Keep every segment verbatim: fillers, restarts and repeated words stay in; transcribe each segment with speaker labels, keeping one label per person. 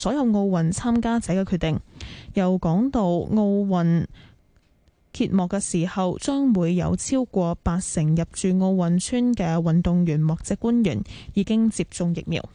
Speaker 1: 所有奧運參加者嘅決定。又講到奧運揭幕嘅時候，將會有超過八成入住奧運村嘅運動員或者官員已經接種疫苗。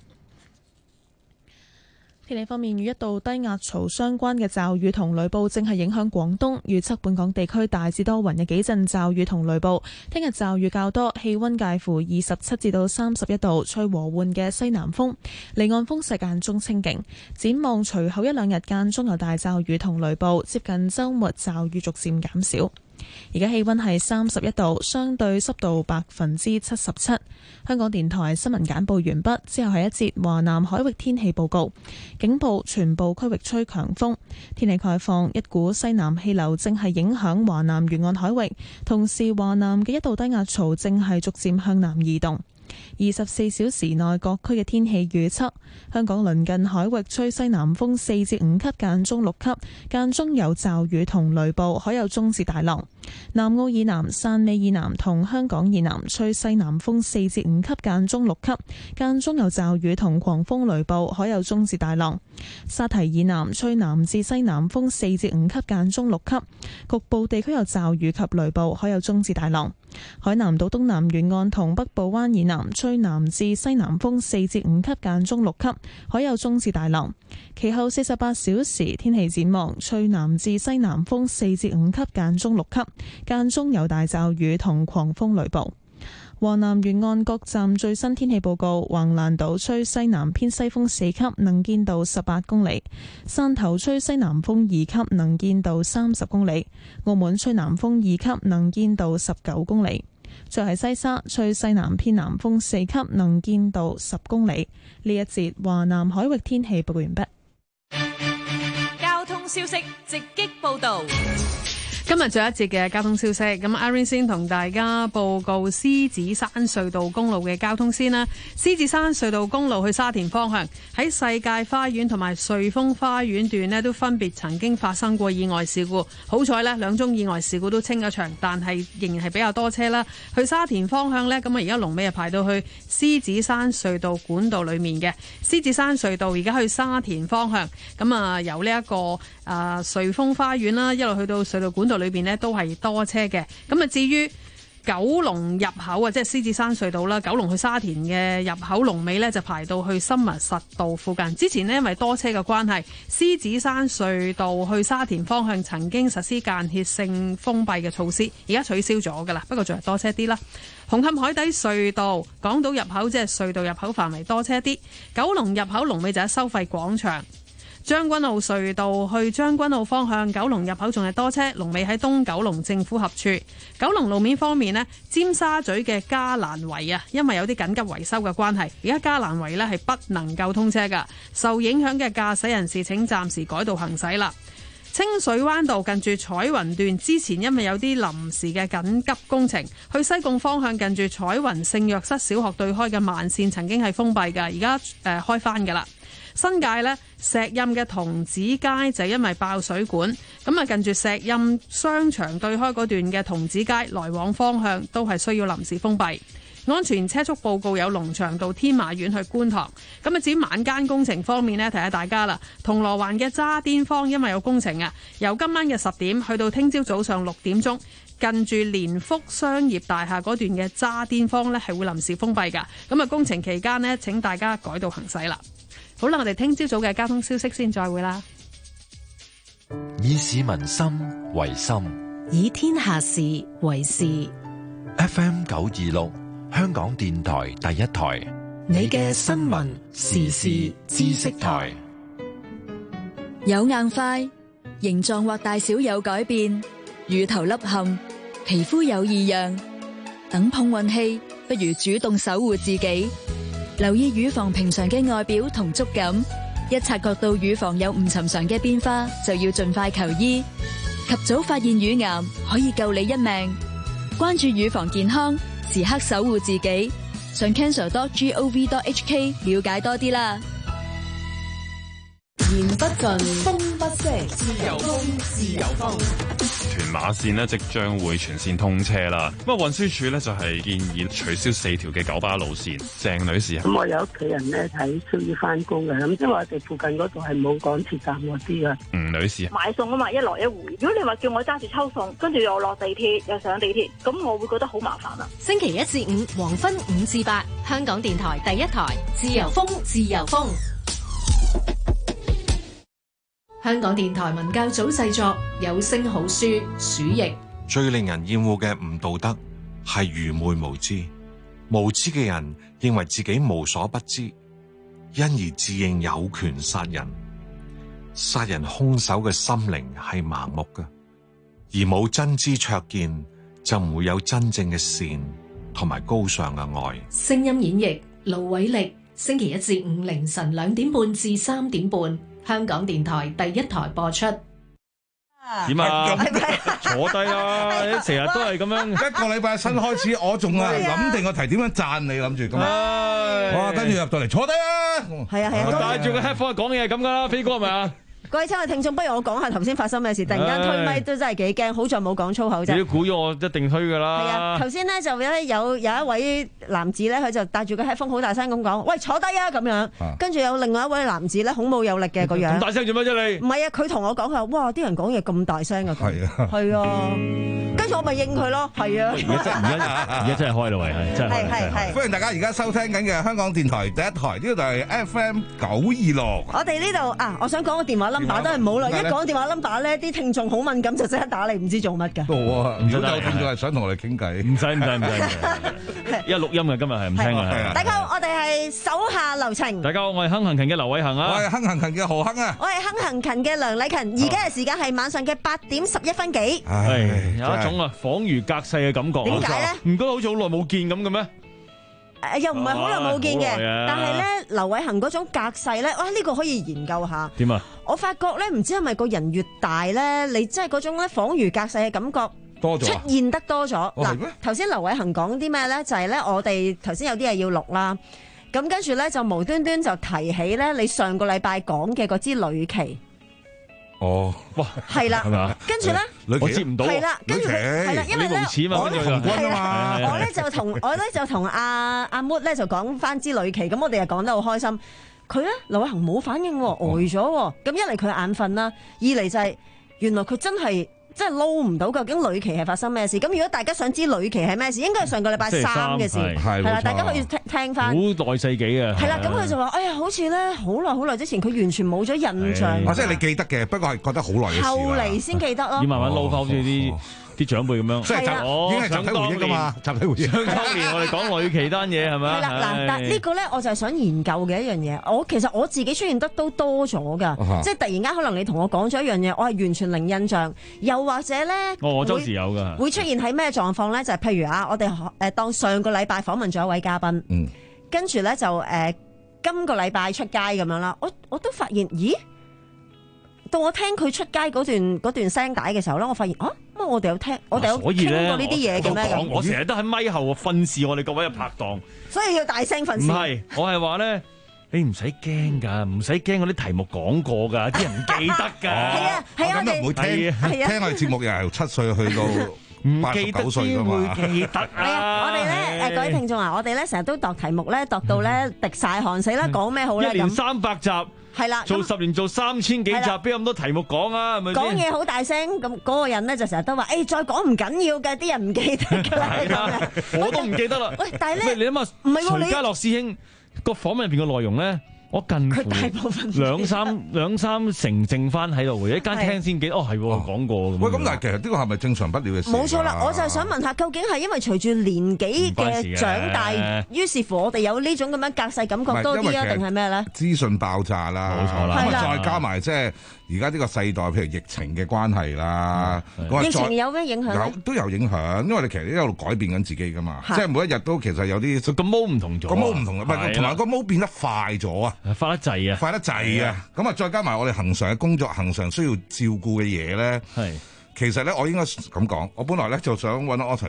Speaker 1: 天氣方面，與一道低壓槽相關嘅驟雨同雷暴正係影響廣東，預測本港地區大致多雲，有幾陣驟雨同雷暴。聽日驟雨較多，氣溫介乎二十七至到三十一度，吹和緩嘅西南風，離岸風勢間中清勁。展望隨後一兩日間中有大驟雨同雷暴，接近週末驟雨逐漸減少。而家氣溫係三十一度，相對濕度百分之七十七。香港電台新聞簡報完畢，之後係一節華南海域天氣報告。警報，全部區域吹強風。天氣概況，一股西南氣流正係影響華南沿岸海域，同時華南嘅一道低壓槽正係逐漸向南移動。二十四小時內各區嘅天氣預測：香港鄰近海域吹西南風四至五級，間中六級，間中有驟雨同雷暴，海有中至大浪。南澳以南、汕尾以南同香港以南吹西南風四至五級，間中六級，間中有驟雨同狂風雷暴，海有中至大浪。沙堤以南吹南至西南風四至五級，間中六級，局部地區有驟雨及雷暴，海有中至大浪。海南島東南沿岸同北部灣以南吹南至西南風四至五級，間中六級，海有中至大浪。其後四十八小時天氣展望，吹南至西南風四至五級，間中六級，間中有大驟雨同狂風雷暴。華南沿岸各站最新天氣報告：橫瀾島吹西南偏西風四級，能見度十八公里；汕頭吹西南風二級，能見度三十公里；澳門吹南風二級，能見度十九公里。最後係西沙吹西南偏南風四級，能見度十公里。呢一節華南海域天氣報告完畢。
Speaker 2: 交通消息直擊報道。
Speaker 3: 今日最後一節嘅交通消息，咁阿 Rain 先同大家報告獅子山隧道公路嘅交通先啦。獅子山隧道公路去沙田方向，喺世界花園同埋瑞豐花園段呢，都分別曾經發生過意外事故。好彩呢，兩宗意外事故都清咗場，但係仍然係比較多車啦。去沙田方向呢，咁啊而家龍尾啊排到去獅子山隧道管道裏面嘅獅子山隧道，而家去沙田方向，咁啊由呢、這、一個啊瑞豐花園啦，一路去到隧道管道裏邊呢都係多車嘅。咁啊至於九龍入口啊，即係獅子山隧道啦，九龍去沙田嘅入口龍尾呢就排到去深密實道附近。之前呢，因為多車嘅關係，獅子山隧道去沙田方向曾經實施間歇性封閉嘅措施，而家取消咗噶啦，不過仲係多車啲啦。紅磡海底隧道港島入口即係隧道入口範圍多車啲，九龍入口龍尾就喺收費廣場。將軍澳隧道去將軍澳方向，九龍入口仲係多車，龍尾喺東九龍政府合署。九龍路面方面呢，尖沙咀嘅加蘭圍啊，因為有啲緊急維修嘅關係，而家加蘭圍呢係不能夠通車噶，受影響嘅駕駛人士請暫時改道行駛啦。清水灣道近住彩雲段之前因為有啲臨時嘅緊急工程，去西貢方向近住彩雲聖若瑟小學對開嘅慢線曾經係封閉噶，而家誒開翻噶啦。新界呢，石蔭嘅童子街就因為爆水管，咁啊近住石蔭商場對開嗰段嘅童子街來往方向都係需要臨時封閉。安全車速報告有龍翔道天馬苑去觀塘。咁啊至於晚間工程方面呢，提下大家啦，銅鑼灣嘅渣甸坊因為有工程啊，由今晚嘅十點去到聽朝早上六點鐘，近住連福商業大廈嗰段嘅渣甸坊呢係會臨時封閉噶。咁啊工程期間呢，請大家改道行駛啦。好啦，我哋聽朝早嘅交通消息先，再會啦。
Speaker 4: 以市民心為心，
Speaker 5: 以天下事為事。
Speaker 4: F M 九二六，香港電台第一台，
Speaker 5: 你嘅新聞時事知識台。有硬塊，形狀或大小有改變，乳頭凹陷，皮膚有異樣，等碰運氣，不如主動守護自己。留意乳房平常嘅外表同觸感，一察覺到乳房有唔尋常嘅變化，就要盡快求醫。及早發現乳癌，可以救你一命。關注乳房健康，時刻守護自己。上 cancer dot gov dot hk 了解多啲啦。
Speaker 6: 言不盡，風不息，自由風，自由風。
Speaker 7: 屯馬線呢即將會全線通車啦。咁啊，運輸署呢就係建議取消四條嘅九巴路線。鄭女士，
Speaker 8: 咁我有屋企人咧喺需要翻工嘅，咁因為我哋附近嗰度係冇港鐵站嗰啲嘅。
Speaker 7: 吳女士，
Speaker 9: 買餸啊嘛，一來一回。如果你話叫我揸住抽餸，跟住又落地鐵又上地鐵，咁我會覺得好麻煩啦。
Speaker 6: 星期一至五黃昏五至八，香港電台第一台，自由風，自由風。香港電台文教組製作，有聲好書鼠疫。
Speaker 10: 最令人厭惡嘅唔道德係愚昧無知，無知嘅人認為自己無所不知，因而自認有權殺人。殺人兇手嘅心靈係盲目嘅，而冇真知灼見就唔會有真正嘅善同埋高尚嘅愛。
Speaker 6: 聲音演繹盧偉力，星期一至五凌晨兩點半至三點半，香港電台第一台播出。
Speaker 11: 點啊？坐低啦！成日都係咁樣，
Speaker 12: 一個禮拜新開始，我仲啊諗定個題點樣讚你，諗住咁啊！哇，跟住入到嚟坐低啦！
Speaker 13: 係啊係啊，
Speaker 11: 戴住個 headphone 講嘢係咁噶啦，飛哥係咪啊？
Speaker 13: 各位親愛聽眾，不如我講下頭先發生咩事。突然間推咪都真係幾驚，好在冇講粗口啫。
Speaker 11: 你都估咗我一定推噶啦。
Speaker 13: 係啊，頭先咧就咧有有一位男子咧，佢就戴住個 headphone 好大聲咁講：喂，坐低啊！咁樣。跟住有另外一位男子咧，孔武有力嘅個樣。
Speaker 11: 咁大聲做咩啫你？
Speaker 13: 唔係啊，佢同我講佢話：哇，啲人講嘢咁大聲啊！
Speaker 12: 係啊。
Speaker 13: 係啊。跟住我咪應佢咯，係啊。
Speaker 11: 而家真而家而家真係開啦，喂，係真係開。
Speaker 13: 係係。
Speaker 12: 歡迎大家而家收聽緊嘅香港電台第一台，呢度就係 F M 九二六。
Speaker 13: 我哋呢度啊，我想講個電話 number 都係冇啦。一講電話 number 咧，啲聽眾好敏感，就即刻打嚟，唔知做乜㗎。
Speaker 12: 好啊，如果有聽眾係想同我哋傾偈，
Speaker 11: 唔使唔使唔使，因為錄音嘅今日係唔聽嘅。
Speaker 13: 大家好，我哋係手下留情。
Speaker 11: 大家好，我係亨行勤嘅劉偉恒啊。
Speaker 12: 我係亨行勤嘅何亨啊。
Speaker 13: 我係亨行勤嘅梁禮勤。而家嘅時間係晚上嘅八點十一分幾。
Speaker 11: 係有一種啊恍如隔世嘅感覺。
Speaker 13: 點解咧？唔
Speaker 11: 覺得好似好耐冇見咁嘅咩？
Speaker 13: 誒又唔係好耐冇見嘅，
Speaker 11: 啊、
Speaker 13: 但係咧劉偉恒嗰種隔世咧，哇呢、呢個可以研究下。
Speaker 11: 點啊？
Speaker 13: 我發覺咧，唔知係咪個人越大咧，你即係嗰種咧恍如隔世嘅感覺
Speaker 12: 多咗，
Speaker 13: 出現得多咗。嗱、
Speaker 12: 哦，
Speaker 13: 頭先劉偉恒講啲咩咧？就係、是、咧，我哋頭先有啲嘢要錄啦，咁跟住咧就無端端就提起咧，你上個禮拜講嘅嗰支呂旗。
Speaker 12: 哦，
Speaker 11: 哇，
Speaker 13: 係啦，跟住咧，
Speaker 11: 我接唔到，
Speaker 13: 係啦，跟住係啦，因為咧，
Speaker 11: 我咧同
Speaker 13: 軍啊嘛，我咧就同我咧就同阿阿 Mood 咧就講翻支呂旗，咁我哋又講得好開心。佢咧劉偉恒冇反應，呆咗。咁一嚟佢眼瞓啦，二嚟就係原來佢真係。真係撈唔到究竟呂旗係發生咩事？咁如果大家想知呂旗係咩事，應該係上個禮拜三嘅事，係啦，大家可以聽聽翻。好
Speaker 11: 耐世紀啊！
Speaker 13: 係啦，咁佢就話：哎呀，好似咧好耐好耐之前，佢完全冇咗印象。
Speaker 12: 即係你記得嘅，不過係覺得好耐嘅事。
Speaker 13: 後嚟先記得咯。
Speaker 11: 要慢慢撈翻，好似啲啲長輩咁樣。
Speaker 12: 即係已經係集體回憶㗎嘛，集體回憶。
Speaker 11: 想當年我哋講呂旗單嘢係咪？
Speaker 13: 係啦，嗱，但呢個咧我就係想研究嘅一樣嘢。我其實我自己出現得都多咗㗎，即係突然間可能你同我講咗一樣嘢，我係完全零印象，又或者咧。
Speaker 11: 我周時有噶，
Speaker 13: 會出現喺咩狀況咧？就係、是、譬如啊，我哋誒當上個禮拜訪問咗一位嘉賓，嗯，跟住咧就誒、呃、今個禮拜出街咁樣啦。我我都發現，咦？到我聽佢出街嗰段嗰段聲帶嘅時候咧，我發現啊，咁我哋有聽，我哋有傾過呢啲嘢嘅咩？
Speaker 11: 我成日都喺咪後訓示我哋各位嘅拍檔，
Speaker 13: 所以要大聲訓示。
Speaker 11: 唔係，我係話咧。你唔使驚㗎，唔使驚，嗰啲題目講過㗎，啲人唔記得㗎。係
Speaker 13: 啊，係啊，
Speaker 12: 咁都唔會聽聽我哋節目，又由七歲去到八十九歲㗎嘛。
Speaker 11: 會記得啊！
Speaker 13: 係啊，我哋咧誒各位聽眾啊，我哋咧成日都度題目咧，度到咧滴晒汗死啦，講咩好咧咁。一年
Speaker 11: 三百集。係
Speaker 13: 啦，
Speaker 11: 做十年做三千幾集，邊有咁多題目講啊？係咪先？
Speaker 13: 講嘢好大聲，咁嗰個人咧就成日都話：，誒，再講唔緊要嘅，啲人唔記得㗎啦。
Speaker 11: 我都唔記得啦。
Speaker 13: 喂，但係咧，
Speaker 11: 你諗下，
Speaker 13: 唔係喎，
Speaker 11: 徐家樂師兄個訪問入邊嘅內容咧。我近乎兩三兩三成剩翻喺度嘅，一間聽先記得。哦，係講過咁。
Speaker 12: 喂，咁但係其實呢個係咪正常不了嘅事？
Speaker 13: 冇錯啦，我就係想問下，究竟係因為隨住年紀嘅長大，於是乎我哋有呢種咁樣隔世感覺多啲啊，定係咩咧？
Speaker 12: 資訊爆炸啦，
Speaker 11: 冇錯啦，
Speaker 12: 咁啊再加埋即係而家呢個世代，譬如疫情嘅關係啦，
Speaker 13: 疫情有咩影響？
Speaker 12: 有都有影響，因為你其實都喺度改變緊自己噶嘛，即係每一日都其實有啲
Speaker 11: 個毛唔同咗，
Speaker 12: 個毛唔同，唔係同埋個毛變得快咗啊！
Speaker 11: 快得滯啊！
Speaker 12: 快得滯啊！咁啊，再加埋我哋恒常嘅工作、恒常需要照顧嘅嘢咧，係其實咧，我應該咁講，我本來咧就想揾阿 Austin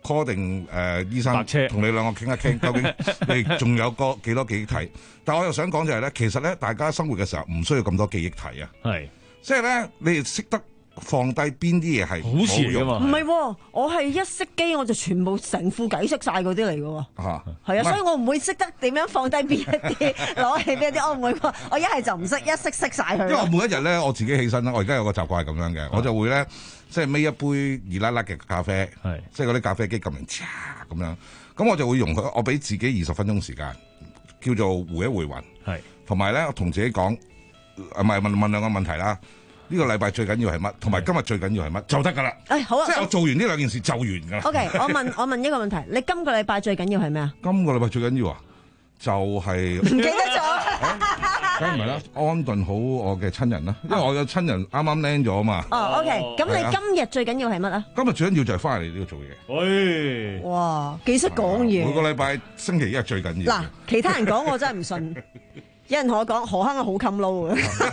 Speaker 12: call 定誒醫生同你兩個傾一傾，究竟你仲有個幾多記憶體？但我又想講就係咧，其實咧大家生活嘅時候唔需要咁多記憶體啊。係，即係咧你哋識得放低邊啲嘢係好事嚟㗎嘛？
Speaker 13: 唔係喎，我係一熄機我就全部成副偈熄晒嗰啲嚟㗎喎。嚇，係啊，所以我唔會識得點樣放低邊一啲，攞起邊一啲，我唔會喎。我一係就唔識，一熄熄晒佢。
Speaker 12: 因為我每一日咧，我自己起身啦，我而家有個習慣係咁樣嘅，我就會咧即係孭一杯熱辣辣嘅咖啡，即係嗰啲咖啡機撳完，嚓咁樣，咁我就會用佢，我俾自己二十分鐘時間，叫做回一回魂，係，同埋咧我同自己講，唔係問問兩個問題啦。呢個禮拜最緊要係乜？同埋今日最緊要係乜就得㗎啦。誒好啊，即係我做完呢兩件事就完㗎啦。
Speaker 13: OK，我問我問一個問題，你今個禮拜最緊要係咩啊？
Speaker 12: 今個禮拜最緊要啊，就係
Speaker 13: 唔記得咗。
Speaker 12: 梗係唔係啦，安頓好我嘅親人啦，因為我嘅親人啱啱靚咗啊嘛。
Speaker 13: 哦 ，OK，咁你今日最緊要係乜啊？
Speaker 12: 今日最緊要就係翻嚟呢度做嘢。喂，
Speaker 13: 哇，幾識講嘢。
Speaker 12: 每個禮拜星期一係最緊要。
Speaker 13: 嗱，其他人講我真係唔信。有人同我講何亨係好襟撈嘅，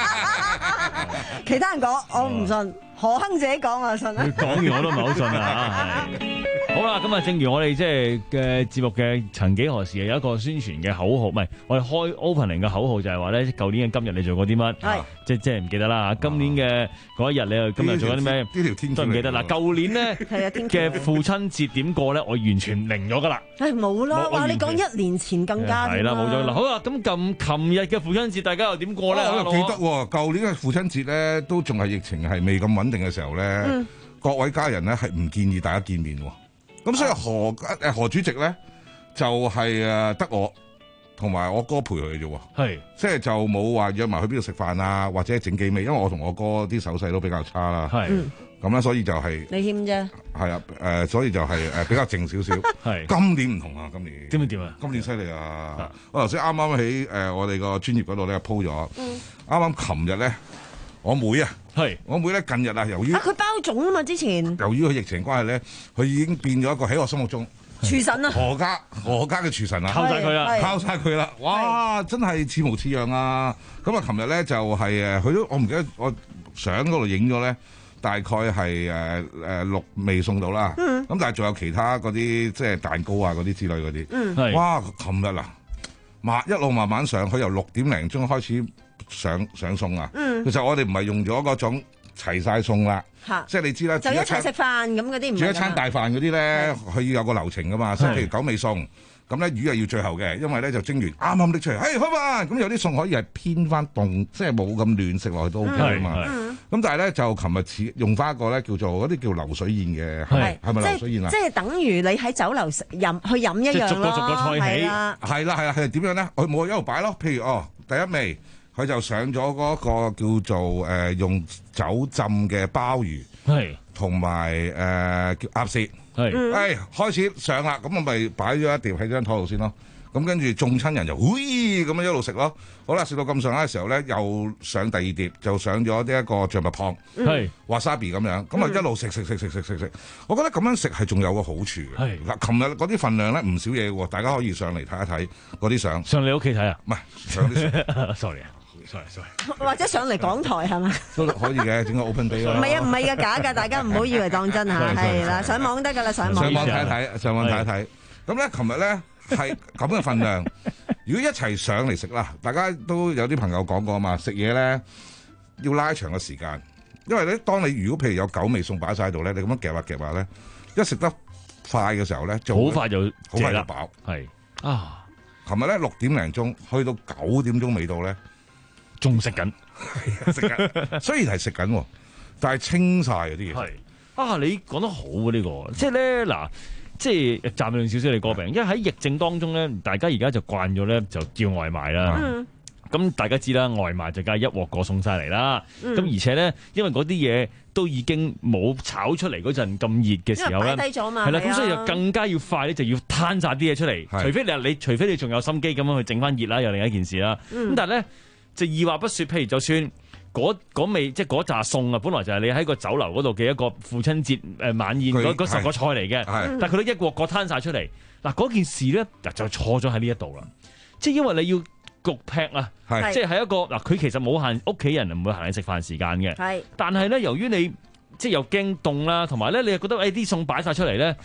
Speaker 13: 其他人講我唔信，何亨自己講我信啦。
Speaker 11: 講完我都唔係好信啊！好啦，咁啊，正如我哋即係嘅節目嘅曾幾何時有一個宣傳嘅口號，唔係我哋開 opening 嘅口號就係話咧，舊年嘅今日你做過啲乜？係即即係唔記得啦。今年嘅嗰一日你又今日做緊啲咩？呢條天都唔記得啦。舊年咧嘅父親節點過咧？我完全零咗噶啦。
Speaker 13: 誒冇啦，哇！你講一年前更加
Speaker 11: 係啦，冇咗啦。好啦，咁咁琴日嘅父親節大家又點過咧？
Speaker 12: 我又記得喎，舊年嘅父親節咧都仲係疫情係未咁穩定嘅時候咧，各位家人咧係唔建議大家見面喎。咁所以何誒何主席咧就係誒得我同埋我哥陪佢嘅啫喎，係即係就冇話約埋去邊度食飯啊，或者整幾味，因為我同我哥啲手勢都比較差啦，係咁啦，所以就係
Speaker 13: 你謙啫，
Speaker 12: 係啊誒，所以就係誒比較靜少少。係今年唔同啊，今年
Speaker 11: 點樣點啊？
Speaker 12: 今年犀利啊！我頭先啱啱喺誒我哋個專業嗰度咧 po 咗，啱啱琴日咧。我妹啊，係我妹咧，近日啊，由於
Speaker 13: 啊佢包粽啊嘛，之前
Speaker 12: 由於佢疫情關係咧，佢已經變咗一個喺我心目中
Speaker 13: 廚神啊，
Speaker 12: 何家何家嘅廚神啊，
Speaker 11: 靠晒佢啦，
Speaker 12: 靠晒佢啦，哇，真係似模似樣啊！咁啊，琴日咧就係誒，佢都我唔記得我相嗰度影咗咧，大概係誒誒六味送到啦，咁、嗯、但係仲有其他嗰啲即係蛋糕啊嗰啲之類嗰啲，嗯，哇，琴日啊，慢一路慢慢上，佢由六點零鐘開始。上上餸啊！嗯、其實我哋唔係用咗嗰種齊晒餸啦，即係你知啦，
Speaker 13: 就一齊食飯咁嗰啲唔係。煮一餐大飯嗰啲咧，佢要有個流程噶嘛，即係譬如九味餸，咁咧魚係要最後嘅，因為咧就蒸完啱啱拎出嚟，誒開飯，咁有啲餸可以係偏翻凍，即係冇咁亂食落去都 OK 啊嘛。咁但係咧就琴日似用翻一個咧叫做嗰啲叫流水宴嘅，係係咪流水宴啊？ 即係等於你喺酒樓飲去飲一樣咯，
Speaker 11: 逐個逐個菜起，
Speaker 13: 係啦
Speaker 12: 係啦係點樣咧？佢冇一路擺咯，譬如哦第一味。佢就上咗嗰個叫做誒、呃、用酒浸嘅鮑魚，係同埋誒叫鴨舌，係誒、哎、開始上啦，咁我咪擺咗一碟喺張台度先咯。咁跟住眾親人就，咦咁樣一路食咯。好啦，食到咁上下嘅時候咧，又上第二碟，就上咗呢一個象拔蚌，係 wasabi 咁樣，咁啊一路食食食食食食食。我覺得咁樣食係仲有個好處嘅。係嗱，琴日嗰啲份量咧唔少嘢喎，大家可以上嚟睇一睇嗰啲相。
Speaker 11: 上你屋企睇啊？唔係
Speaker 12: 上啲
Speaker 11: ，sorry 啊。sorry sorry，
Speaker 13: 或者上嚟港台係嘛？
Speaker 12: 都可以嘅，整個 open day 咯。
Speaker 13: 唔係啊，唔係嘅，假㗎，大家唔好以為當真嚇，係啦，上網得㗎啦，上網。
Speaker 12: 上網睇一睇，上網睇一睇。咁咧，琴日咧係咁嘅份量。如果一齊上嚟食啦，大家都有啲朋友講過啊嘛，食嘢咧要拉長個時間，因為咧，當你如果譬如有九味餸擺晒喺度咧，你咁樣夾下夾下咧，一食得快嘅時候咧，就
Speaker 11: 好快就
Speaker 12: 好快就飽。
Speaker 11: 係啊，
Speaker 12: 琴日咧六點零鐘去到九點鐘未到咧。
Speaker 11: 仲食緊，
Speaker 12: 食緊，雖然係食緊，但係清晒嗰啲嘢。
Speaker 11: 係啊，你講得好啊！呢、這個即係咧嗱，即係暫亂少少你個病，因為喺疫症當中咧，大家而家就慣咗咧就叫外賣啦。咁、嗯、大家知啦，外賣就梗係一鑊過送晒嚟啦。咁、嗯、而且咧，因為嗰啲嘢都已經冇炒出嚟嗰陣咁熱嘅時候咧，
Speaker 13: 低咗嘛，
Speaker 11: 係啦，咁所以就更加要快咧，就要攤晒啲嘢出嚟。除非你你除非你仲有心機咁樣去整翻熱啦，又另一件事啦。咁、嗯、但係咧。就二話不說，譬如就算嗰味即係嗰扎餸啊，本來就係你喺個酒樓嗰度嘅一個父親節誒晚宴嗰十個菜嚟嘅，但係佢都一鑊過攤晒出嚟。嗱嗰件事咧，就錯咗喺呢一度啦。即係因為你要焗劈啊，即係喺一個嗱，佢其實冇限屋企人唔會行去食飯時間嘅，但係咧由於你即係又驚凍啦，同埋咧你又覺得誒啲餸擺晒出嚟咧。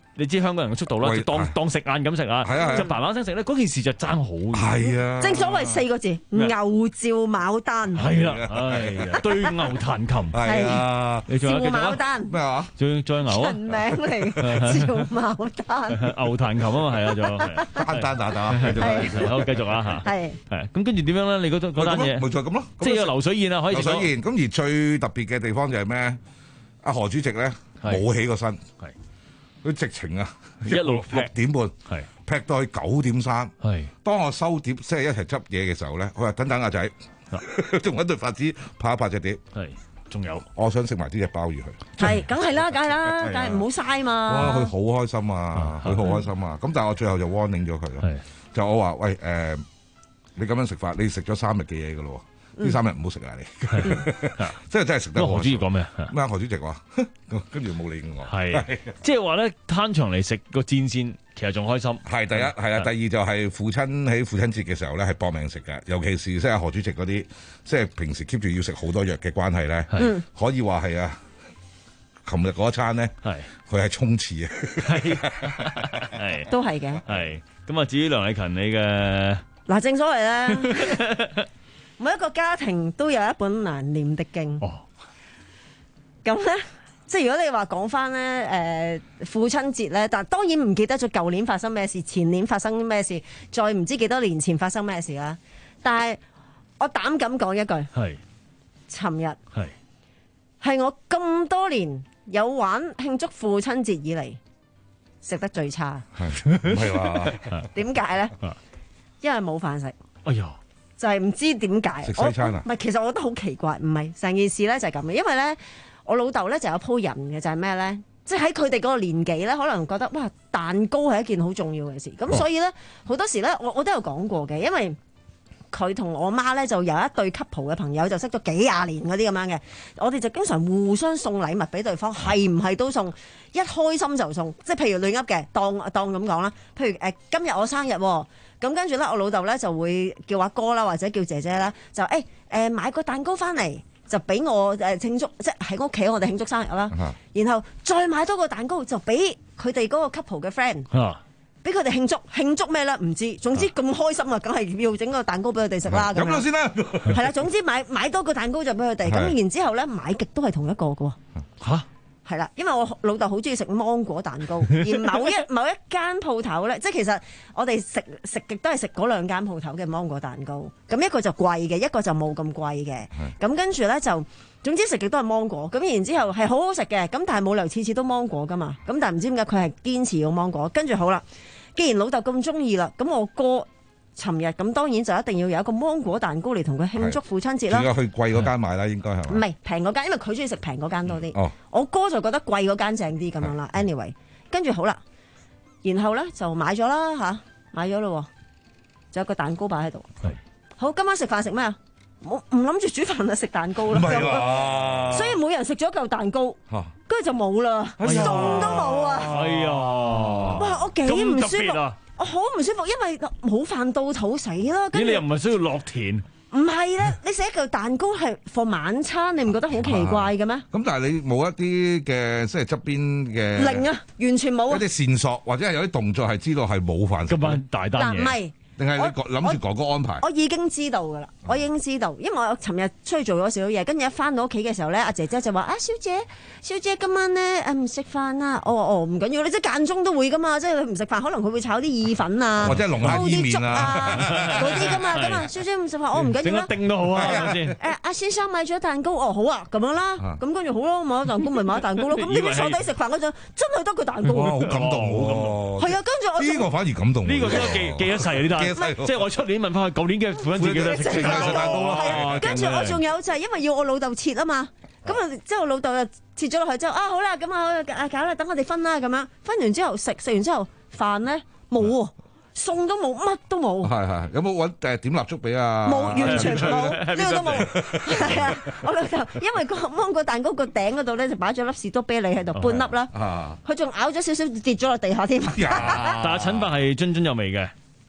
Speaker 11: 你知香港人嘅速度啦，就當當食晏咁食啊，就嘭嘭聲食咧，嗰件事就爭好遠。
Speaker 12: 係啊，
Speaker 13: 正所謂四個字，牛照牡丹。
Speaker 11: 係啦，係對牛彈琴。
Speaker 12: 係啊，
Speaker 11: 你仲有
Speaker 13: 照牡丹
Speaker 12: 咩話？
Speaker 11: 仲仲有牛啊？
Speaker 13: 人名嚟，照牡丹。
Speaker 11: 牛彈琴啊嘛，係啊，仲
Speaker 12: 單單打打。
Speaker 11: 好，繼續啊嚇。係係咁，跟住點樣咧？你嗰嗰單嘢
Speaker 12: 咪就係咁咯，
Speaker 11: 即係有流水宴啊，可以食。
Speaker 12: 流水宴咁而最特別嘅地方就係咩？阿何主席咧冇起個身。係。佢直情啊，一路六點半，係劈到去九點三。係當我收碟，即係一齊執嘢嘅時候咧，佢話等等阿仔，仲揾對筷子拍一拍隻碟。係，仲有，我想食埋呢隻鮑魚佢。係，
Speaker 13: 梗係啦，梗係啦，梗係唔好嘥嘛。
Speaker 12: 哇！佢好開心啊，佢好開心啊。咁但係我最後就 warning 咗佢咯，就我話喂誒，你咁樣食法，你食咗三日嘅嘢㗎咯。呢三日唔好食啊！你即係真係食得。何
Speaker 11: 主席講咩？
Speaker 12: 咩？何主席話，跟住冇理我。
Speaker 11: 係，即係話咧，攤場嚟食個煎先，其實仲開心。
Speaker 12: 係第一，係啊，第二就係父親喺父親節嘅時候咧，係搏命食嘅。尤其是即係何主席嗰啲，即係平時 keep 住要食好多藥嘅關係咧，可以話係啊。琴日嗰一餐咧，係佢係衝刺啊，
Speaker 13: 係都係嘅。
Speaker 11: 係咁啊！至於梁禮勤你嘅
Speaker 13: 嗱，正所謂咧。每一個家庭都有一本難念的經。哦，咁咧，即係如果你話講翻咧，誒父親節咧，但當然唔記得咗舊年發生咩事，前年發生咩事，再唔知幾多年前發生咩事啦。但係我膽敢講一句，係，尋日係係我咁多年有玩慶祝父親節以嚟食得最差。係唔係話？點解咧？因為冇飯食。哎呀！就係唔知點解，
Speaker 12: 食西餐啊？
Speaker 13: 唔係，其實我覺得好奇怪，唔係成件事咧就係咁嘅，因為咧我老豆咧就有鋪人嘅，就係咩咧？即係喺佢哋嗰個年紀咧，可能覺得哇蛋糕係一件好重要嘅事，咁所以咧好多時咧我我都有講過嘅，因為佢同我媽咧就有一對 couple 嘅朋友，就識咗幾廿年嗰啲咁樣嘅，我哋就經常互相送禮物俾對方，係唔係都送？一開心就送，即係譬如亂噏嘅，當當咁講啦。譬如誒、呃、今日我生日，咁跟住咧我老豆咧就會叫阿哥啦，或者叫姐姐啦，就誒誒、欸呃、買個蛋糕翻嚟，就俾我誒慶祝，即係喺屋企我哋慶祝生日啦。Uh-huh. 然後再買多個蛋糕，就俾佢哋嗰個 couple 嘅 friend。Uh-huh.俾佢哋慶祝慶祝咩咧？唔知，總之咁開心啊，梗係要整個蛋糕俾佢哋食啦。咁
Speaker 12: 樣先啦。
Speaker 13: 係啦，總之買買多個蛋糕就俾佢哋。咁然之後咧，買極都係同一個嘅喎。嚇！係啦，因為我老豆好中意食芒果蛋糕，而某一某一間鋪頭咧，即係其實我哋食食極都係食嗰兩間鋪頭嘅芒果蛋糕。咁一個就貴嘅，一個就冇咁貴嘅。咁跟住咧就。總之食極都係芒果，咁然之後係好好食嘅，咁但係冇理由次次都芒果噶嘛，咁但係唔知點解佢係堅持要芒果，跟住好啦，既然老豆咁中意啦，咁我哥尋日咁當然就一定要有一個芒果蛋糕嚟同佢慶祝父親節啦。而家
Speaker 12: 去貴嗰間買啦，應該係嘛？
Speaker 13: 唔係平嗰間，因為佢中意食平嗰間多啲。
Speaker 12: 哦，
Speaker 13: 我哥就覺得貴嗰間正啲咁樣啦。Anyway， 跟住好啦，然後咧就買咗啦吓，買咗咯，仲有個蛋糕擺喺度。係，好，今晚食飯食咩啊？我唔諗住煮飯啊，食蛋糕啦，所以每人食咗一嚿蛋糕，跟住就冇啦，餸都冇啊！哎呀，哇！我幾唔舒服，我好唔舒服，因為冇飯到肚死啦。
Speaker 11: 咦？你又唔係需要落田？
Speaker 13: 唔係咧，你食一嚿蛋糕係放晚餐，你唔覺得好奇怪嘅咩？
Speaker 12: 咁但係你冇一啲嘅即係側邊嘅
Speaker 13: 零啊，完全冇
Speaker 12: 一啲線索，或者係有啲動作係知道係冇飯食。
Speaker 11: 今晚大單嘢。
Speaker 13: 嗱，唔係。
Speaker 12: 定係你諗住哥哥安排？
Speaker 13: 我，我已經知道㗎啦，我已經知道，因為我尋日出去做咗少少嘢，跟住一翻到屋企嘅時候咧，阿姐姐就話：啊，小姐，小姐今晚咧誒唔食飯啊！我話哦，唔緊要，你即係間中都會㗎嘛，即係佢唔食飯，可能佢會炒啲意粉啊，
Speaker 12: 或者龍蝦伊麵啊
Speaker 13: 嗰啲㗎嘛，咁啊，小姐唔食飯，我唔緊要啦。
Speaker 11: 整一丁都好啊，係咪先？
Speaker 13: 誒，阿先生買咗蛋糕，哦好啊，咁樣啦，咁跟住好咯，買咗蛋糕咪買咗蛋糕咯。咁點解坐低食飯嗰陣真係得個蛋糕？
Speaker 12: 哇，好感動喎！
Speaker 13: 係啊，跟住我
Speaker 12: 呢個反而感動。
Speaker 11: 呢個真係記記一世啊！呢單即係我出。你問翻佢舊年嘅父親節幾多食食蛋糕啦？
Speaker 13: 跟住我仲有就係因為要我老豆切啊嘛，咁啊之後老豆就切咗落去之後啊好啦，咁啊啊搞啦，等我哋分啦咁樣，分完之後食食完之後飯咧冇喎，餸都冇，乜都冇。係係，有冇揾誒點蠟燭俾啊？冇，完全冇，呢個都冇。係啊，我老豆因為個芒果蛋糕個頂嗰度咧就擺咗粒士多啤梨喺度，半粒啦。佢仲咬咗少少跌咗落地下添。
Speaker 11: 但係陳伯係津津有味嘅。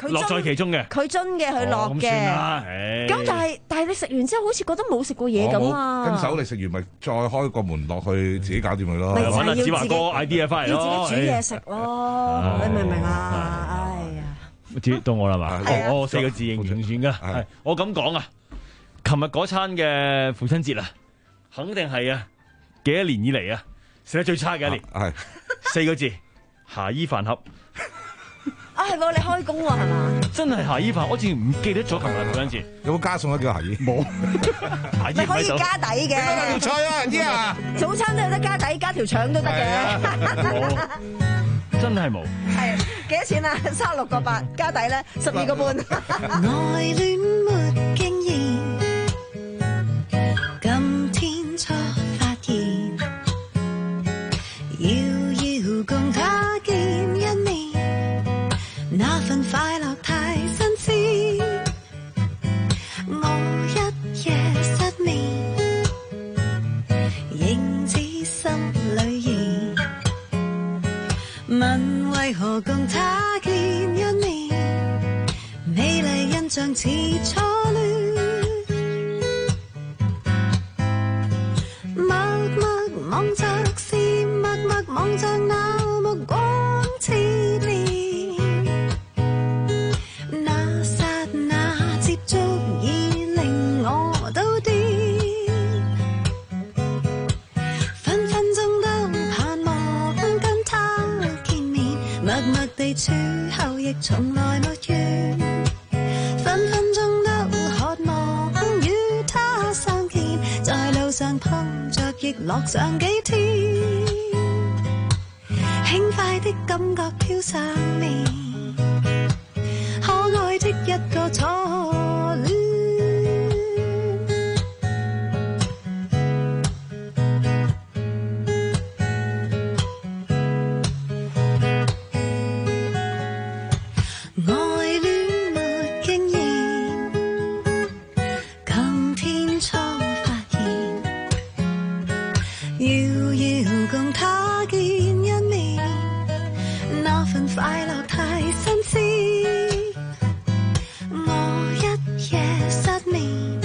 Speaker 11: 樂在其中嘅，
Speaker 13: 佢樽嘅佢落嘅。咁但係但係你食完之後好似覺得冇食過嘢咁啊！
Speaker 12: 跟手你食完咪再開個門落去自己搞掂佢咯。
Speaker 11: 揾阿子華哥 idea 翻嚟咯，
Speaker 13: 要自己煮嘢食咯，你明唔明啊？哎呀，
Speaker 11: 到我啦嘛，我四個字應完算㗎。係我咁講啊，琴日嗰餐嘅父親節啊，肯定係啊幾多年以嚟啊食得最差嘅一年。係四個字，霞衣飯盒。
Speaker 13: 啊係喎，你開工喎係嘛？
Speaker 11: 真係霞衣飯，我之前唔記得咗琴日父親節
Speaker 12: 有冇加餸啊？叫霞衣冇，
Speaker 11: 霞衣
Speaker 13: 你可以加底嘅。
Speaker 12: 條菜啊，啲啊，
Speaker 13: 早餐都有得加底，加條腸都得嘅。
Speaker 11: 真係冇。
Speaker 13: 係幾多錢啊？三十六個八，加底咧十二個半。
Speaker 14: 愛戀沒經驗，今天初發現，遙遙共他見一面，那份快樂太新鮮。我一夜失眠，仍知心裏言，問為何共他見一面，美麗印象似初戀。默默望着是默默望着那目光痴戀，那剎那接觸已令我都癲，分分鐘都盼望跟他見面，默默地處後亦從來沒怨，分分鐘都渴望與他相見，在路上碰着亦樂上幾天，輕快的感覺飄上面，可愛的一個初戀。愛戀沒經驗，今天初發現，遙遙共他見一面，那份快樂太新鮮。我一夜失眠，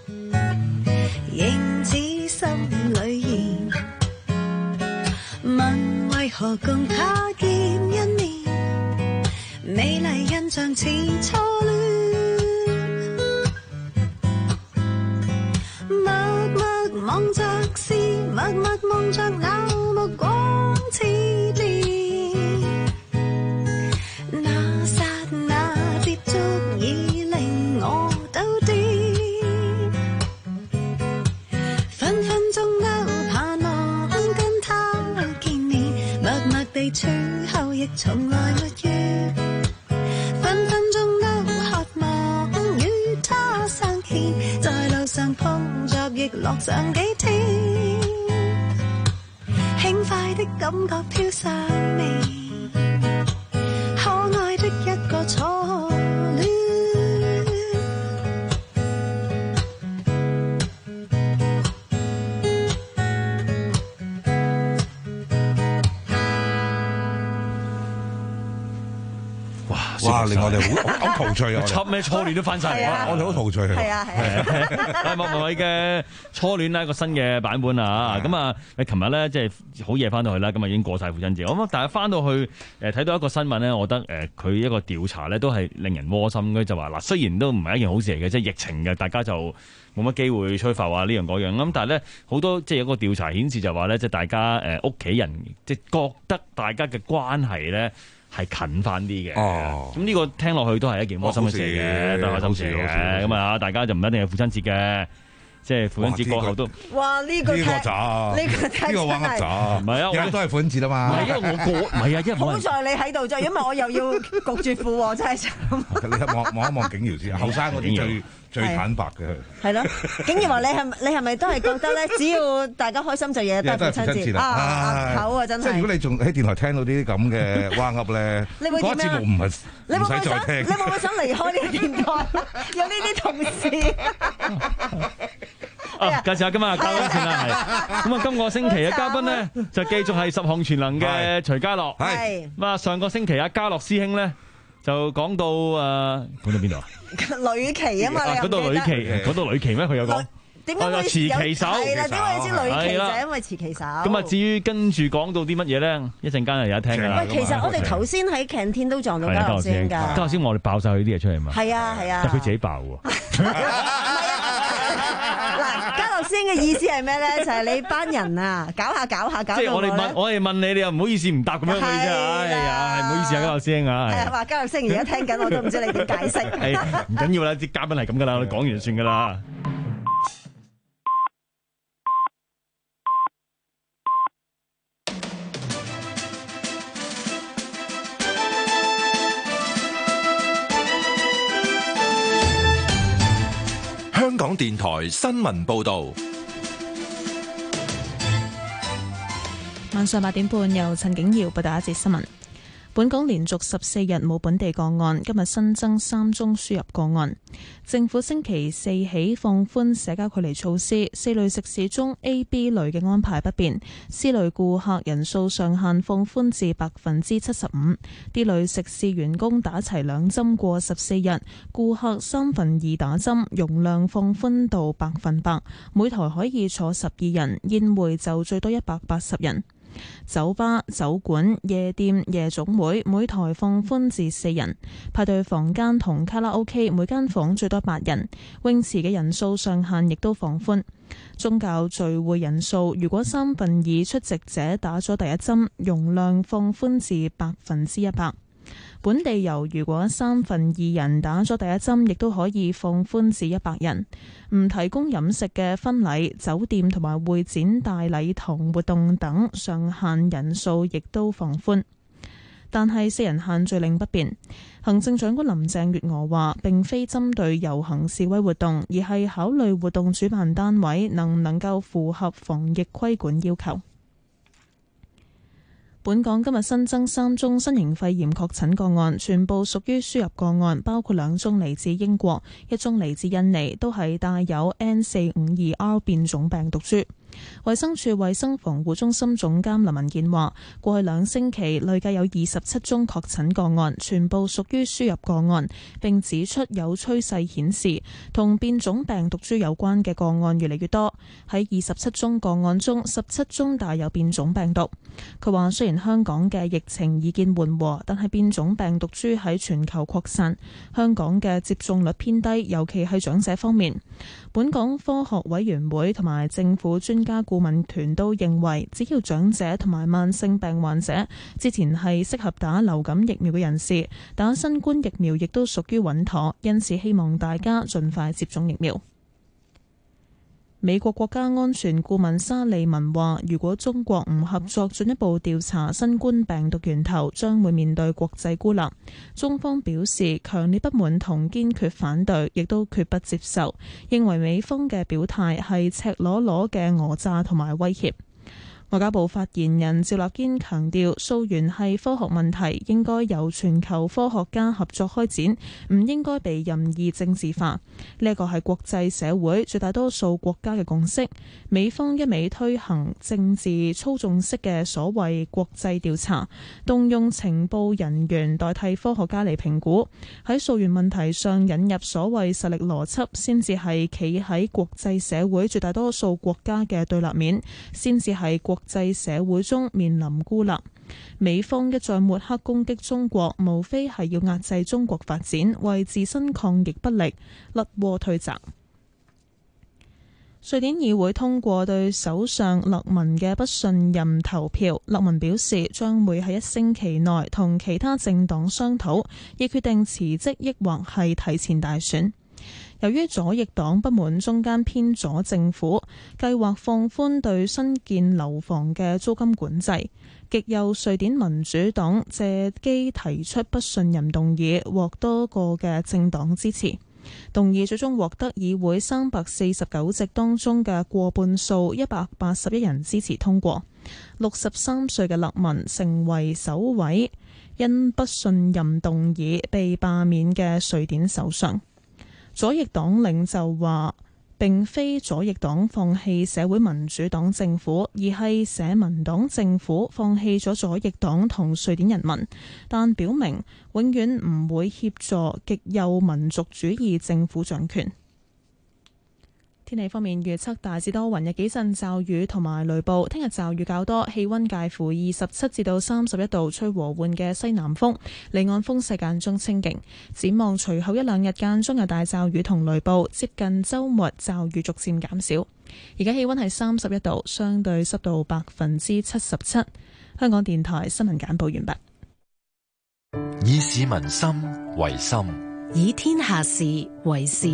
Speaker 14: 仍知心裏言，問為何共他見一面，美麗印象似初戀。默默望着是默默望着那目光痴戀，那剎那接觸已令我都癲，分分鐘都盼望跟他見面，默默地處後亦從來沒怨，分分鐘都渴望與他相見，在路上碰着亦樂上幾天，輕快的感覺飄上面，可愛的一個初戀。
Speaker 12: 哇！令我哋好好陶醉啊！
Speaker 11: 輯咩初戀都翻晒嚟啊！
Speaker 12: 我哋好陶醉啊！
Speaker 13: 係啊係啊！
Speaker 11: 莫文蔚嘅初戀咧，一個新嘅版本啊！咁啊，你琴日咧即係好夜翻到去啦，咁啊已經過晒父親節。咁但係翻到去誒睇到一個新聞咧，我覺得誒佢一個調查咧都係令人窩心嘅，就話嗱，雖然都唔係一件好事嚟嘅，即係疫情嘅，大家就冇乜機會吹浮啊呢樣嗰樣。咁但係咧好多即係有個調查顯示就話咧，即係大家誒屋企人即係覺得大家嘅關係咧係近翻啲嘅，咁呢個聽落去都係一件窩心嘅事嘅，都係開心事嘅。咁啊，大家就唔一定係父親節嘅，即係父親節過後都。
Speaker 13: 哇！呢個
Speaker 12: 呢個渣，
Speaker 13: 呢個真係
Speaker 12: 呢個玩噏渣，
Speaker 11: 唔係啊，
Speaker 12: 我都係父親節啊嘛。
Speaker 11: 唔係因為我過，唔係啊，因為
Speaker 13: 好在你喺度啫，因為我又要焗住褲，真係慘。
Speaker 12: 你望望一望景瑤先，後生嗰啲最最坦白嘅。係
Speaker 13: 咯，景瑤話你係你係咪都係覺得咧？只要大家開心就嘢得父親節啊！口啊，真係。
Speaker 12: 即係如果你仲喺電台聽到呢啲咁嘅蛙噏咧，嗰節目唔係唔使再聽。
Speaker 13: 你會唔會想離開呢個電台？有呢啲同事。
Speaker 11: 啊，介紹下今日嘉賓先啦，係咁啊！今個星期嘅嘉賓咧就繼續係十項全能嘅徐家樂，
Speaker 13: 係
Speaker 11: 咁啊！上個星期阿家樂師兄咧就講到誒，講到邊度啊？
Speaker 13: 呂奇啊嘛，你又
Speaker 11: 講到呂奇，講到呂奇咩？佢有講。
Speaker 13: 點解會
Speaker 11: 持旗手？
Speaker 13: 係啦，點解你知呂奇就
Speaker 11: 係
Speaker 13: 因為持旗手？
Speaker 11: 咁啊，至於跟住講到啲乜嘢咧？一陣間又有得聽㗎啦。
Speaker 13: 喂，其實我哋頭先喺 canteen 都撞到嘉樂先㗎。
Speaker 11: 嘉樂先我哋爆晒佢啲嘢出嚟嘛。
Speaker 13: 係啊係啊。
Speaker 11: 但佢自己爆喎。
Speaker 13: 嗱，嘉樂先嘅意思係咩咧？就係你班人啊，搞下搞下搞到
Speaker 11: 即係我哋問，我哋問你，你又唔好意思唔答咁樣嘅啫。哎呀，係唔好意思啊，嘉樂先啊。
Speaker 13: 係啊，話嘉樂先而家聽緊，我都唔知你點解釋。
Speaker 11: 係唔緊要啦，啲嘉賓係咁㗎啦，我哋講完就算㗎啦。
Speaker 4: 香港電台新聞報道，
Speaker 1: 晚上八點半由陳景瑤報道一節新聞。本港連續十四日冇本地個案，今日新增三宗輸入個案。政府星期四起放寬社交距離措施，四類食肆中 A、B 類嘅安排不變，C 類顧客人數上限放寬至百分之七十五 ，D 類食肆員工打齊兩針過十四日，顧客三分二打針，容量放寬到百分百，每台可以坐十二人，宴會就最多一百八十人。酒吧、酒館、夜店、夜總會每台放寬至四人，派對房間同卡拉 OK 每間房最多八人，泳池嘅人數上限亦都放寬。宗教聚會人數如果三分二出席者打咗第一針，容量放寬至百分之一百。本地遊如果三分二人打咗第一針，亦都可以放寬至一百人。唔提供飲食嘅婚禮、酒店同埋會展大禮堂活動等上限人數亦都放寬，但係四人限聚令不變。行政長官林鄭月娥話，並非針對遊行示威活動，而係考慮活動主辦單位能唔能夠符合防疫規管要求。本港今日新增三宗新型肺炎確診個案，全部屬於輸入個案，包括兩宗嚟自英國，一宗嚟自印尼，都係帶有 N 四五二 R 變種病毒株。衛生署衛生防護中心總監林文健話，過去兩星期累計有二十七宗確診個案，全部屬於輸入個案，並指出有趨勢顯示同變種病毒株有關嘅個案越嚟越多。喺二十七宗個案中，十七宗帶有變種病毒。佢話雖然香港嘅疫情已見緩和，但係變種病毒株喺全球擴散，香港嘅接種率偏低，尤其係長者方面。本港科學委員會同埋政府專家顧問團都認為，只要長者同埋慢性病患者之前係適合打流感疫苗嘅人士，打新冠疫苗亦都屬於穩妥，因此希望大家盡快接種疫苗。美國國家安全顧問沙利文話，如果中國唔合作進一步調查新冠病毒源頭，將會面對國際孤立。中方表示強烈不滿同堅決反對，亦都決不接受，認為美方嘅表態係赤裸裸嘅訛詐同埋威脅。外交部發言人趙立堅強調，溯源係科學問題，應該由全球科學家合作開展，唔應該被任意政治化。呢一個係國際社會絕大多數國家嘅共識。美方一味推行政治操縱式嘅所謂國際調查，動用情報人員代替科學家嚟評估，喺溯源問題上引入所謂實力邏輯，先至係企喺國際社會絕大多數國家嘅對立面，先至係國國際社會中面臨孤立。美方一再抹黑攻擊中國，無非係要壓制中國發展，為自身抗疫不力甩鍋推責。瑞典議會通過對首相勒文嘅不信任投票，勒文表示將會喺一星期內同其他政黨商討，以決定辭職抑或係提前大選。由於左翼黨不滿中間偏左政府計劃放寬對新建樓房嘅租金管制，極右瑞典民主黨借機提出不信任動議，獲多個嘅政黨支持。動議最終獲得議會三百四十九席當中嘅過半數一百八十一人支持通過。六十三歲嘅勒文成為首位因不信任動議被罷免嘅瑞典首相。左翼黨領袖話並非左翼黨放棄社會民主黨政府，而係社民黨政府放棄咗左翼黨同瑞典人民，但表明永遠唔會協助極右民族主義政府掌權。天氣方面預測大致多雲，有幾陣驟雨同埋雷暴。聽日驟雨較多，氣溫介乎二十七至到三十一度，吹和緩嘅西南風，離岸風勢間中清勁。展望隨後一兩日間中有大驟雨同雷暴，接近週末驟雨逐漸減少。而家氣溫係三十一度，相對濕度百分之七十七。香港電台新聞簡報完畢。
Speaker 4: 以市民心為心，
Speaker 6: 以天下事為事。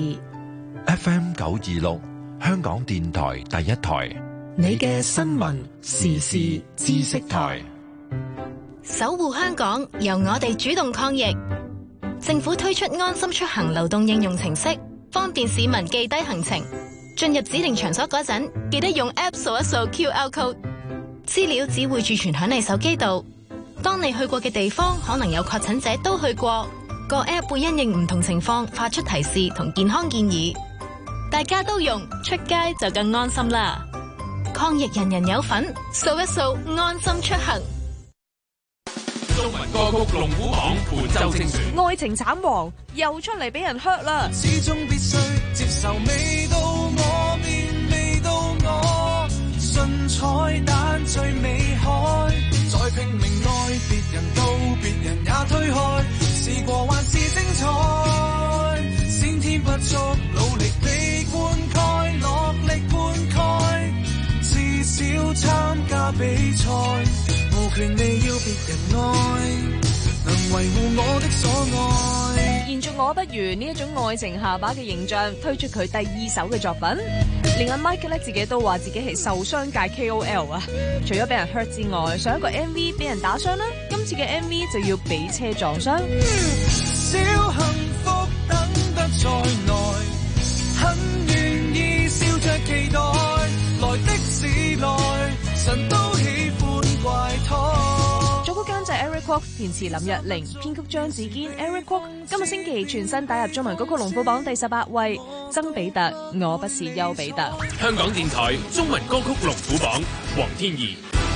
Speaker 4: F M 九二六，香港電台第一台，
Speaker 6: 你嘅新聞時事知識台，
Speaker 15: 守護香港，由我哋主動抗疫。政府推出安心出行流動應用程式，方便市民記低行程。進入指定場所嗰陣，記得用 App 掃一掃 Q R code， 資料只會儲存響你手機度。當你去過嘅地方可能有確診者都去過，個 App 會因應唔同情況發出提示同健康建議。大家都用，出街就更安心啦！抗疫人人有份，掃一掃安心出行。
Speaker 16: 中文歌曲龍虎榜本周精選，
Speaker 2: 愛情慘王又出嚟俾人 hurt 啦！
Speaker 17: 始終必須接受，未到我面，未到我信彩蛋最美海，再拼命愛別人到別人也推開，試過還是精彩，先天不足努力被灌溉，落力灌溉，至少參加比賽，無權利要別人愛，能維護我的所愛。
Speaker 2: 延續我不如呢一種愛情下巴嘅形象，推出佢第二首嘅作品。連阿 Mike 咧自己都話自己係受傷界 K O L 啊！除咗俾人 hurt 之外，上一個 M V 俾人打傷啦，今次嘅 M V 就要俾車撞傷。
Speaker 17: 小幸福等得再耐，很願意笑着期待，來的是來，神都喜歡怪胎。
Speaker 2: 作曲監製 Eric Kwok， 填詞林若寧，編曲張子堅 Eric Kwok。今個星期全新打入中文歌曲龍虎榜第十八位，曾比特，我不是丘比特。
Speaker 16: 香港電台中文歌曲龍虎榜，黃天怡。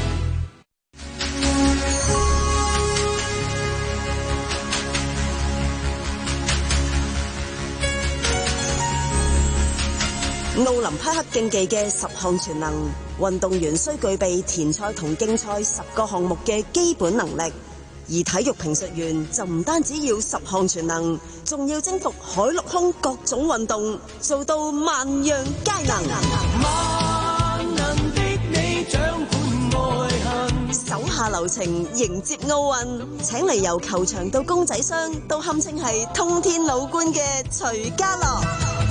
Speaker 18: 奧林匹克競技嘅十項全能，運動員需具備田賽同競賽十個項目嘅基本能力，而體育評述員就唔單止要十項全能，仲要征服海陸空各種運動，做到萬樣皆能。萬能的你掌管愛恨，手下留情迎接奧運，請嚟由球場到公仔箱都堪稱係通天老倌嘅徐家樂。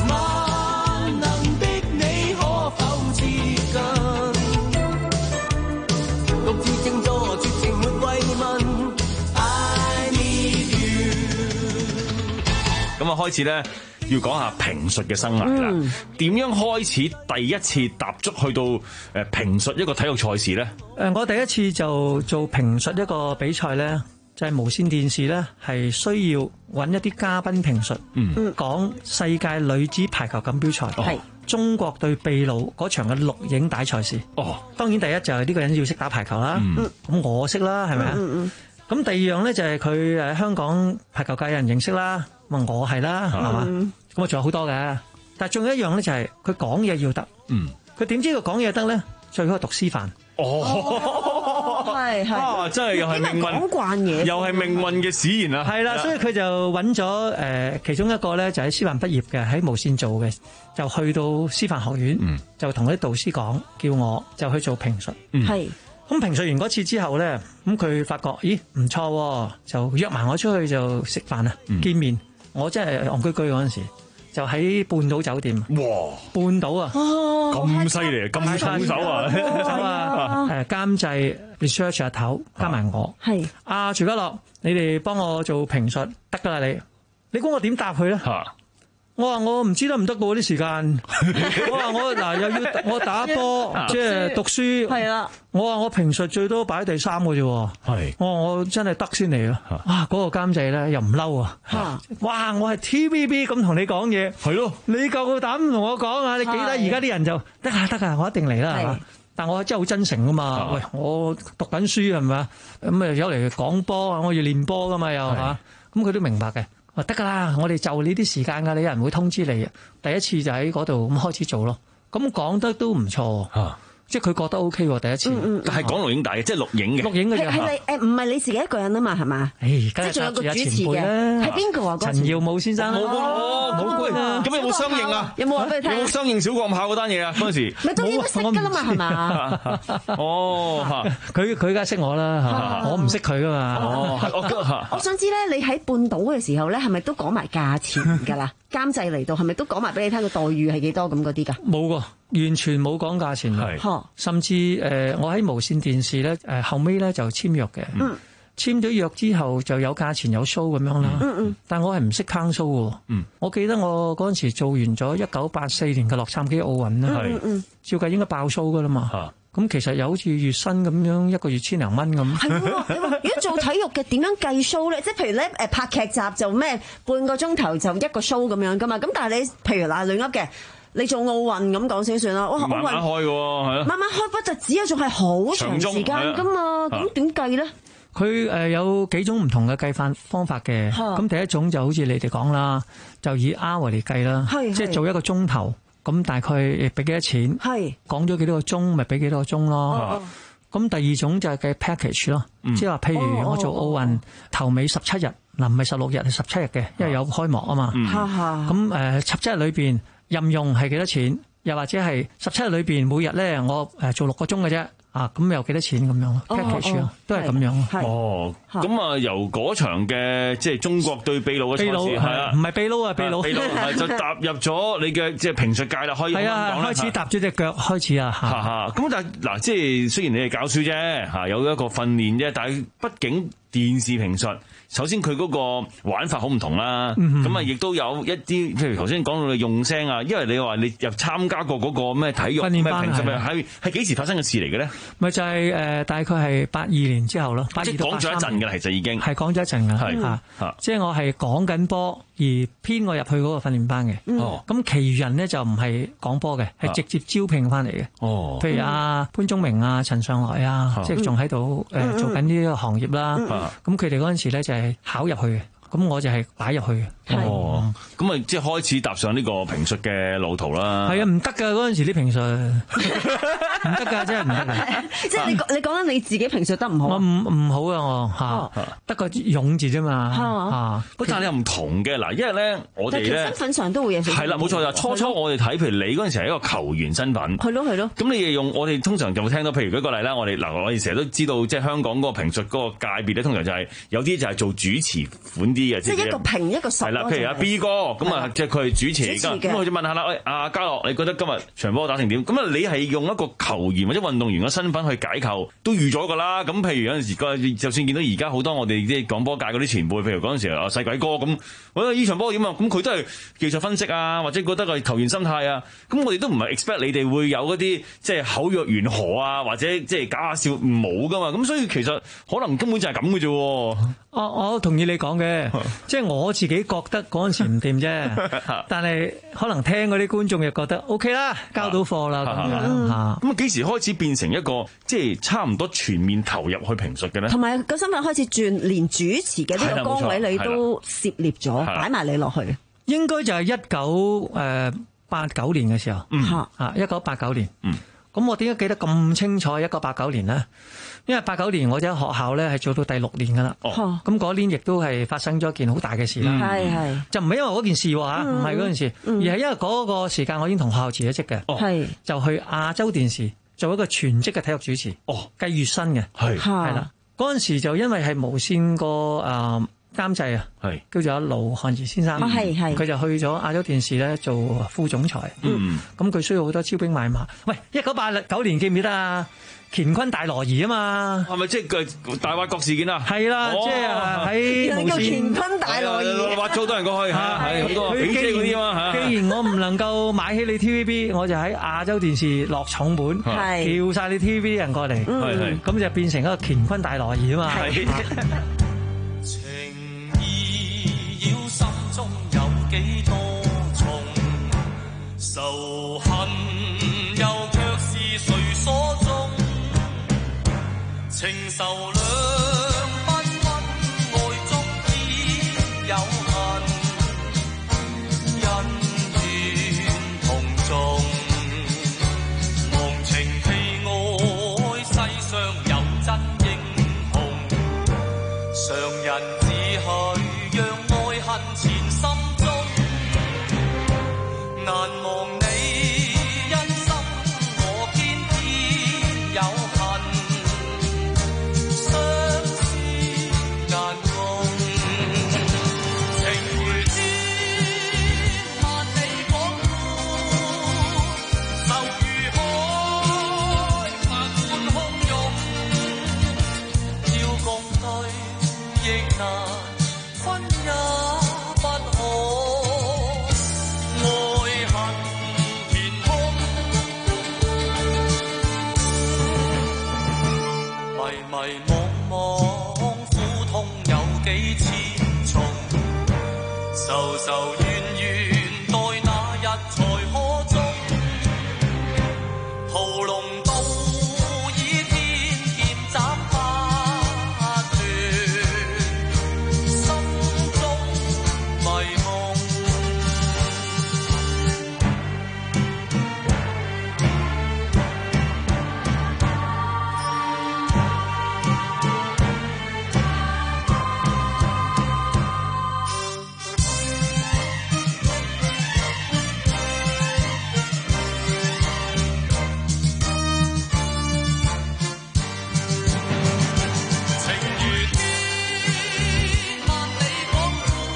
Speaker 11: 咁啊，開始咧要講下評述嘅生涯啦。點、嗯、樣開始第一次踏足去到誒評述一個體育賽事咧？
Speaker 19: 誒，我第一次就做評述一個比賽咧，就係、是、無線電視咧，係需要揾一啲嘉賓評述，嗯，講世界女子排球錦標賽，係、哦、中國對秘魯嗰場嘅錄影帶賽事。哦，當然第一就係呢個人要識打排球啦，咁、嗯、我識啦，係咪啊？咁、嗯嗯、第二樣咧就係佢誒香港排球界有人認識啦。我係啦，係嘛？咁啊，仲有好多嘅，但係仲有一樣咧，就係佢講嘢要得。嗯，佢點知佢講嘢得咧？最好係讀師範。
Speaker 13: 哦，係係、
Speaker 11: 啊，真係又係命運，
Speaker 13: 講慣嘢，
Speaker 11: 又係命運嘅使然啊！
Speaker 19: 係啦，所以佢就揾咗誒其中一個咧，就喺師範畢業嘅，喺無線做嘅，就去到師範學院，嗯、就同啲導師講，叫我就去做評述。係、嗯。咁評述完嗰次之後咧，咁佢發覺，咦唔錯，就約埋我出去就食飯啊，嗯、見面。我真係戇居居嗰陣時，就喺半島酒店。哇！半島啊，
Speaker 11: 咁犀利，咁重手啊！
Speaker 19: 手啊！誒監製 research 阿頭加埋我。係阿徐家樂，你哋幫我做評述得㗎啦！你你估我點答佢咧？ 我話我唔知得唔得過啲時間，我話我嗱又要我打波，即係讀書，係啦。我話我評述最多擺第三個啫，係。我話我真係得先嚟咯。哇！嗰個監製咧又唔嬲啊！哇！我係 T V B 咁同你講嘢，係咯。你夠膽同我講啊？你記得而家啲人就得啊得啊，我一定嚟啦，係嘛？但我真係好真誠噶嘛。喂，我讀緊書係咪啊？咁啊有嚟講波啊，我要練波噶嘛又嚇。咁佢都明白嘅。話得㗎啦，我哋就呢啲時間㗎，你有人會通知你。第一次就喺嗰度咁開始做咯，咁講得都唔錯。啊即係佢覺得 O K 喎，第一次。嗯嗯、但係講錄影帶嘅，即係錄影嘅。錄影嘅係係你誒，唔係你自己一個人啊嘛，係嘛？誒，即係仲有個主持嘅，係邊個啊？
Speaker 11: 陳耀
Speaker 19: 武先生。
Speaker 11: 冇冇冇貴啊！咁有冇相應啊？
Speaker 19: 有冇話俾你聽？
Speaker 11: 有冇相應小鋼炮嗰單嘢啊？嗰陣時。
Speaker 13: 咪都應該識㗎啦嘛，係嘛？
Speaker 11: 哦，
Speaker 19: 佢佢梗係識我啦，我唔識佢㗎嘛。
Speaker 13: 哦，我想知咧，你喺半島嘅時候咧，係咪都講埋價錢㗎啦？監製嚟到係咪都講埋俾你聽個待遇係幾多咁嗰啲㗎？
Speaker 19: 冇喎。完全冇講價錢嘅，甚至誒、呃、我喺無線電視咧誒、呃、後尾咧就簽約嘅，嗯、簽咗約之後就有價錢有 show 咁樣啦。嗯嗯、但我係唔識坑 show 喎。嗯、我記得我嗰陣時做完咗一九八四年嘅洛杉磯奧運咧，嗯嗯、照計應該爆 show 噶啦嘛。咁、啊、其實又好似月薪咁樣一個月千零蚊咁。
Speaker 13: 係喎，你話如果做體育嘅點樣計 show 咧？即係譬如咧誒拍劇集就咩半個鐘頭就一個 show 咁樣噶嘛。咁但係你譬如嗱亂噏嘅。你做奧運咁講先算啦，哇！
Speaker 11: 慢慢開嘅喎，係咯，
Speaker 13: 慢慢開不就只係仲係好長時間噶嘛？咁點計咧？
Speaker 19: 佢誒有幾種唔同嘅計法方法嘅。咁第一種就好似你哋講啦，就以 hour 嚟計啦，即係做一個鐘頭，咁大概俾幾多錢？係講咗幾多個鐘，咪俾幾多個鐘咯。咁第二種就係計 package 咯，即係話譬如我做奧運頭尾十七日，嗱唔係十六日係十七日嘅，因為有開幕啊嘛。咁誒十七日裏邊。任用係幾多錢？又或者係十七日裏邊每日咧，我誒做六個鐘嘅啫。啊，咁又幾多錢咁樣咯 ？package 啊，都係咁樣。
Speaker 11: 哦，咁啊，由嗰場嘅即係中國對秘魯嘅賽事係啊，
Speaker 19: 唔係秘魯啊，秘魯，
Speaker 11: 秘魯係就踏入咗你嘅即係評述界啦，可以咁講啦。
Speaker 19: 開始踏咗隻腳，開始啊。
Speaker 11: 咁但係嗱，即係雖然你係教書啫，嚇有一個訓練啫，但係畢竟電視評述。首先佢嗰個玩法好唔同啦，咁啊亦都有一啲，譬如頭先講到你用聲啊，因為你話你又參加過嗰個咩體育咩評述，係係幾時發生嘅事嚟嘅咧？
Speaker 19: 咪就係、是、誒、呃、大概係八二年之後咯，
Speaker 11: 即係講咗一陣嘅啦，其實已經
Speaker 19: 係講咗一陣嘅，係嚇，嗯、即係我係講緊波而編我入去嗰個訓練班嘅。哦、嗯，咁其餘人咧就唔係講波嘅，係直接招聘翻嚟嘅。哦，譬如阿潘宗明啊、陳上來啊，嗯、即係仲喺度誒做緊呢個行業啦。咁佢哋嗰陣時咧就係考入去嘅。咁我就係擺入去嘅。
Speaker 11: 哦，咁啊，即係開始踏上呢個評述嘅路途啦。
Speaker 19: 係啊，唔得噶嗰陣時啲評述，唔得噶，真係唔得噶。
Speaker 13: 即係你你講緊你自己評述得唔好。
Speaker 19: 我唔唔好啊，我嚇，得個勇字啫嘛。
Speaker 11: 嚇，但係你又唔同嘅嗱，因為咧我哋咧
Speaker 13: 身份上都會有。
Speaker 11: 係啦，冇錯就初初我哋睇，譬如你嗰陣時係一個球員身份。
Speaker 13: 係咯係咯。咁
Speaker 11: 你哋用我哋通常就會聽到，譬如舉個例啦，我哋嗱我哋成日都知道，即係香港嗰個評述嗰個界別咧，通常就係有啲就係做主持款啲。
Speaker 13: 即係一個評一個述。
Speaker 11: 係啦，譬如阿 B 哥咁啊，即係佢係主持嚟㗎。咁我就問下啦，喂，阿嘉樂，你覺得今日場波打成點？咁啊，你係用一個球員或者運動員嘅身份去解構，都預咗㗎啦。咁譬如有陣時個，就算見到而家好多我哋即係廣播界嗰啲前輩，譬如嗰陣時啊細鬼哥咁，我覺得呢場波點啊？咁佢都係技術分析啊，或者覺得個球員心態啊。咁我哋都唔係 expect 你哋會有嗰啲即係口若懸河啊，或者即係搞下笑冇㗎嘛。咁所以其實可能根本就係咁嘅啫。
Speaker 19: 我我同意你講嘅。即係我自己覺得嗰陣時唔掂啫，但係可能聽嗰啲觀眾又覺得 O K 啦，交到貨啦咁樣嚇。咁啊幾時開始變成一個即係差唔多全面投入去評述嘅咧？
Speaker 13: 同埋個身份開始轉，連主持嘅呢個崗位你都涉獵咗，擺埋你落去。
Speaker 19: 應該就係一九誒八九年嘅時候，嚇一九八九年。咁我點解記得咁清楚一九八九年咧？因為八九年我就喺學校咧係做到第六年噶啦，咁嗰、哦、年亦都係發生咗一件好大嘅事啦。係係、嗯、就唔係因為嗰件事喎，唔係嗰件事，嗯、而係因為嗰個時間我已經同學校辭咗職嘅，係、哦、就去亞洲電視做一個全職嘅體育主持，哦，計月薪嘅，係係啦。嗰陣時就因為係無線個誒監製啊，
Speaker 11: 係
Speaker 19: 叫做阿盧漢儀先生，
Speaker 13: 哦係係
Speaker 19: 佢就去咗亞洲電視咧做副總裁。
Speaker 11: 嗯，
Speaker 19: 咁佢需要好多招兵買馬。喂，一九八九年記唔記得啊？乾坤大挪移啊嘛，
Speaker 11: 係咪即係個大挖角事件啊？
Speaker 19: 係啦，即係喺無線
Speaker 13: 乾坤大挪移，
Speaker 11: 挖咗好多人過去嚇，係好多比車嗰啲啊嘛嚇。
Speaker 19: 既然我唔能夠買起你 T V B， 我就喺亞洲電視落重本，叫晒你 T V B 人過嚟，咁就變成一個乾坤大挪移啊嘛。
Speaker 17: 情意繞心中有幾多重，仇恨又卻是誰所中？情仇兩不分，愛中必有恨，恩怨同重，忘情棄愛，世上有真英雄。常人只許讓愛恨纏心中，難忘你因心我偏偏有恨，相思眼共，情如天萬里廣闊，愁如海百般洶湧，要共對亦難，分也不可，愛恨填空，迷迷惘惘，苦痛有幾千重，愁愁怨怨，待那日才可終，屠龍刀以天劍斬八段，心中迷夢。情如天萬里廣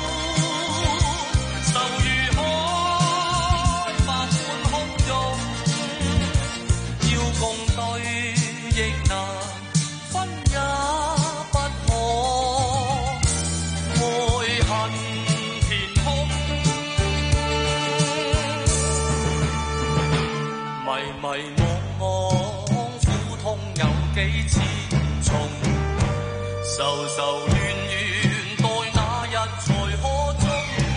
Speaker 17: 闊，愁如海百般洶湧，要共對亦難，分也不可，愛恨填空，迷迷惘惘，苦痛有幾千重，愁愁怨怨，待那日才可終，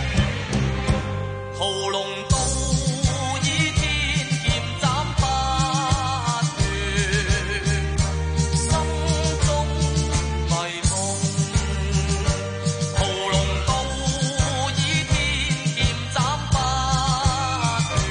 Speaker 17: 屠龍刀以天劍斬八段，心中迷夢，屠龍刀以天劍斬八段，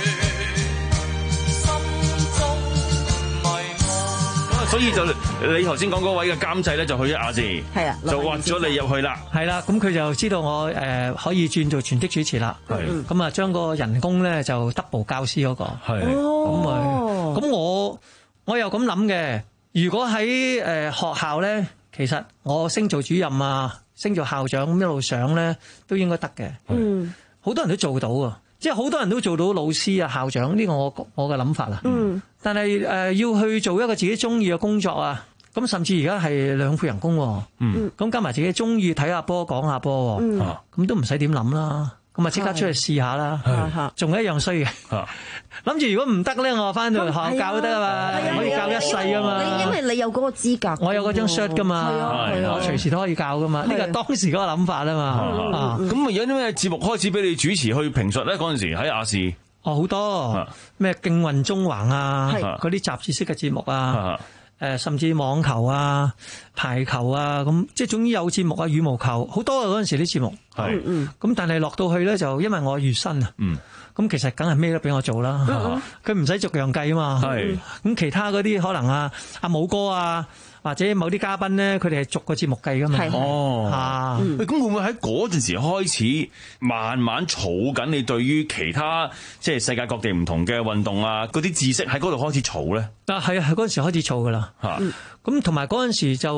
Speaker 17: 心中迷夢。
Speaker 11: 所以就你頭先講嗰位嘅監製咧，就去咗亞視，
Speaker 13: 係啊，
Speaker 11: 就挖咗你入去啦。
Speaker 19: 係啦，咁佢就知道我誒、呃、可以轉做全職主持啦。
Speaker 11: 係
Speaker 19: 咁啊，將個人工咧就 double 教師嗰、個。
Speaker 11: 係
Speaker 19: 咁啊，咁我我又咁諗嘅。如果喺誒、呃、學校咧，其實我升做主任啊，升做校長咁一路上咧，都應該得嘅。
Speaker 13: 嗯，
Speaker 19: 好多人都做到啊，即係好多人都做到老師啊、校長，呢個我我嘅諗法啦。
Speaker 13: 嗯，
Speaker 19: 但係誒、呃、要去做一個自己中意嘅工作啊。咁甚至而家係兩倍人工喎，
Speaker 11: 嗯，
Speaker 19: 咁加埋自己中意睇下波講下波，
Speaker 13: 嗯，
Speaker 19: 咁都唔使點諗啦，咁啊即刻出去試下啦，仲一樣衰嘅，諗住如果唔得咧，我翻到學校教都得啊嘛，可以教一世啊嘛，
Speaker 13: 你因為你有嗰個資格，
Speaker 19: 我有嗰張 cert 噶嘛，
Speaker 13: 係啊係啊
Speaker 19: 我隨時都可以教噶嘛，呢個係當時嗰個諗法啊嘛，
Speaker 11: 咁啊有啲咩節目開始俾你主持去評述咧？嗰陣時喺亞視，
Speaker 19: 哦好多咩競運中環啊，嗰啲雜誌式嘅節目啊。誒，甚至網球啊、排球啊，咁即係總之有節目啊，羽毛球好多啊，嗰陣時啲節目。
Speaker 11: 係，
Speaker 13: 嗯
Speaker 19: 咁但係落到去咧，就因為我月薪啊，
Speaker 11: 嗯，
Speaker 19: 咁其實梗係咩都俾我做啦，佢唔使逐樣計啊嘛。
Speaker 11: 係，
Speaker 19: 咁其他嗰啲可能啊，阿武哥啊。或者某啲嘉賓咧，佢哋係逐個節目計噶嘛。
Speaker 11: 哦，
Speaker 19: 啊，
Speaker 11: 咁會唔會喺嗰陣時開始慢慢儲緊你對於其他即係世界各地唔同嘅運動啊嗰啲知識喺嗰度開始儲咧？
Speaker 19: 啊，係啊，係嗰陣時開始儲噶啦。嚇，咁同埋嗰陣時就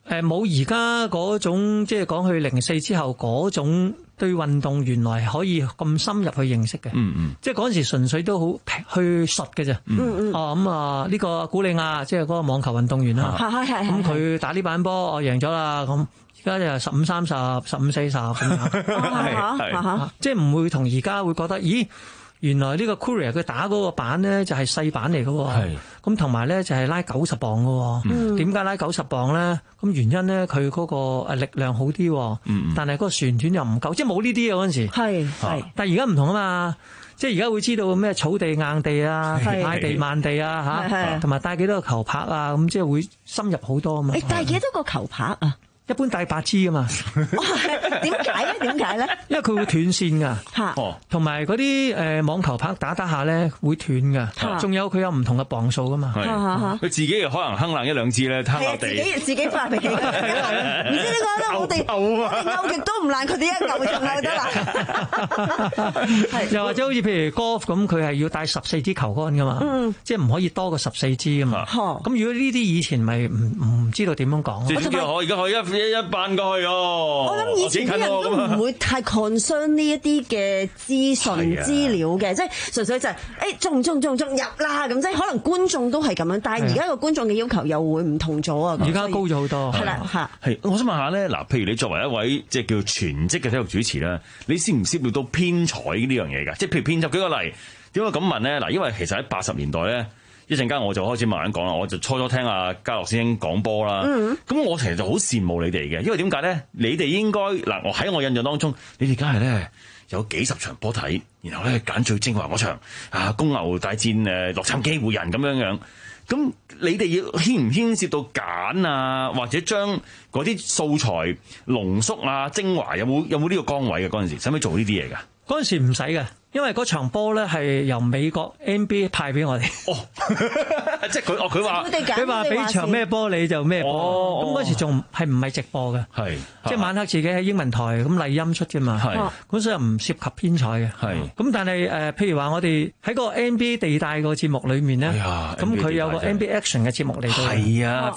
Speaker 19: 誒冇而家嗰種即係講去零四之後嗰種對運動原來可以咁深入去認識嘅。
Speaker 11: 嗯嗯，
Speaker 19: 即係嗰陣時純粹都好去術嘅啫。
Speaker 13: 嗯嗯。
Speaker 19: 哦咁啊，呢個古利亞即係嗰個網球運動員啦。
Speaker 13: 係係係。
Speaker 19: 咁佢打呢板波，我贏咗啦。咁而家就十五三十、十五四十咁樣。
Speaker 13: 係係。
Speaker 19: 即係唔會同而家會覺得，咦？原來呢個 Courier 佢打嗰個板咧就係細板嚟嘅喎，咁同埋咧就係拉九十磅嘅喎。點解拉九十磅咧？咁原因咧佢嗰個誒力量好啲，
Speaker 11: 嗯、
Speaker 19: 但係嗰個旋轉又唔夠，即係冇呢啲嘅嗰陣時。
Speaker 13: 係係，
Speaker 19: 但係而家唔同啊嘛，即係而家會知道咩草地硬地啊、踩地慢地啊嚇，同埋帶幾多個球拍啊，咁即係會深入好多啊嘛。
Speaker 13: 你帶幾多個球拍啊？
Speaker 19: 一般帶八支㗎嘛。
Speaker 13: 點解咧？點解咧？
Speaker 19: 因為佢會斷線㗎，嚇，同埋嗰啲誒網球拍打打下咧會斷㗎，仲有佢有唔同嘅磅數㗎嘛。
Speaker 11: 佢自己又可能哼爛一兩支咧，攤落地。
Speaker 13: 自己自己發脾氣，唔知點解咧？我哋我哋拗極都唔爛，佢哋一拗就拗得爛。
Speaker 19: 又或者好似譬如 golf 咁，佢係要帶十四支球桿㗎嘛，即係唔可以多過十四支㗎嘛。咁如果呢啲以前咪唔唔知道點樣講。
Speaker 11: 即係叫我而家可以一一一班過去哦。
Speaker 13: 我諗以前啲人都唔會太 concern 呢一啲嘅資訊資料嘅，即係純粹就係誒中唔中中中入啦咁，即係可能觀眾都係咁樣，但係而家個觀眾嘅要求又會唔同咗啊！
Speaker 19: 而家高咗好多。
Speaker 13: 係啦嚇。
Speaker 11: 係，我想問下咧，嗱，譬如你作為一位即係叫全職嘅體育主持咧，你涉唔涉獵到編採呢樣嘢㗎？即係譬如編輯，舉個例，點解咁問咧？嗱，因為其實喺八十年代咧。一陣間我就開始慢慢講啦，我就初初聽阿家樂師兄講波啦。咁、嗯、我其實就好羨慕你哋嘅，因為點解咧？你哋應該嗱，我喺我印象當中，你哋梗係咧有幾十場波睇，然後咧揀最精華嗰場啊，公牛大戰誒洛杉磯湖人咁樣樣。咁你哋要牽唔牽涉到揀啊，或者將嗰啲素材濃縮啊、精華，有冇有冇呢個崗位嘅嗰陣時，使唔使做呢啲嘢㗎？
Speaker 19: 嗰陣時唔使嘅。因為嗰場波咧係由美國 N B A 派俾我哋，哦，
Speaker 11: 即係佢，哦佢話
Speaker 19: 佢話俾場咩波你就咩波，咁嗰時仲係唔係直播嘅，
Speaker 11: 係
Speaker 19: 即係晚黑自己喺英文台咁麗音出啫嘛，係，咁所以唔涉及編採嘅，係，咁但係誒，譬如話我哋喺個 N B A 地帶個節目裏面咧，咁佢有個 N B A Action 嘅節目嚟到，
Speaker 11: 係啊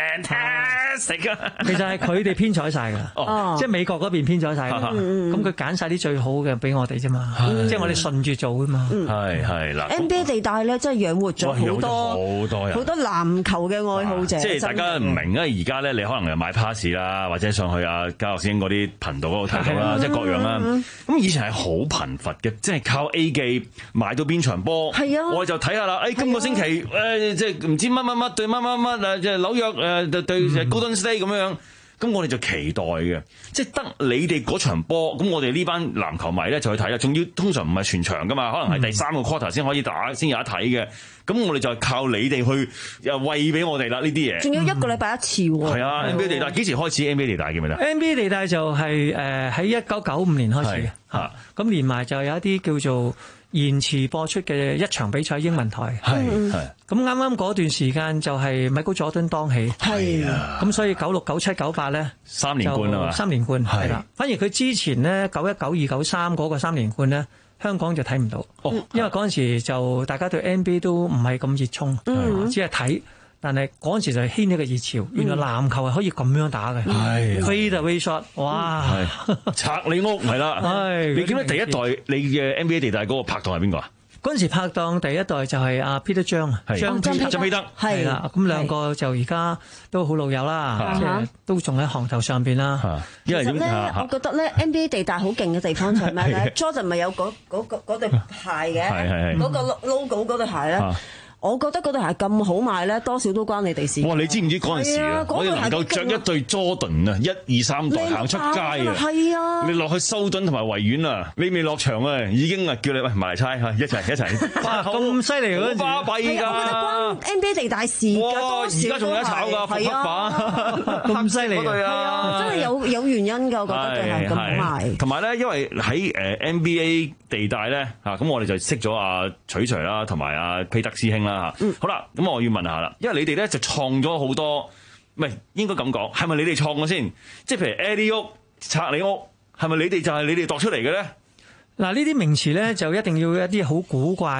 Speaker 11: ，fantastic 啊，
Speaker 19: 其實係佢哋編採晒㗎，即係美國嗰邊編採晒，咁佢揀晒啲最好嘅俾我哋啫嘛，即係我哋順住做㗎嘛，係係啦。
Speaker 13: N B A 地帶咧，真係養活咗好多
Speaker 11: 好多人，
Speaker 13: 好多籃球嘅愛好者。
Speaker 11: 即係大家唔明，因為而家咧，你可能又買 pass 啦，或者上去啊家樂師兄嗰啲頻道嗰度睇到啦，即係各樣啦。咁以前係好貧乏嘅，即係靠 A 記買到邊場波，係啊，我就睇下啦。誒，今個星期誒，即係唔知乜乜乜對乜乜乜啊，即係紐約誒對 Golden State 咁樣。咁我哋就期待嘅，即係得你哋嗰場波，咁我哋呢班籃球迷咧就去睇啦。仲要通常唔係全場噶嘛，可能係第三個 quarter 先可以打，先有得睇嘅。咁我哋就係靠你哋去又餵俾我哋啦呢啲嘢。
Speaker 13: 仲要一個禮拜一次喎。係
Speaker 11: 啊 ，N B A 地帶幾時開始 N B A 地帶記唔記得
Speaker 19: ？N B A 地帶就係誒喺一九九五年開始嘅嚇，咁連埋就有一啲叫做延遲播出嘅一場比賽英文台，係係。咁啱啱嗰段時間就係米高佐敦當起，係啊。咁所以九六、九七、九八咧
Speaker 11: 三連冠啊嘛，
Speaker 19: 三連冠係啦。反而佢之前咧九一、九二、九三嗰個三連冠咧，香港就睇唔到，哦，因為嗰陣時就大家對 N B A 都唔係咁熱衷，嗯、只係睇。但係嗰陣時就係掀起個熱潮，原來籃球係可以咁樣打嘅，係 fadeaway shot，哇！
Speaker 11: 拆你屋係啦，你記得第一代你嘅 N B A 地帶嗰個拍檔係邊個啊？
Speaker 19: 嗰陣時拍檔第一代就係阿 Peter 張啊，
Speaker 11: 張張彼得
Speaker 19: 係啦，咁兩個就而家都好老友啦，即係都仲喺行頭上邊啦。
Speaker 13: 因為咧，我覺得咧 N B A 地帶好勁嘅地方就係咩咧 ？Jordan 咪有嗰嗰個嗰對鞋嘅，嗰個 logo 嗰對鞋咧。我覺得嗰對鞋咁好賣咧，多少都關你哋事。
Speaker 11: 哇！你知唔知嗰陣時啊，我哋能夠着一對 Jordan 啊，一二三代行出街啊，
Speaker 13: 係啊！
Speaker 11: 你落去修頓同埋維園啊，你未落場啊，已經啊叫你喂埋嚟猜嚇，一齊一齊。
Speaker 19: 哇！咁犀利嗰陣時，
Speaker 11: 巴閉㗎！
Speaker 13: 我覺得關 N B A 地帶事㗎，多
Speaker 11: 而家仲有得炒㗎，復刻版
Speaker 19: 咁犀利
Speaker 11: 對啊！
Speaker 13: 真係有有原因㗎，我覺得對鞋咁好賣。
Speaker 11: 同埋咧，因為喺誒 N B A 地帶咧嚇，咁我哋就識咗阿許徐啦，同埋阿彼得師兄啦。嗯、好啦，咁我要問下啦，因為你哋咧就創咗好多，唔係應該咁講，係咪你哋創嘅先？即係譬如 Eddie 屋拆你屋，係咪你哋就係你哋度出嚟嘅咧？
Speaker 19: 嗱，呢啲名詞咧就一定要一啲好古怪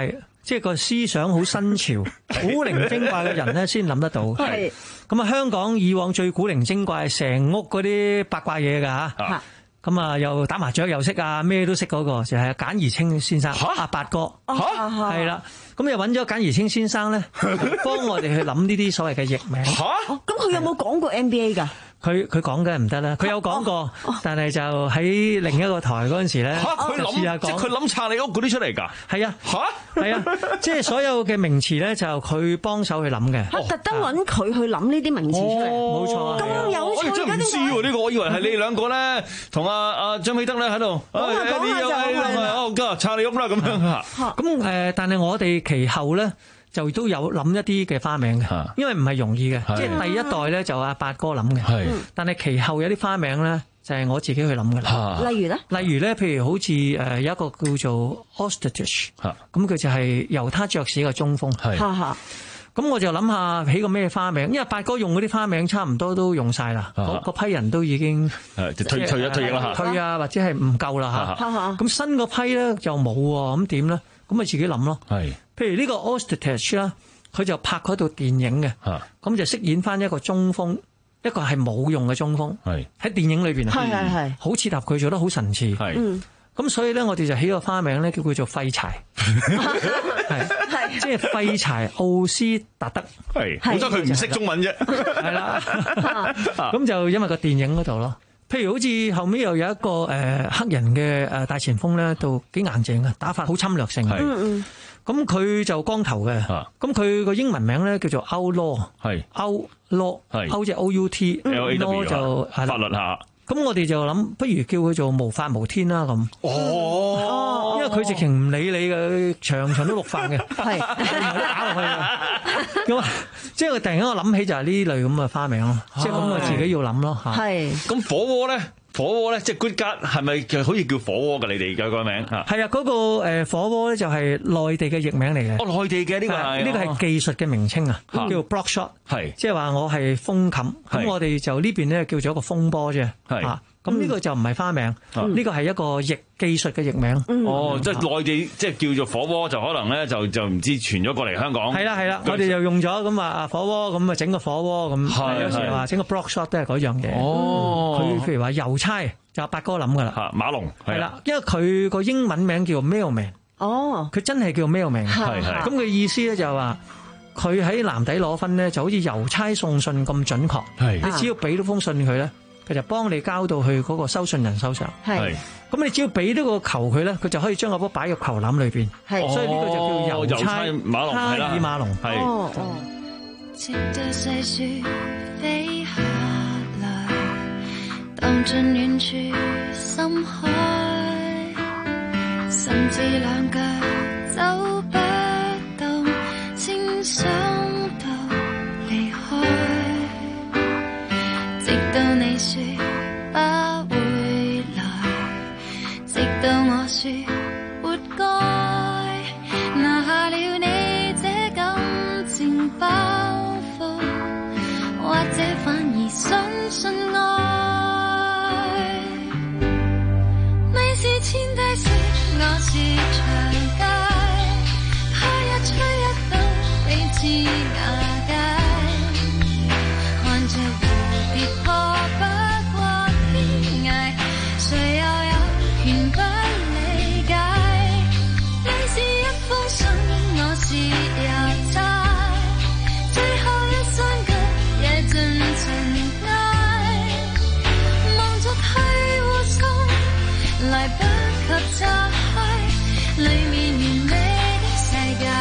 Speaker 19: 即係個思想好新潮、古靈精怪嘅人咧，先諗得到。
Speaker 13: 係
Speaker 19: 咁啊！香港以往最古靈精怪，成屋嗰啲八卦嘢㗎嚇。咁啊，又打麻雀又識啊，咩都識嗰個就係簡而清先生，阿八哥。
Speaker 13: 嚇，
Speaker 19: 係啦。咁又揾咗簡而清先生咧，幫我哋去諗呢啲所謂嘅譯名。
Speaker 13: 嚇，咁佢有冇講過 N B A 㗎？
Speaker 19: 佢佢講嘅唔得啦，佢有講過，但係就喺另一個台嗰陣時咧，
Speaker 11: 佢諗即係佢諗拆你屋嗰啲出嚟㗎。
Speaker 19: 係啊，嚇，係啊，即係所有嘅名詞咧，就佢幫手去諗嘅。
Speaker 13: 嚇，特登揾佢去諗呢啲名詞出嚟，
Speaker 19: 冇錯。
Speaker 13: 咁有趣嘅，
Speaker 11: 真係唔知喎呢個，我以為係你哋兩個咧，同阿阿張美德咧喺度。
Speaker 13: 講下講下就係啦。
Speaker 11: 哦，家拆你屋啦咁樣嚇。
Speaker 19: 咁誒，但係我哋其後咧。就都有諗一啲嘅花名嘅，因為唔係容易嘅，即係第一代咧就阿八哥諗嘅，但係其後有啲花名咧就係我自己去諗嘅啦。
Speaker 13: 例如咧，
Speaker 19: 例如咧，譬如好似誒有一個叫做 Ostrich， 咁佢就係猶他爵士嘅中鋒。咁我就諗下起個咩花名，因為八哥用嗰啲花名差唔多都用晒啦，嗰批人都已經
Speaker 11: 退退咗退役啦嚇，
Speaker 19: 退啊或者係唔夠啦嚇。咁新嗰批咧就冇喎，咁點咧？咁咪自己諗咯。係，譬如呢個 Ostrich 啦，佢就拍嗰套電影嘅，咁就飾演翻一個中鋒，一個係冇用嘅中鋒。係喺電影裏邊，
Speaker 13: 係係係，
Speaker 19: 好切合佢做得好神似。係，咁所以咧，我哋就起個花名咧，叫佢做廢柴。係係，即係廢柴奧斯達德。係，
Speaker 11: 好彩佢唔識中文啫。
Speaker 19: 係啦，咁就因為個電影嗰度咯。譬如好似後尾又有一個誒黑人嘅誒大前鋒咧，都幾硬淨嘅，打法好侵略性。係，嗯嗯。咁佢就光頭嘅，咁佢個英文名咧叫做 Outlaw，係 Outlaw，係 Out 即係 O U T，Law 就係法律下。咁我哋就諗，不如叫佢做無法無天啦咁。哦，因為佢直情唔理你嘅，場場都綠化嘅，係打落去嘅。咁啊，即係突然間我諗起就係呢類咁嘅花名咯，即係咁我自己要諗咯嚇。係。
Speaker 11: 咁火鍋咧？火鍋咧，即係 Good God 係咪就好似叫火鍋㗎？你哋嘅個名嚇？
Speaker 19: 係啊，嗰個誒火鍋咧就係內地嘅譯名嚟嘅。
Speaker 11: 哦，內地嘅呢個係
Speaker 19: 呢個係技術嘅名稱啊，叫做 block shot，係即係話我係風冚，咁我哋就呢邊咧叫做一個風波啫。係。咁呢個就唔係花名，呢個係一個譯技術嘅譯名。
Speaker 11: 哦，即係內地即係叫做火鍋，就可能咧就就唔知傳咗過嚟香港。
Speaker 19: 係啦係啦，我哋就用咗咁話啊火鍋，咁啊整個火鍋咁，有時話整個 block shot 都係嗰樣嘢。哦，佢譬如話郵差就八哥諗㗎啦。嚇，
Speaker 11: 馬龍
Speaker 19: 係啦，因為佢個英文名叫 mailman。哦，佢真係叫 mailman。係係。咁佢意思咧就係話佢喺藍底攞分咧，就好似郵差送信咁準確。係，你只要俾到封信佢咧，佢就幫你交到去嗰個收信人手上。係，咁你只要俾呢個球佢咧，佢就可以將個波擺入球籃裏邊。係，所以呢個就叫郵差馬龍，係啦，馬龍係。哦哦。直到細雪飛下來，蕩進遠處深海，甚至兩腳走不動，請想到離開。直到你說不會來，直到我說活該，拿下了你這感情包袱，或者反而相信愛。你是千低色，我是長街，他一吹一倒，你似牙街，看着蝴蝶破不過天涯，誰又有權不理解？你是一封信，我是郵差，最後一雙腳也盡塵埃，望着去互送，來不及拆開裡面完美的世界。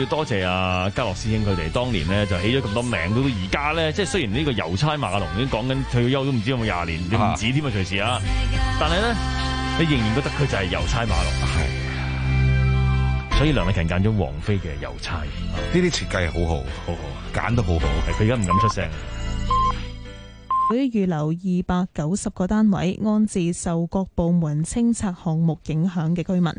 Speaker 11: 多謝阿嘉樂師兄佢哋當年咧就起咗咁多名，到到而家咧，即係雖然呢個郵差馬龍已經講緊退休都唔知有冇廿年，唔止添啊隨時啊，但係咧你仍然覺得佢就係郵差馬龍。係，所以梁麗勤揀咗王菲嘅郵差，
Speaker 12: 呢啲設計好好，好好揀得好好，
Speaker 11: 係佢而家唔敢出聲。
Speaker 1: 會預留二百九十個單位安置受各部門清拆項目影響嘅居民。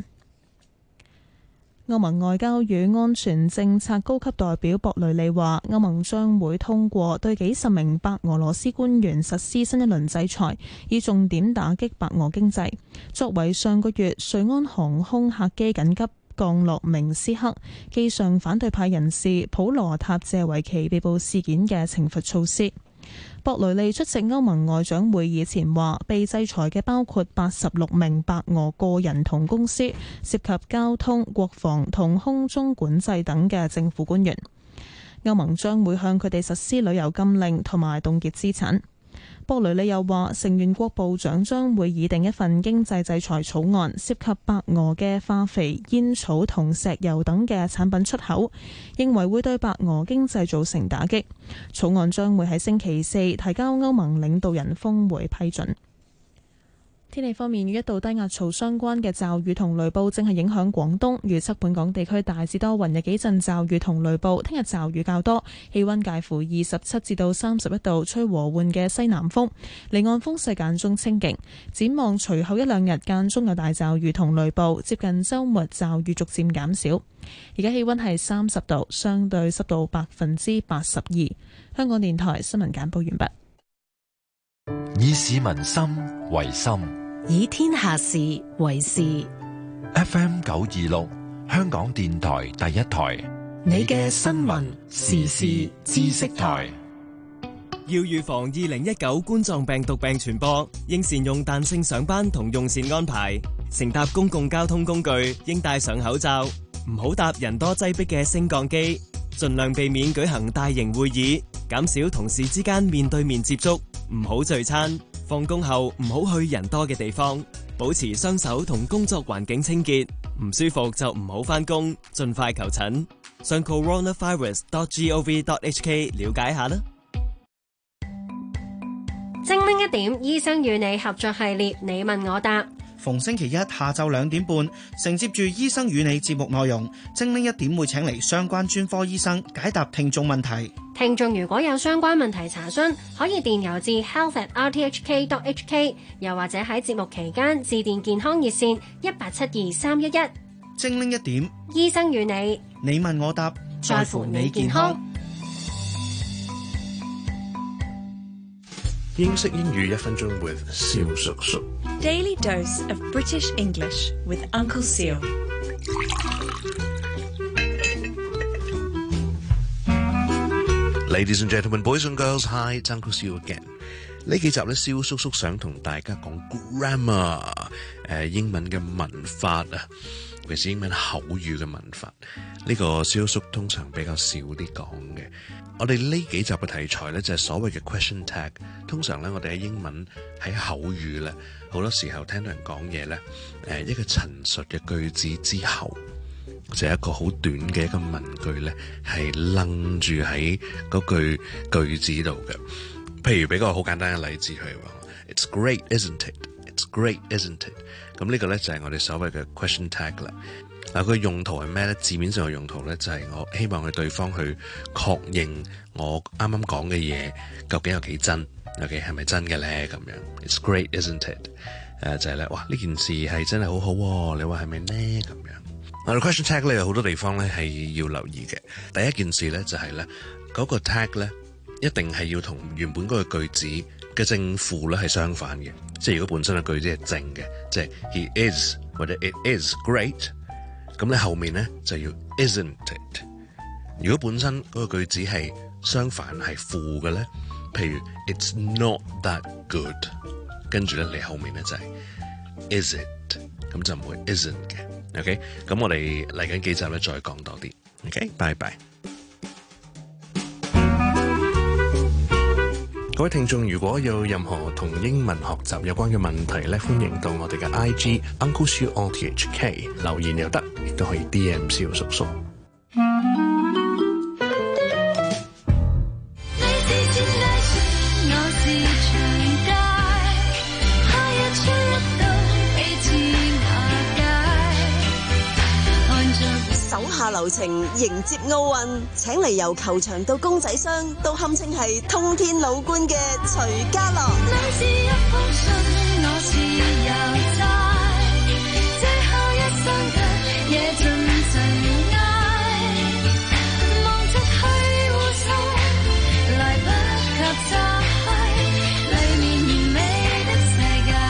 Speaker 1: 歐盟外交與安全政策高級代表博雷利話，歐盟將會通過對幾十名白俄羅斯官員實施新一輪制裁，以重點打擊白俄經濟。作為上個月瑞安航空客機緊急降落明斯克，機上反對派人士普羅塔謝維奇被捕事件嘅懲罰措施。博雷利出席歐盟外長會議前話，被制裁嘅包括八十六名白俄個人同公司，涉及交通、國防同空中管制等嘅政府官員。歐盟將會向佢哋實施旅遊禁令同埋凍結資產。博雷利又話，成員國部長將會擬定一份經濟制裁草案，涉及白俄嘅化肥、煙草同石油等嘅產品出口，認為會對白俄經濟造成打擊。草案將會喺星期四提交歐盟領導人峰會批准。天氣方面，與一道低壓槽相關嘅驟雨同雷暴正係影響廣東，預測本港地區大致多雲，有幾陣驟雨同雷暴。聽日驟雨較多，氣溫介乎二十七至到三十一度，吹和緩嘅西南風，離岸風勢間中清勁。展望隨後一兩日間中有大驟雨同雷暴，接近週末驟雨逐漸減少。而家氣溫係三十度，相對濕度百分之八十二。香港電台新聞簡報完畢。
Speaker 4: 以市民心為心，
Speaker 6: 以天下事為事。
Speaker 4: F M 九二六，香港電台第一台，
Speaker 6: 你嘅新聞時事知識台。
Speaker 20: 要預防二零一九冠狀病毒病傳播，應善用彈性上班同用膳安排。乘搭公共交通工具應戴上口罩，唔好搭人多擠迫嘅升降機，盡量避免舉行大型會議，減少同事之間面對面接觸。唔好聚餐，放工後唔好去人多嘅地方，保持雙手同工作環境清潔。唔舒服就唔好返工，盡快求診。上 coronavirus dot gov dot hk 了解下啦。
Speaker 21: 精靈一點，醫生與你合作系列，你問我答。
Speaker 22: 逢星期一下晝兩點半，承接住醫生與你節目內容，精靈一點會請嚟相關專科醫生解答聽眾問題。
Speaker 21: 聽眾如果有相關問題查詢，可以電郵至 health at r t h k dot h k， 又或者喺節目期間致電健康熱線一八七二三一一。
Speaker 22: 精靈一點，
Speaker 21: 醫生與你，
Speaker 22: 你問我答，在乎你健康。
Speaker 23: 英式英語一分鐘 with 蕭叔叔。
Speaker 24: Daily dose of British English with Uncle Seal。
Speaker 23: Ladies and gentlemen, boys and girls, hi, it's Uncle Seal again。呢幾集咧，蕭叔叔想同大家講 grammar， 誒、呃、英文嘅文法啊，尤其是英文口語嘅文法。呢、這個蕭叔通常比較少啲講嘅。我哋呢幾集嘅題材咧就係、是、所謂嘅 question tag。通常咧，我哋喺英文喺口語咧，好多時候聽到人講嘢咧，誒一個陳述嘅句子之後，就係、是、一個好短嘅一個文句咧，係愣住喺嗰句句子度嘅。譬如俾個好簡單嘅例子，佢話 It's great, isn't it? It's great, isn't it? 咁呢個咧就係我哋所謂嘅 question tag 啦。嗱，佢用途係咩咧？字面上嘅用途咧就係我希望佢對方去確認我啱啱講嘅嘢究竟有幾真，OK 係咪真嘅咧？咁樣 It's great, isn't it? 誒、呃、就係、是、咧，哇呢件事係真係好好喎，你話係咪咧？咁樣我哋 question tag 咧有好多地方咧係要留意嘅。第一件事咧就係咧嗰個 tag 咧一定係要同原本嗰個句子嘅正負咧係相反嘅，即係如果本身嘅句子係正嘅，即係 He is 或者 It is great。咁你後面咧就要 isn't it。如果本身嗰個句子係相反係負嘅咧，譬如 it's not that good， 跟住咧你後面咧就係 is it， 咁就唔會 isn't 嘅。OK， 咁我哋嚟緊幾集咧再講多啲。OK， 拜拜。各位聽眾，如果有任何同英文學習有關嘅問題咧，歡迎到我哋嘅 I G Uncle Siu R T H K 留言又得，亦都可以 D M 蕭叔叔。
Speaker 18: 流程迎接奧運，請嚟由球場到公仔箱都堪稱係通天老倌嘅徐家樂。
Speaker 14: 你是一封信，我是郵差，這後一生卻夜盡塵埃，望着去互送，來不及拆開裏面完美的世界。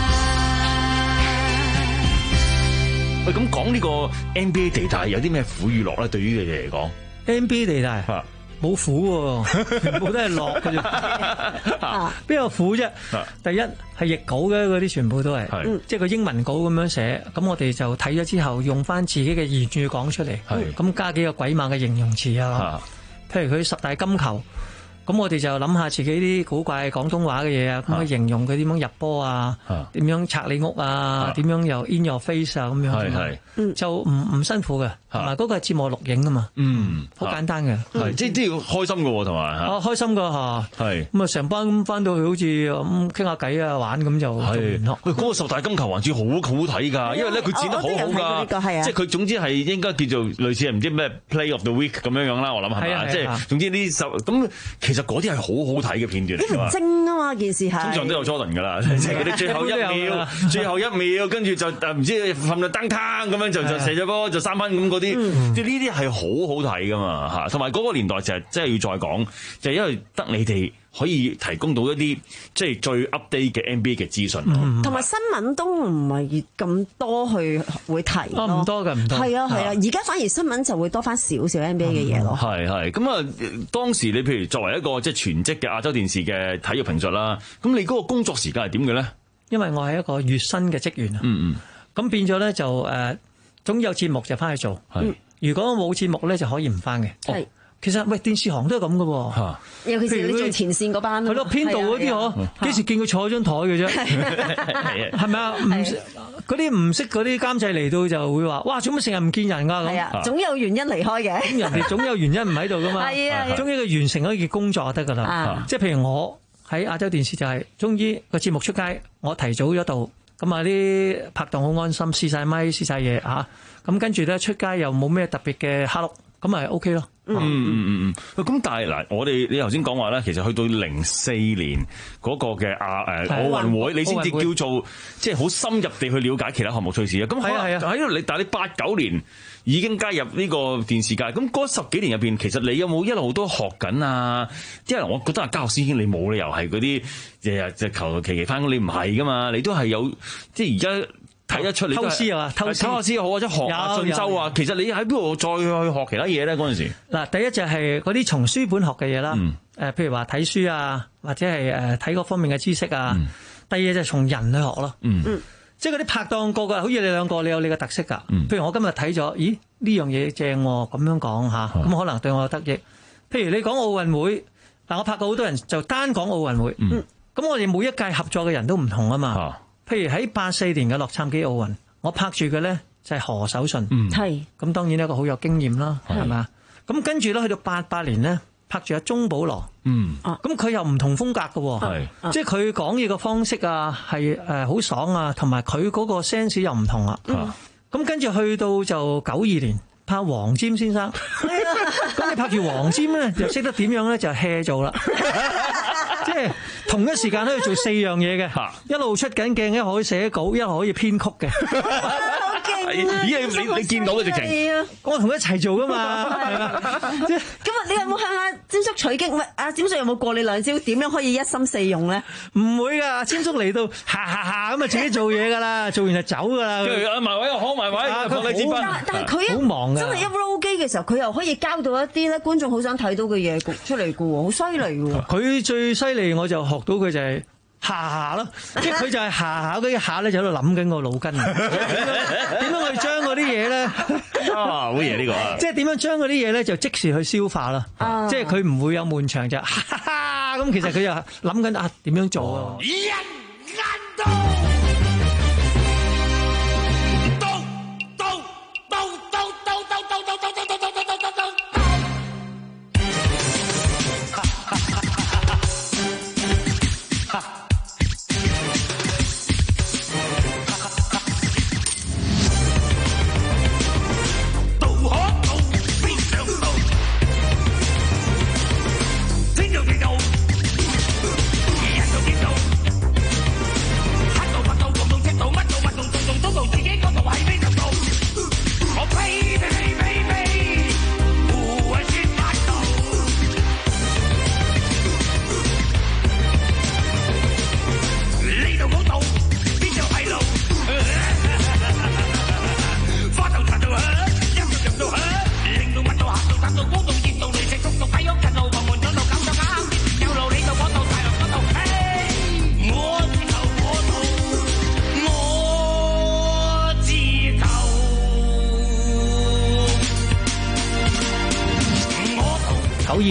Speaker 11: 喂，咁講呢個 N B A 地帶有啲咩苦與樂咧？對於你哋嚟講
Speaker 19: ，N B A 地帶冇苦喎，全部都係樂嘅啫。邊有苦啫？第一係譯稿嘅嗰啲，全部都係，即係個英文稿咁樣寫。咁我哋就睇咗之後，用翻自己嘅言語講出嚟。咁加幾個鬼馬嘅形容詞啊，譬如佢十大金球。咁我哋就諗下自己啲古怪廣東話嘅嘢啊，咁去形容佢點樣入波啊，點樣拆你屋啊，點樣又 in your face 啊咁樣，係係，就唔唔辛苦嘅，同埋嗰個係節目錄影啊嘛，嗯，好簡單嘅，
Speaker 11: 係即係都要開心嘅喎，同埋嚇，啊開心㗎嚇，係咁啊成班咁翻到去好似咁傾下偈啊玩咁就係，喂嗰個十大金球環節好好睇㗎，因為咧佢剪得好好㗎，即係佢總之係應該叫做類似係唔知咩 Play of the Week 咁樣樣啦，我諗係嘛，即係總之呢十咁其實嗰啲係好好睇嘅片段嚟㗎嘛，
Speaker 13: 精啊嘛件事係，通
Speaker 11: 常都有 Jordan 㗎啦，即係嗰啲最後一秒，最後一秒跟住就誒唔知瞓到燈湯咁樣就就射咗波就三分咁嗰啲，即係呢啲係好好睇㗎嘛嚇，同埋嗰個年代就係真係要再講，就係因為得你哋可以提供到一啲即係最 update 嘅 N B A 嘅資訊，
Speaker 13: 同埋新聞都唔係咁多去會提咯，
Speaker 19: 唔多㗎，唔多。
Speaker 13: 係啊係啊，而家反而新聞就會多翻少少 N B A 嘅嘢咯。
Speaker 11: 係係咁啊！當時你譬如作為一個即係全職嘅亞洲電視嘅體育評述啦，咁你嗰個工作時間係點嘅咧？
Speaker 19: 因為我係一個月薪嘅職員啊，嗯嗯，咁變咗咧就誒總有節目就翻去做，係。如果冇節目咧就可以唔翻嘅，係。其實喂，電視行都係咁嘅喎，
Speaker 13: 尤其是你做前線嗰班，
Speaker 19: 係咯，編導嗰啲嗬，幾時見佢坐喺張台嘅啫，係咪啊？唔嗰啲唔識嗰啲監製嚟到就會話，哇，做乜成日唔見人㗎咁？
Speaker 13: 係啊，總有原因離開嘅。
Speaker 19: 咁人哋總有原因唔喺度㗎嘛。係啊，終於佢完成咗一件工作就得㗎啦。即係譬如我喺亞洲電視就係，終於個節目出街，我提早咗到，咁啊啲拍檔好安心，試晒咪，試晒嘢嚇，咁跟住咧出街又冇咩特別嘅蝦碌，咁咪 OK 咯。
Speaker 11: 嗯嗯嗯嗯，咁但係嗱，我哋你頭先講話咧，其實去到零四年嗰個嘅亞誒奧運會，你先至叫做即係好深入地去了解其他項目趨勢啊。咁係啊係啊，喺度你但係你八九年已經加入呢個電視界，咁嗰十幾年入邊，其實你有冇一路都學緊啊？因為我覺得啊，教學師兄你冇理由係嗰啲日日就求求其其翻工，你唔係噶嘛，你都係有即係而家。睇得出你偷師啊，偷師偷師好或者學下進修啊。其實你喺邊度再去學其他嘢咧？嗰陣時
Speaker 19: 嗱，第一就係嗰啲從書本學嘅嘢啦。誒、嗯，譬如話睇書啊，或者係誒睇嗰方面嘅知識啊。嗯、第二就係從人去學咯。嗯，即係嗰啲拍檔個個，好似你兩個，你有你嘅特色㗎。嗯、譬如我今日睇咗，咦呢樣嘢正喎，咁樣講嚇，咁、嗯、可能對我有得益。譬如你講奧運會，嗱我拍過好多人就單講奧運會。嗯，咁、嗯、我哋每一屆合作嘅人都唔同啊嘛。啊譬如喺八四年嘅洛杉磯奧運，我拍住嘅咧就係何守信，係咁、嗯、當然一個好有經驗啦，係嘛？咁跟住咧去到八八年咧，拍住阿鐘保羅，嗯，咁佢又唔同風格嘅，係、啊、即係佢講嘢嘅方式啊，係誒好爽啊，同埋佢嗰個 sense 又唔同啦。咁、啊、跟住去到就九二年拍黃霑先生，咁你拍住黃霑咧，就識得點樣咧就 hea 做啦。即係同一時間都要做四樣嘢嘅，一路出緊鏡，一可以寫稿，一可以編曲嘅。
Speaker 13: 好勁啊！
Speaker 11: 咦，你你你見到嘅直情，
Speaker 19: 我同佢一齊做噶嘛。
Speaker 13: 咁啊，你有冇向阿詹叔取經？喂，阿詹叔有冇過你兩招？點樣可以一心四用咧？
Speaker 19: 唔會噶，詹叔嚟到下下下咁啊，自己做嘢噶啦，做完就走噶啦。
Speaker 11: 跟住阿埋位又好埋位，佢你接班。
Speaker 13: 但係佢
Speaker 19: 好忙嘅，
Speaker 13: 真係一 roll 機嘅時候，佢又可以交到一啲咧觀眾好想睇到嘅嘢出嚟嘅喎，好犀利嘅喎。
Speaker 19: 佢最犀利，我就學到佢就係下下咯，即係佢就係下下嗰一下咧，就喺度諗緊個腦筋，點樣去將嗰啲嘢咧？
Speaker 11: 啊，好嘢呢個啊！
Speaker 19: 即係點樣將嗰啲嘢咧，就即時去消化啦。即係佢唔會有悶場就哈哈咁，其實佢又諗緊啊點樣做啊？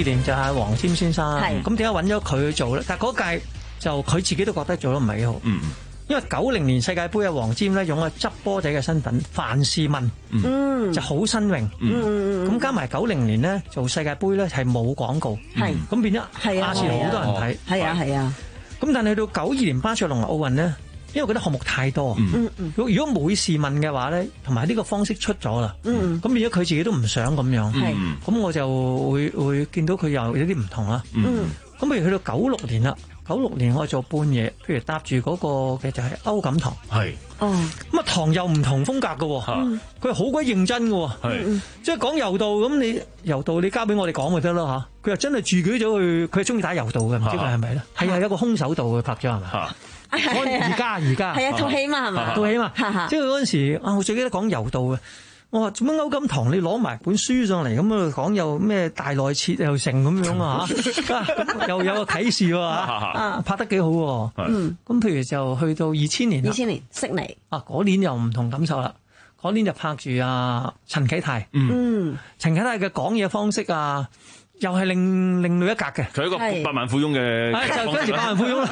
Speaker 19: 年就係黃霑先生，
Speaker 13: 係
Speaker 19: 咁點解揾咗佢去做咧？但係嗰屆就佢自己都覺得做得唔係幾好。
Speaker 11: 嗯。
Speaker 19: 因為九零年世界盃嘅黃霑咧，用個執波仔嘅身份，凡事問，
Speaker 13: 嗯，
Speaker 19: 就好新穎，
Speaker 13: 嗯，
Speaker 19: 咁加埋九零年咧做世界盃咧係冇廣告，
Speaker 13: 係，
Speaker 19: 咁變咗
Speaker 13: 係啊，
Speaker 19: 亞視好多人睇，
Speaker 13: 係啊係啊，
Speaker 19: 咁但係到九二年巴塞隆拿奧運咧，因為嗰啲項目太多，
Speaker 13: 嗯嗯，
Speaker 19: 如果如果每事問嘅話咧，同埋呢個方式出咗啦，
Speaker 13: 嗯，
Speaker 19: 咁變咗佢自己都唔想咁樣，
Speaker 13: 係，
Speaker 19: 咁我就會會見到佢又有啲唔同啦，
Speaker 13: 嗯，
Speaker 19: 咁譬如去到九六年啦。九六年我做半夜，譬如搭住嗰個嘅就係歐錦棠，
Speaker 11: 係，
Speaker 13: 哦，
Speaker 19: 咁啊棠又唔同風格嘅，佢好鬼認真嘅，
Speaker 11: 係，
Speaker 19: 即係講柔道咁你柔道你交俾我哋講咪得咯嚇，佢又真係自己走去，佢係中意打柔道嘅，唔知佢係咪咧？係啊，有個空手道嘅拍咗係咪？我而家而家
Speaker 13: 係啊套戲嘛係嘛？
Speaker 19: 套戲嘛，即係嗰陣時啊，我最記得講柔道嘅。我話做乜歐錦棠你攞埋本書上嚟咁啊講又咩大內切又成咁樣啊嚇，又有個啟示喎嚇，拍得幾好喎。嗯，咁譬如就去到二千年啦，
Speaker 13: 二千年悉尼
Speaker 19: 啊嗰年又唔同感受啦，嗰年就拍住啊陳啟泰，嗯，陳啟泰嘅講嘢方式啊。又係另另類一格嘅，
Speaker 11: 佢係一個百萬富翁嘅，
Speaker 19: 就嗰陣時百萬富翁啦。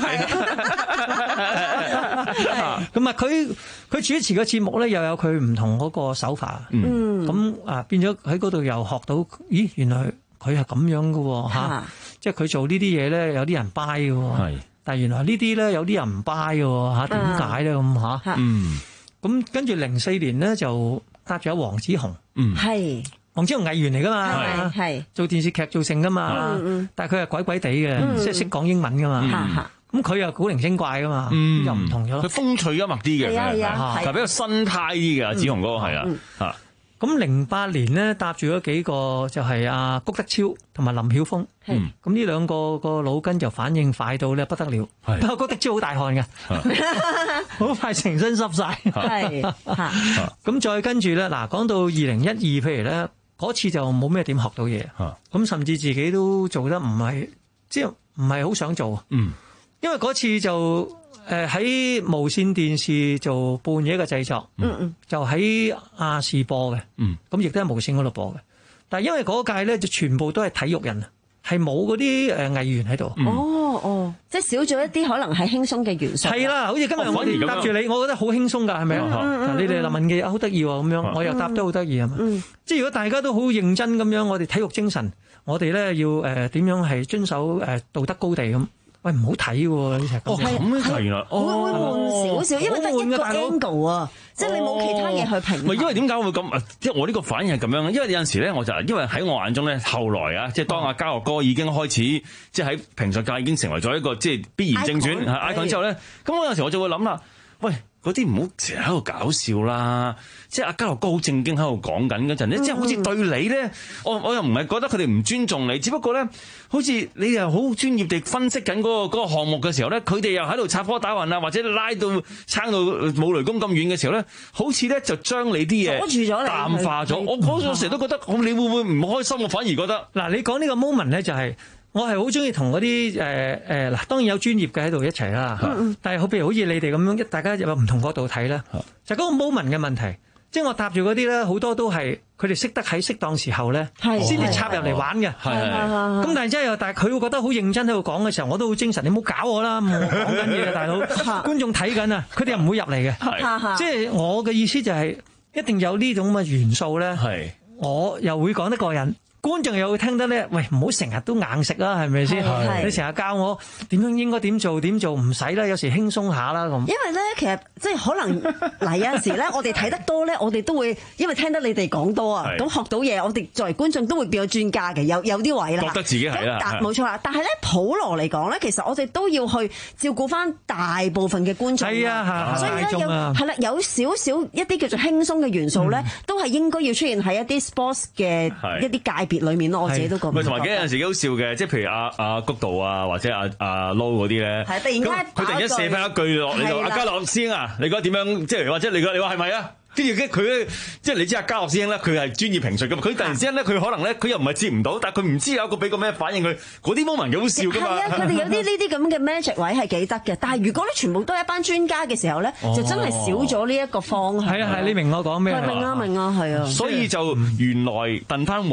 Speaker 19: 咁啊，佢佢主持嘅節目咧，又有佢唔同嗰個手法。嗯，咁啊變咗喺嗰度又學到，咦，原來佢係咁樣嘅喎嚇，即係佢做呢啲嘢咧，有啲人 buy 嘅喎。係，但係原來呢啲咧有啲人唔 buy 嘅喎嚇，點解咧咁嚇？嗯，咁跟住零四年咧就搭住阿黃子雄。嗯，係。黃子雄藝員嚟噶嘛，係做電視劇做成噶嘛，嗯嗯、但係佢係鬼鬼地嘅，嗯、即係識講英文噶嘛。咁佢、嗯、又古靈精怪噶嘛，嗯、又唔同咗。
Speaker 11: 佢風趣幽默啲嘅，係啊，係比較新派啲嘅。子雄嗰個係啊，嚇。
Speaker 19: 咁零八年咧搭住咗幾個就係阿谷德超同埋林曉峰，咁呢兩個個腦筋就反應快到咧不得了。不過谷德超好大汗嘅，好快成身濕晒。係咁再跟住咧，嗱講到二零一二，譬如咧。嗰次就冇咩點學到嘢，咁、啊、甚至自己都做得唔係，即係唔係好想做。嗯，因為嗰次就誒喺、呃、無線電視做半夜嘅製作，嗯嗯，就喺亞視播嘅，嗯，咁亦都喺無線嗰度播嘅。但係因為嗰屆咧就全部都係體育人，係冇嗰啲誒藝員喺度。
Speaker 13: 嗯、哦哦，即係少咗一啲可能係輕鬆嘅元素。係
Speaker 19: 啦，好似今日我哋搭住你，我覺得好輕鬆㗎，係咪啊？你哋林文記好得意喎，咁樣我又搭得好得意係嘛？嗯，即係如果大家都好認真咁樣，我哋體育精神，我哋咧要誒點樣係遵守誒道德高地咁。喂，唔好睇喎呢隻。
Speaker 11: 哦，咁係原來，
Speaker 13: 會會悶少少，因為得一個 angle 啊，即係你冇其他嘢去評。
Speaker 11: 唔係，因為點解會咁？即係我呢個反應係咁樣，因為有陣時咧，我就因為喺我眼中咧，後來啊，即係當阿嘉樂哥已經開始，即係喺評述界已經成為咗一個即係必然正傳 icon 之後咧，咁我有陣時我就會諗啦，喂。嗰啲唔好成日喺度搞笑啦，即係阿嘉樂哥好正經喺度講緊嗰陣咧，即係好似對你咧，我我又唔係覺得佢哋唔尊重你，只不過咧，好似你又好專業地分析緊嗰個嗰個項目嘅時候咧，佢哋又喺度插科打諢啊，或者拉到撐到冇雷公咁遠嘅時候咧，好似咧就將你啲嘢
Speaker 13: 阻住咗你，
Speaker 11: 淡化咗。我嗰陣時都覺得，你會唔會唔開心？我反而覺得，
Speaker 19: 嗱，你講呢個 moment 咧就係、是。我係好中意同嗰啲誒誒嗱，當然有專業嘅喺度一齊啦。嗯、但係好譬如好似你哋咁樣，大家有唔同角度睇咧，嗯、就嗰個 moment 嘅問題。即係我搭住嗰啲咧，好多都係佢哋識得喺適當時候咧，先至插入嚟玩嘅。咁但係真係又，但係佢會覺得好認真喺度講嘅時候，我都好精神。你唔好搞我啦，我講緊嘢啊，大佬，觀眾睇緊啊，佢哋又唔會入嚟嘅。即係我嘅意思就係、是、一定有呢種咁嘅元素咧，我又會講得過癮。觀眾又會聽得咧，喂，唔好成日都硬食啦，係咪先？你成日教我點樣應該點做點做，唔使啦，有時輕鬆下啦咁。
Speaker 13: 因為咧，其實即係可能嗱，有陣時咧，我哋睇得多咧，我哋都會因為聽得你哋講多啊，咁學到嘢，我哋作為觀眾都會變咗專家嘅，有有啲位啦。
Speaker 11: 覺得自己係啦，
Speaker 13: 冇錯啦。但係咧，普羅嚟講咧，其實我哋都要去照顧翻大部分嘅觀眾。
Speaker 19: 係啊，
Speaker 13: 所以咧有係啦，有少少一啲叫做輕鬆嘅元素咧，都係應該要出現喺一啲 sports 嘅一啲界別裏面咯。我自己都覺得。
Speaker 11: 同埋幾有陣時幾好笑嘅，即係譬如阿阿谷道啊，或者阿阿 Low 嗰啲咧，
Speaker 13: 係突然間
Speaker 11: 佢突然間射翻一句落你度，阿嘉樂師兄啊，你覺得點樣？即係或者你覺你話係咪啊？跟住佢即係你知阿嘉樂師兄咧，佢係專業評述噶嘛。佢突然之間咧，佢可能咧，佢又唔係接唔到，但係佢唔知有一個俾個咩反應佢。嗰啲 moment 幾好笑噶嘛。
Speaker 13: 係啊，佢哋有啲呢啲咁嘅 magic 位係幾得嘅。但係如果咧全部都係一班專家嘅時候咧，就真係少咗呢一個方向。
Speaker 19: 係啊係，你明我講咩？
Speaker 13: 明啊明啊，係啊。
Speaker 11: 所以就原來燉翻雲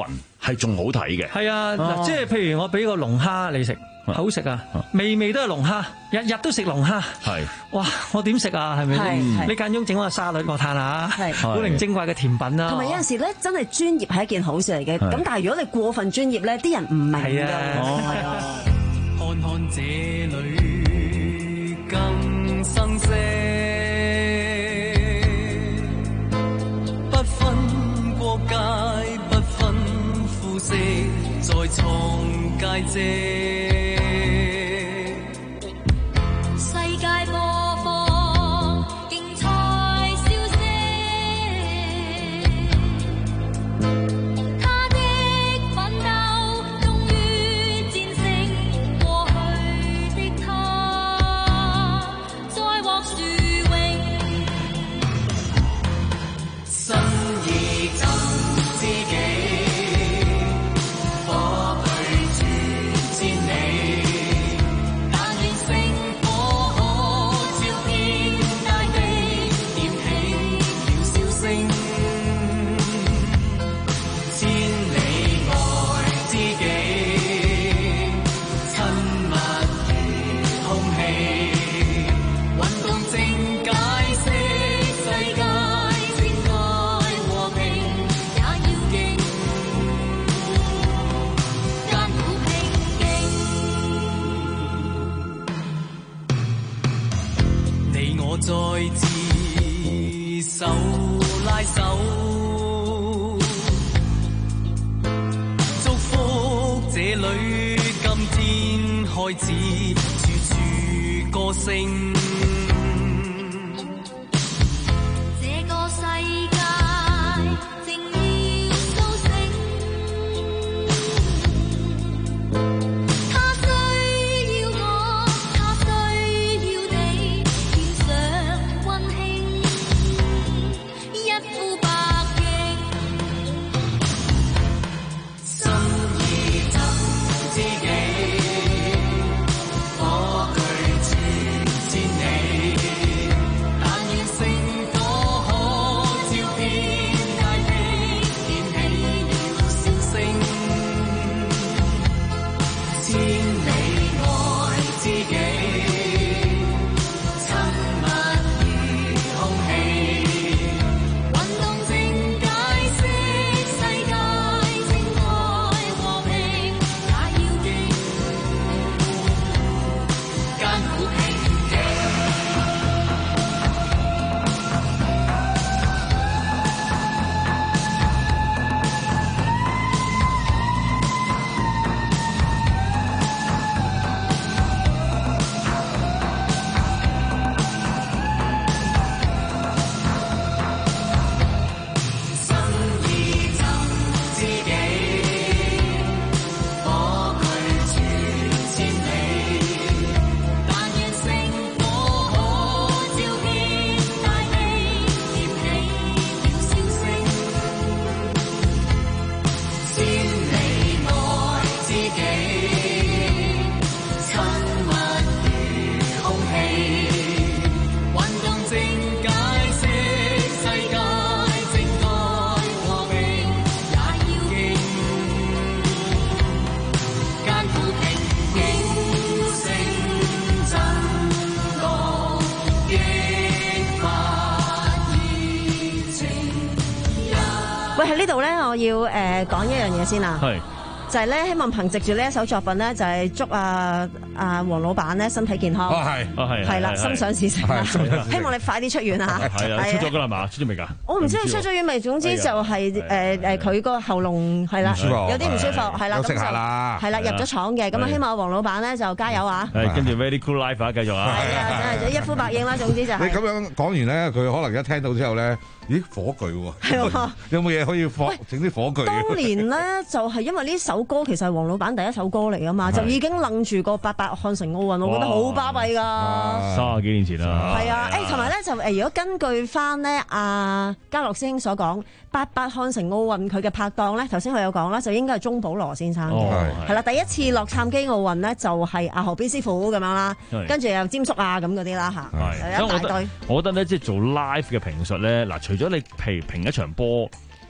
Speaker 3: 係仲好睇嘅。
Speaker 19: 係啊，嗱，即係譬如我俾個龍蝦你食。好食啊！味味都係龍蝦，日日都食龍蝦。係哇，我點食啊？係咪先？你間中整個沙律我嘆下，古靈精怪嘅甜品啦。
Speaker 13: 同埋有陣時咧，真係專業係一件好事嚟嘅。咁但係如果你過分專業咧，啲人唔明㗎。係啊，
Speaker 17: 看看這裏更生色，不分國界，不分膚色，在創佳績。再次手拉手，祝福這裏今天開始，處處歌聲。這個世界正要甦醒，它需要我，它需要你。
Speaker 13: 喂，喺呢度咧，我要誒講一樣嘢先啊。係。就係咧，希望憑藉住呢一首作品咧，就係祝啊啊黃老闆咧身體健康。哦係，哦係，係啦，心想事成啦。希望你快啲出院啊！
Speaker 11: 係啊，出咗㗎啦嘛？出咗未㗎？
Speaker 13: 我唔知佢出咗院未，總之就係誒誒佢個喉嚨係啦，有啲唔舒服係啦，咁就係啦，入咗廠嘅。咁啊，希望黃老闆咧就加油啊！
Speaker 11: 係跟住 Very Cool Life 啊，繼續啊！
Speaker 13: 係啊，真係一呼百應啦。總之就係
Speaker 12: 你咁樣講完咧，佢可能一聽到之後咧，咦火炬喎？係喎，有冇嘢可以放整啲火炬？
Speaker 13: 當年咧就係因為呢首歌其實係黃老闆第一首歌嚟㗎嘛，就已經楞住個八八漢城奧運，我覺得好巴閉㗎。
Speaker 11: 三十幾年前啦。
Speaker 13: 係啊，誒同埋咧就誒，如果根據翻咧阿嘉樂師兄所講，八八漢城奧運佢嘅拍檔咧，頭先佢有講啦，就應該係鐘保羅先生嘅，係啦，第一次洛杉磯奧運咧就係阿何邊師傅咁樣啦，跟住又詹叔啊咁嗰啲啦嚇，係一大堆。
Speaker 11: 我覺得咧，即係做 live 嘅評述咧，嗱，除咗你譬如評一場波。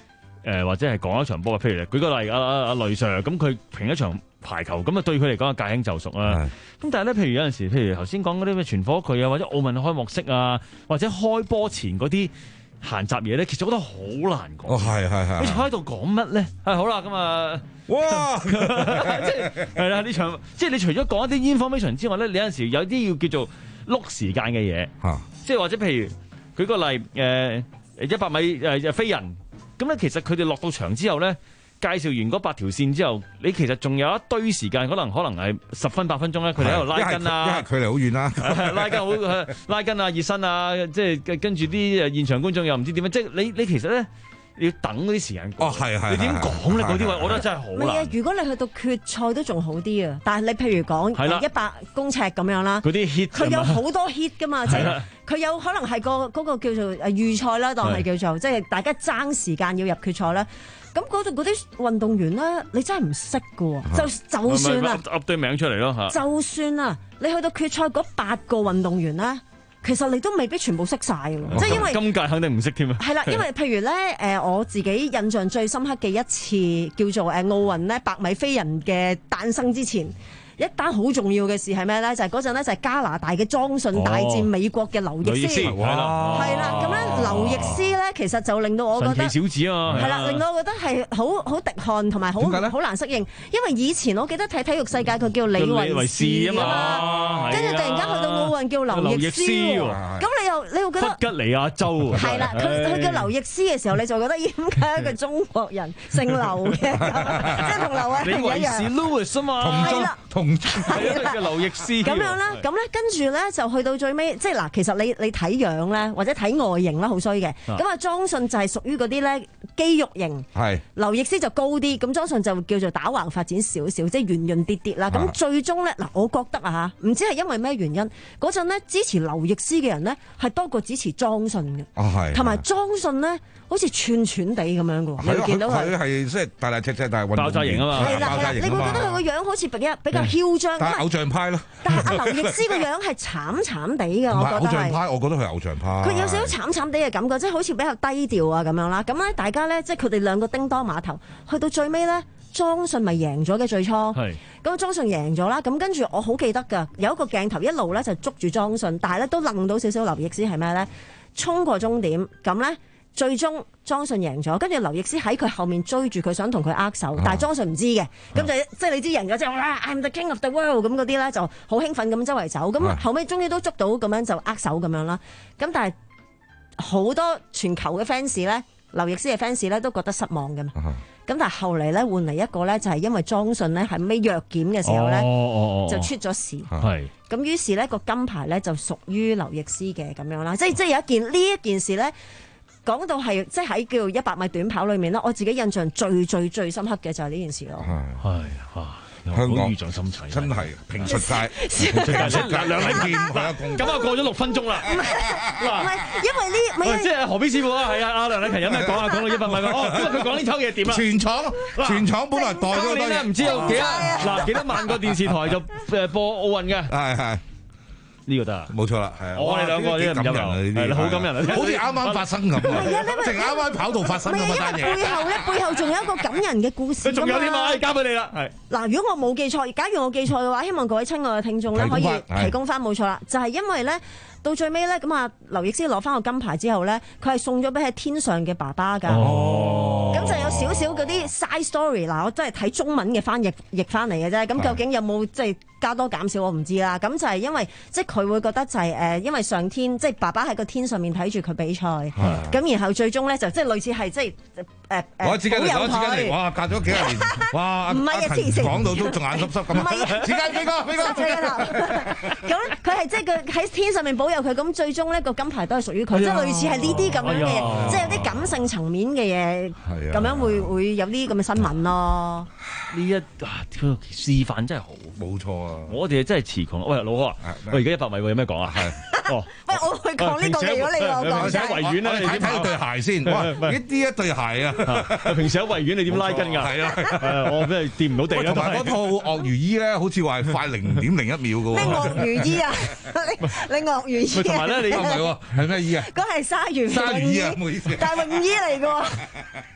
Speaker 11: 誒或者係講一場波，譬如舉個例，阿阿阿雷 Sir 咁佢評一場排球，咁啊對佢嚟講係駕輕就熟啦。咁但係咧，譬如有陣時，譬如頭先講嗰啲咩傳火炬啊，或者奧運開幕式啊，或者開波前嗰啲閒雜嘢咧，其實我覺得好難講。
Speaker 12: 哦，係係係。
Speaker 11: 好似喺度講乜咧？係好啦，咁啊，哇！即係係啦，呢場即係你除咗講一啲 information 之外咧，你有陣時有啲要叫做碌時間嘅嘢，即係或者譬如舉個例，誒一百米誒飛人，咁咧其實佢哋落到場之後咧，介紹完嗰八條線之後，你其實仲有一堆時間，可能可能係十分八分鐘咧，佢哋喺度拉筋啊，
Speaker 12: 因為距離好遠啦，
Speaker 11: 拉筋好拉筋啊，熱身啊，即係跟住啲誒現場觀眾又唔知點樣，即係你你其實咧。你要等嗰啲時間過。
Speaker 12: 哦，係係。
Speaker 11: 你點講咧？嗰啲位，我覺得真係好難。
Speaker 13: 唔係啊，如果你去到決賽都仲好啲啊，但係你譬如講一百公尺咁樣啦，
Speaker 11: 嗰啲 hit
Speaker 13: 佢有好多 hit 噶嘛，即係佢有可能係個嗰個叫做誒預賽啦，當係叫做即係大家爭時間要入決賽啦。咁嗰度嗰啲運動員咧，你真係唔識噶喎，就就算啊，
Speaker 11: 噏堆名出嚟咯嚇。
Speaker 13: 就算啊，你去到決賽嗰八個運動員咧。其實你都未必全部識晒喎，即係因為
Speaker 11: 今屆肯定唔識添啊。
Speaker 13: 係啦，因為譬如咧，誒我自己印象最深刻嘅一次叫做誒奧運咧百米飛人嘅誕生之前。一單好重要嘅事係咩咧？就係嗰陣咧，就係加拿大嘅莊信大戰美國嘅劉易斯，係啦，係啦。咁樣劉易斯咧，其實就令到我覺得
Speaker 11: 神奇小子啊，
Speaker 13: 係啦，令到我覺得係好好滴汗同埋好好難適應。因為以前我記得睇體育世界佢叫李維斯啊嘛，跟住突然間去到奧運叫劉易斯，咁你又你又覺得
Speaker 11: 弗吉尼亞州
Speaker 13: 係啦，佢佢叫劉易斯嘅時候，你就覺得點解一個中國人姓劉嘅，即係同劉偉明一樣。
Speaker 11: 李維斯 Louis 啊嘛，
Speaker 13: 係啦。
Speaker 12: 同
Speaker 13: 係啦，
Speaker 11: 劉易斯
Speaker 13: 咁樣啦，咁咧跟住咧就去到最尾，即係嗱，其實你你睇樣咧，或者睇外形啦，好衰嘅。咁啊，莊信就係屬於嗰啲咧肌肉型，係劉易斯就高啲，咁莊信就叫做打橫發展少少，即係圓潤啲啲啦。咁最終咧嗱，我覺得啊嚇，唔知係因為咩原因，嗰陣咧支持劉易斯嘅人咧係多過支持莊信嘅，係同埋莊信咧好似串串地咁樣嘅喎，你會見到佢
Speaker 12: 係即係大大隻隻，但係
Speaker 11: 爆炸型啊嘛，
Speaker 13: 係啦係啦，你會覺得佢個樣好似比較比較囂張，
Speaker 12: 但係偶像派咯。
Speaker 13: 但係阿劉易斯個樣係慘慘地嘅，我覺得係。
Speaker 12: 偶像派，我覺得佢偶像派。
Speaker 13: 佢有少少慘慘地嘅感覺，即係好似比較低調啊咁樣啦。咁咧，大家咧即係佢哋兩個叮當碼頭，去到最尾咧，莊信咪贏咗嘅最初。係。咁莊信贏咗啦，咁跟住我好記得㗎，有一個鏡頭一路咧就捉住莊信，但係咧都愣到少少劉易斯係咩咧？衝過終點，咁咧。最終莊信贏咗，跟住劉易斯喺佢後面追住佢，想同佢握手，但係莊信唔知嘅，咁就即係你知贏咗之後啦 ，I'm the king of the world 咁嗰啲咧就好興奮咁周圍走，咁後尾終於都捉到咁樣就握手咁樣啦。咁但係好多全球嘅 fans 咧，劉易斯嘅 fans 咧都覺得失望嘅嘛。咁但係後嚟咧換嚟一個咧就係因為莊信咧係尾藥檢嘅時候咧、哦、就出咗事，係咁於是咧個金牌咧就屬於劉易斯嘅咁樣啦。即係即係有一件呢一件事咧。講到係即係喺叫一百米短跑裏面啦，我自己印象最最最深刻嘅就係呢件事咯。係啊，
Speaker 11: 香港語重心長，
Speaker 12: 真係評述界，評述界兩位見佢一共。
Speaker 11: 咁啊過咗六分鐘啦。
Speaker 13: 唔係，因為呢，
Speaker 11: 即係何必師傅啊？係啊，阿梁禮勤有咩講啊？講到一百米哦，因為佢講呢抽嘢點啊？
Speaker 12: 全廠全廠本來代咗好多嘢，
Speaker 11: 唔知有幾多嗱幾多萬個電視台就誒播奧運嘅。係係。呢個得啊，
Speaker 12: 冇錯啦，係啊！
Speaker 11: 我哋兩個呢個感人啊，呢啲好感人啊，
Speaker 12: 好似啱啱發生咁啊！淨啱啱跑道發生咁單嘢。
Speaker 13: 背後咧，背後仲有一個感人嘅故事。
Speaker 11: 仲有啲嘛？交俾你啦，係。
Speaker 13: 嗱，如果我冇記錯，假如我記錯嘅話，希望各位親愛嘅聽眾咧可以提供翻，冇錯啦，就係因為咧。到最尾咧，咁啊，劉易斯攞翻個金牌之後咧，佢係送咗俾喺天上嘅爸爸㗎。哦，咁就有少少嗰啲 side story 嗱，我真係睇中文嘅翻譯譯翻嚟嘅啫。咁究竟有冇即係加多減少，我唔知啦。咁就係因為即係佢會覺得就係、是、誒，因為上天即係爸爸喺個天上面睇住佢比賽，咁然後最終咧就即係類似係即係誒誒
Speaker 12: 我紙巾嚟，攞紙巾嚟，哇！隔咗幾廿年，哇！
Speaker 13: 唔係啊，黐線，
Speaker 12: 講到都仲眼濕濕咁。唔係啊，紙巾飛哥，飛哥，
Speaker 13: 紙巾頭。咁佢係即係佢喺天上面保佑佢，咁最終呢個金牌都係屬於佢，即係類似係呢啲咁樣嘅嘢，即係有啲感性層面嘅嘢，咁樣會會有啲咁嘅新聞咯。
Speaker 11: 呢一啊示範真係好，
Speaker 12: 冇錯啊！
Speaker 11: 我哋真係詞窮。喂，老哥啊，喂，而家一百米喎，有咩講啊？係哦，
Speaker 13: 喂，我去講呢個嘅，如果你我講，
Speaker 11: 平時喺維園咧，
Speaker 12: 你睇睇對鞋先。哇，呢啲一對鞋啊！
Speaker 11: 平時喺維園你點拉筋㗎？係啊，我真係掂唔到地啦。
Speaker 12: 同埋嗰套鱷魚衣咧，好似話係快零點零一秒㗎喎。
Speaker 13: 咩鱷魚衣啊？你你鱷魚衣？
Speaker 11: 同埋咧，你唔係喎，
Speaker 12: 係咩衣啊？
Speaker 13: 嗰係鯊魚。
Speaker 12: 鯊魚衣啊，唔好意思。
Speaker 13: 但係泳衣嚟㗎喎。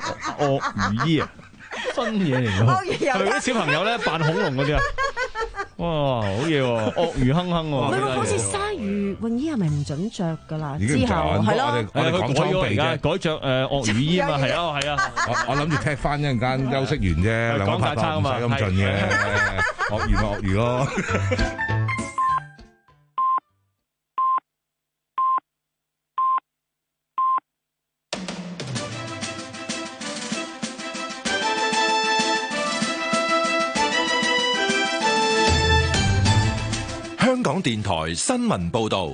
Speaker 11: 鱷魚衣啊，新嘢嚟㗎，
Speaker 13: 鱷魚有
Speaker 11: 係咪嗰啲小朋友咧扮恐龍嗰啲啊？哇，好嘢喎！鱷魚哼哼喎，
Speaker 13: 唔係喎，好似鯊魚泳衣係咪唔準着㗎啦？
Speaker 12: 已經唔
Speaker 13: 之後
Speaker 12: 準
Speaker 13: 係咯，
Speaker 12: 我哋我哋講裝備啫，
Speaker 11: 改着誒鱷魚衣啊嘛，係啊係啊，
Speaker 12: 我我諗住踢翻一陣間休息完啫，兩個拍檔唔使咁盡嘅，鱷魚咪鱷魚咯。
Speaker 4: 香港電台新聞報道，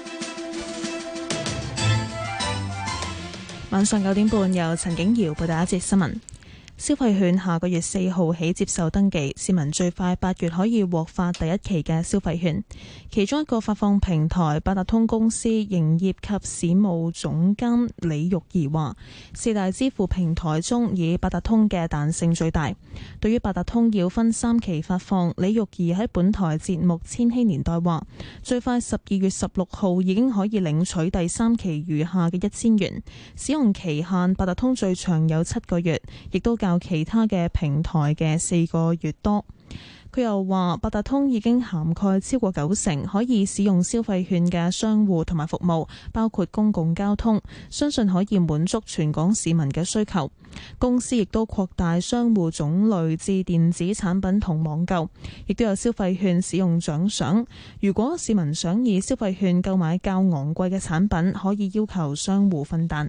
Speaker 1: 晚上九點半由陳景瑤報道一節新聞。消費券下個月四號起接受登記，市民最快八月可以獲發第一期嘅消費券。其中一個發放平台八達通公司營業及市務總監李玉儀話，四大支付平台中以八達通嘅彈性最大。對於八達通要分三期發放，李玉儀喺本台節目《千禧年代》話，最快十二月十六號已經可以領取第三期餘下嘅一千元，使用期限八達通最長有七個月，亦都較其他嘅平台嘅四個月多。佢又話，八達通已經涵蓋超過九成可以使用消費券嘅商戶同埋服務，包括公共交通，相信可以滿足全港市民嘅需求。公司亦都擴大商戶種類至電子產品同網購，亦都有消費券使用獎賞。如果市民想以消費券購買較昂貴嘅產品，可以要求商戶分擔。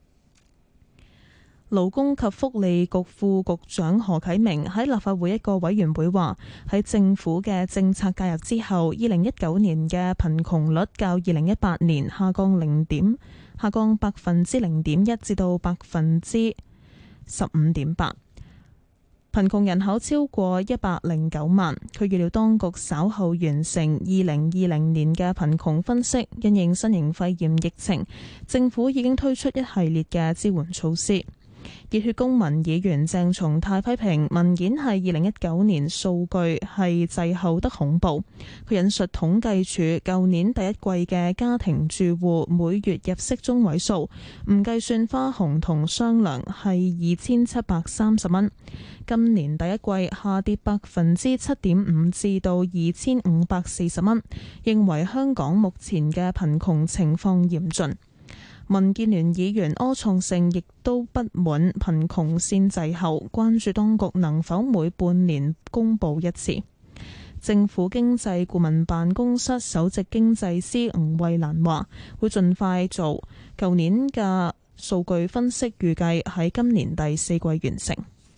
Speaker 1: 勞工及福利局副局長何啟明喺立法會一個委員會話，喺政府嘅政策介入之後，二零一九年嘅貧窮率較二零一八年下降零點下降百分之零點一至到百分之十五點八，貧窮人口超過一百零九萬。佢預料當局稍後完成二零二零年嘅貧窮分析，因應新型肺炎疫情，政府已經推出一系列嘅支援措施。熱血公民議員鄭松泰批評文件係二零一九年數據係滯後得恐怖。佢引述統計處舊年第一季嘅家庭住戶每月入息中位數，唔計算花紅同雙糧係二千七百三十蚊。今年第一季下跌百分之七點五至到二千五百四十蚊，認為香港目前嘅貧窮情況嚴峻。民建聯議員柯創盛亦都不滿貧窮線滯後，關注當局能否每半年公佈一次。政府經濟顧問辦公室首席經濟師吳慧蘭話，會盡快做舊年嘅數據分析，預計喺今年第四季完成。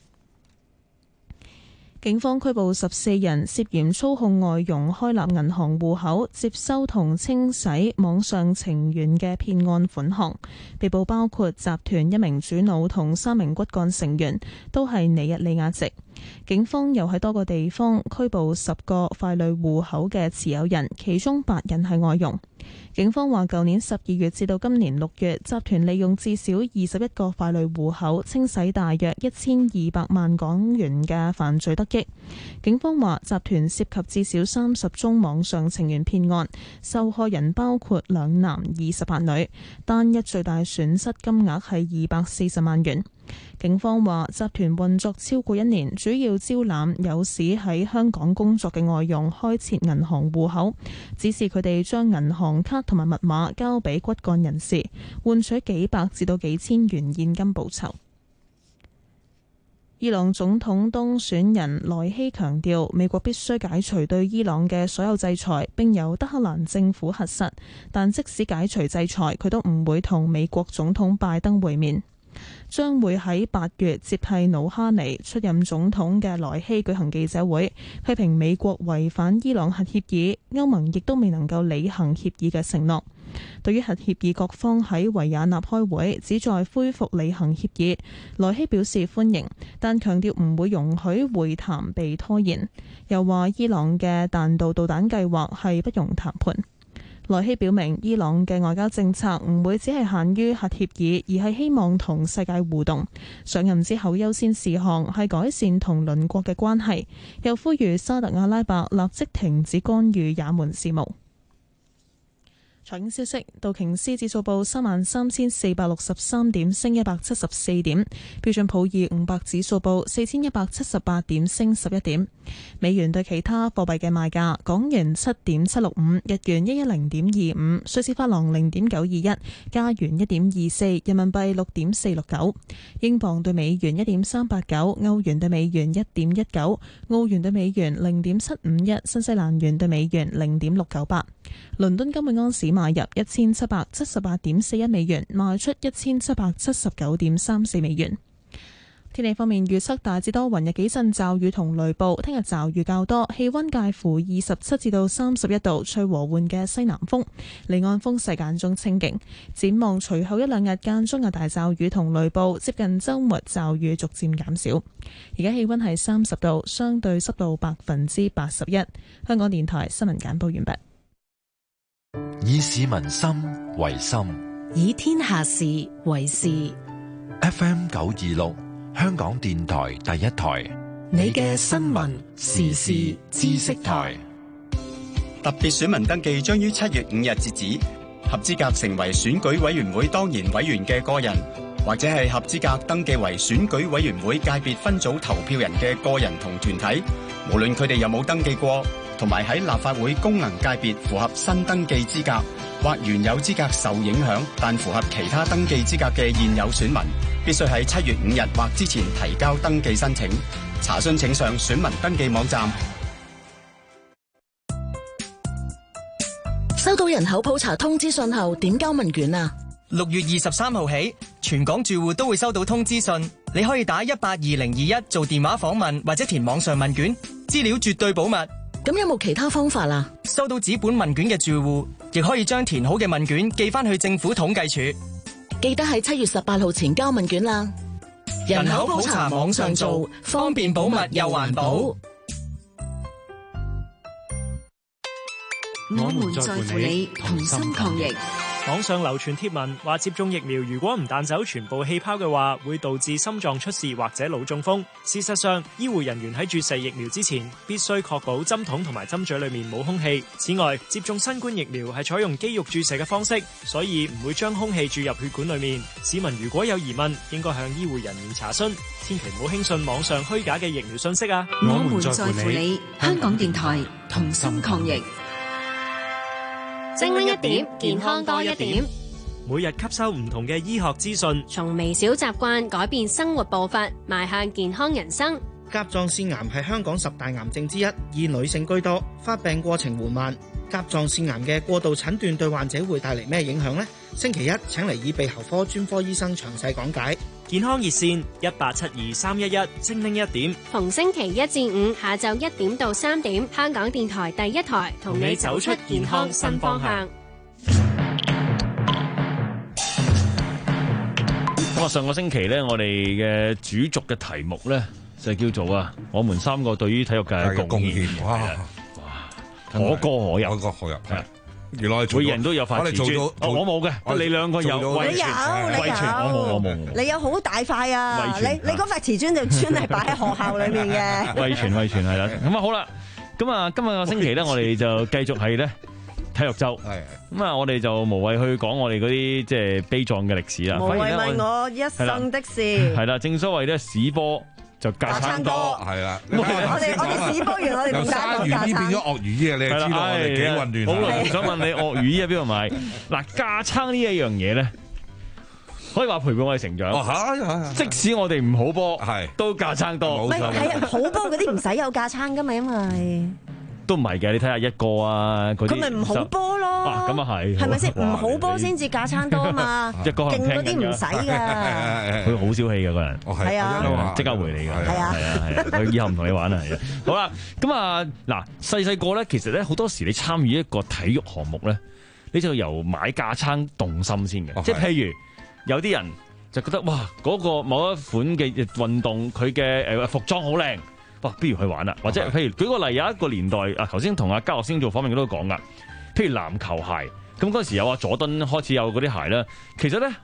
Speaker 1: 警方拘捕十四人，涉嫌操控外傭開立銀行戶口、接收同清洗網上情緣嘅騙案款項。被捕包括集團一名主腦同三名骨幹成員，都係尼日利亞籍。警方又喺多個地方拘捕十個傀儡戶口嘅持有人，其中八人係外傭。警方話，舊年十二月至到今年六月，集團利用至少二十一個傀儡戶口清洗大約一千二百萬港元嘅犯罪得益。警方話，集團涉及至少三十宗網上情緣騙案，受害人包括兩男二十八女，單一最大損失金額係二百四十萬元。警方話，集團運作超過一年，主要招攬有史喺香港工作嘅外傭開設銀行戶口，指示佢哋將銀行卡同埋密碼交俾骨幹人士，換取幾百至到幾千元現金報酬。伊朗總統當選人萊希強調，美國必須解除對伊朗嘅所有制裁，並由德黑蘭政府核實。但即使解除制裁，佢都唔會同美國總統拜登會面。將會喺八月接替魯哈尼出任總統嘅萊希舉行記者會，批評美國違反伊朗核協議，歐盟亦都未能夠履行協議嘅承諾。對於核協議各方喺維也納開會，旨在恢復履行協議，萊希表示歡迎，但強調唔會容許會談被拖延。又話伊朗嘅彈道導彈計劃係不容談判。萊希表明，伊朗嘅外交政策唔會只係限於核協議，而係希望同世界互動。上任之後優先事項係改善同鄰國嘅關係，又呼籲沙特阿拉伯立即停止干預也門事務。 財經消息：道瓊斯指數報三萬三千四百六十三點，升一百七十四點；標準普爾五百指數報四千一百七十八點，升十一點。美元對其他貨幣嘅賣價：港元七點七六五，日元一一零點二五，瑞士法郎零點九二一，加元一點二四，人民幣六點四六九，英鎊對美元一點三八九，歐元對美元一點一九，澳元對美元零點七五一，新西蘭元對美元零點六九八。倫敦金每盎司買入一千七百七十八點四一美元，賣出一千七百七十九點三四美元。天氣方面預測大致多雲，有幾陣驟雨同雷暴。聽日驟雨較多，氣溫介乎二十七至到三十一度，吹和緩嘅西南風，離岸風勢間中清勁。展望隨後一兩日間中有大驟雨同雷暴，接近週末驟雨逐漸減少。而家氣溫係三十度，相對濕度百分之八十一。香港電台新聞簡報完畢。
Speaker 4: 以市民心為心，
Speaker 6: 以天下事為事。
Speaker 4: F M 九二六。香港電台第一台，
Speaker 6: 你嘅新聞時事知識台。
Speaker 3: 特別選民登記將於七月五日截止，合資格成為選舉委員會當然委員嘅個人，或者係合資格登記為選舉委員會界別分組投票人嘅個人同團體，無論佢哋有冇登記過，同埋喺立法會功能界別符合新登記資格，或原有資格受影響但符合其他登記資格嘅現有選民，必須喺七月五日或之前提交登記申請。查詢請上選民登記網站。
Speaker 5: 收到人口普查通知信後，點交問卷啊？
Speaker 7: 六月二十三號起，全港住戶都會收到通知信，你可以打一八二零二一做電話訪問或者填網上問卷，資料絕對保密。
Speaker 5: 咁有冇其他方法啊？
Speaker 7: 收到紙本問卷嘅住戶，亦可以將填好嘅問卷寄翻去政府統計處。
Speaker 5: 記得喺七月十八號前交問卷啦。
Speaker 7: 人口普查網上做，方便保密又環保。
Speaker 6: 我們在乎你，同心抗疫。
Speaker 8: 網上流傳貼文話接種疫苗如果唔彈走全部氣泡嘅話，會導致心臟出事或者腦中風。事實上，醫護人員喺注射疫苗之前，必須確保針筒同埋針嘴裏面冇空氣。此外，接種新冠疫苗係採用肌肉注射嘅方式，所以唔會將空氣注入血管裏面。市民如果有疑問，應該向醫護人員查詢，千祈唔好輕信網上虛假嘅疫苗信息啊！
Speaker 6: 我們在乎你，香港電台同心抗疫。
Speaker 21: 精靈一點，健康多一點。
Speaker 8: 每日吸收唔同嘅醫學資訊，
Speaker 21: 從微小習慣改變生活步伐，邁向健康人生。
Speaker 22: 甲狀腺癌係香港十大癌症之一，以女性居多，發病過程緩慢。甲狀腺癌嘅過度診斷對患者會帶嚟咩影響呢？星期一請嚟耳鼻喉科專科醫生詳細講解。
Speaker 8: 健康熱線一八七二三一一，精靈一點。
Speaker 21: 逢星期一至五下晝一點到三點，香港電台第一台同你走出健康新方向。
Speaker 11: 咁啊，上個星期咧，我哋嘅主軸嘅題目咧就叫做啊，我們三個對於體育界嘅貢獻。哇哇，可歌可泣，
Speaker 12: 可歌可泣係。原來
Speaker 11: 每人都有發自尊，我冇嘅，你兩個有，
Speaker 13: 你有，你有，
Speaker 11: 我冇，我冇，
Speaker 13: 你有好大塊啊！你你嗰塊瓷磚就專係擺喺學校裏面嘅。
Speaker 11: 遺傳遺傳係啦，咁啊好啦，咁啊今日個星期咧，我哋就繼續係咧體育周，咁啊我哋就無謂去講我哋嗰啲即係悲壯嘅歷史啦。
Speaker 13: 無謂問我一生的事。
Speaker 11: 係啦，正所謂咧屎波就架撐多，
Speaker 12: 係啦。
Speaker 13: 我哋我哋屎波完，我哋點解
Speaker 12: 鯊魚衣變咗鱷魚衣啊？你係知道我哋幾混亂。
Speaker 11: 好啦，想問你鱷魚衣喺邊度買？嗱，架撐呢一樣嘢咧，可以話陪伴我哋成長。
Speaker 12: 哦，
Speaker 11: 即使我哋唔好波，係都架撐多。
Speaker 13: 唔係，係啊，好波嗰啲唔使有架撐噶嘛，因為
Speaker 11: 都唔係嘅。你睇下一個啊，嗰啲
Speaker 13: 佢咪唔好波咯。
Speaker 11: 啊，咁啊係，
Speaker 13: 係咪先？唔好波先至架撐多啊嘛。
Speaker 11: 一個
Speaker 13: 勁嗰啲唔使噶。
Speaker 11: 佢好小氣嘅個人。
Speaker 13: 係啊，
Speaker 11: 即刻回你嘅。
Speaker 13: 係啊，
Speaker 11: 係啊，係啊，佢以後唔同你玩啦。係啊。好啦，咁啊嗱，細細個咧，其實咧好多時你參與一個體育項目咧，你就由買架撐動心先嘅。即係譬如有啲人就覺得哇，嗰個某一款嘅運動，佢嘅誒服裝好靚。哇！不如去玩啦，或者譬如舉個例，有一個年代啊，頭先同阿嘉樂先做訪問都講噶，譬如籃球鞋，咁嗰陣時有阿佐敦開始有嗰啲鞋啦。其實咧，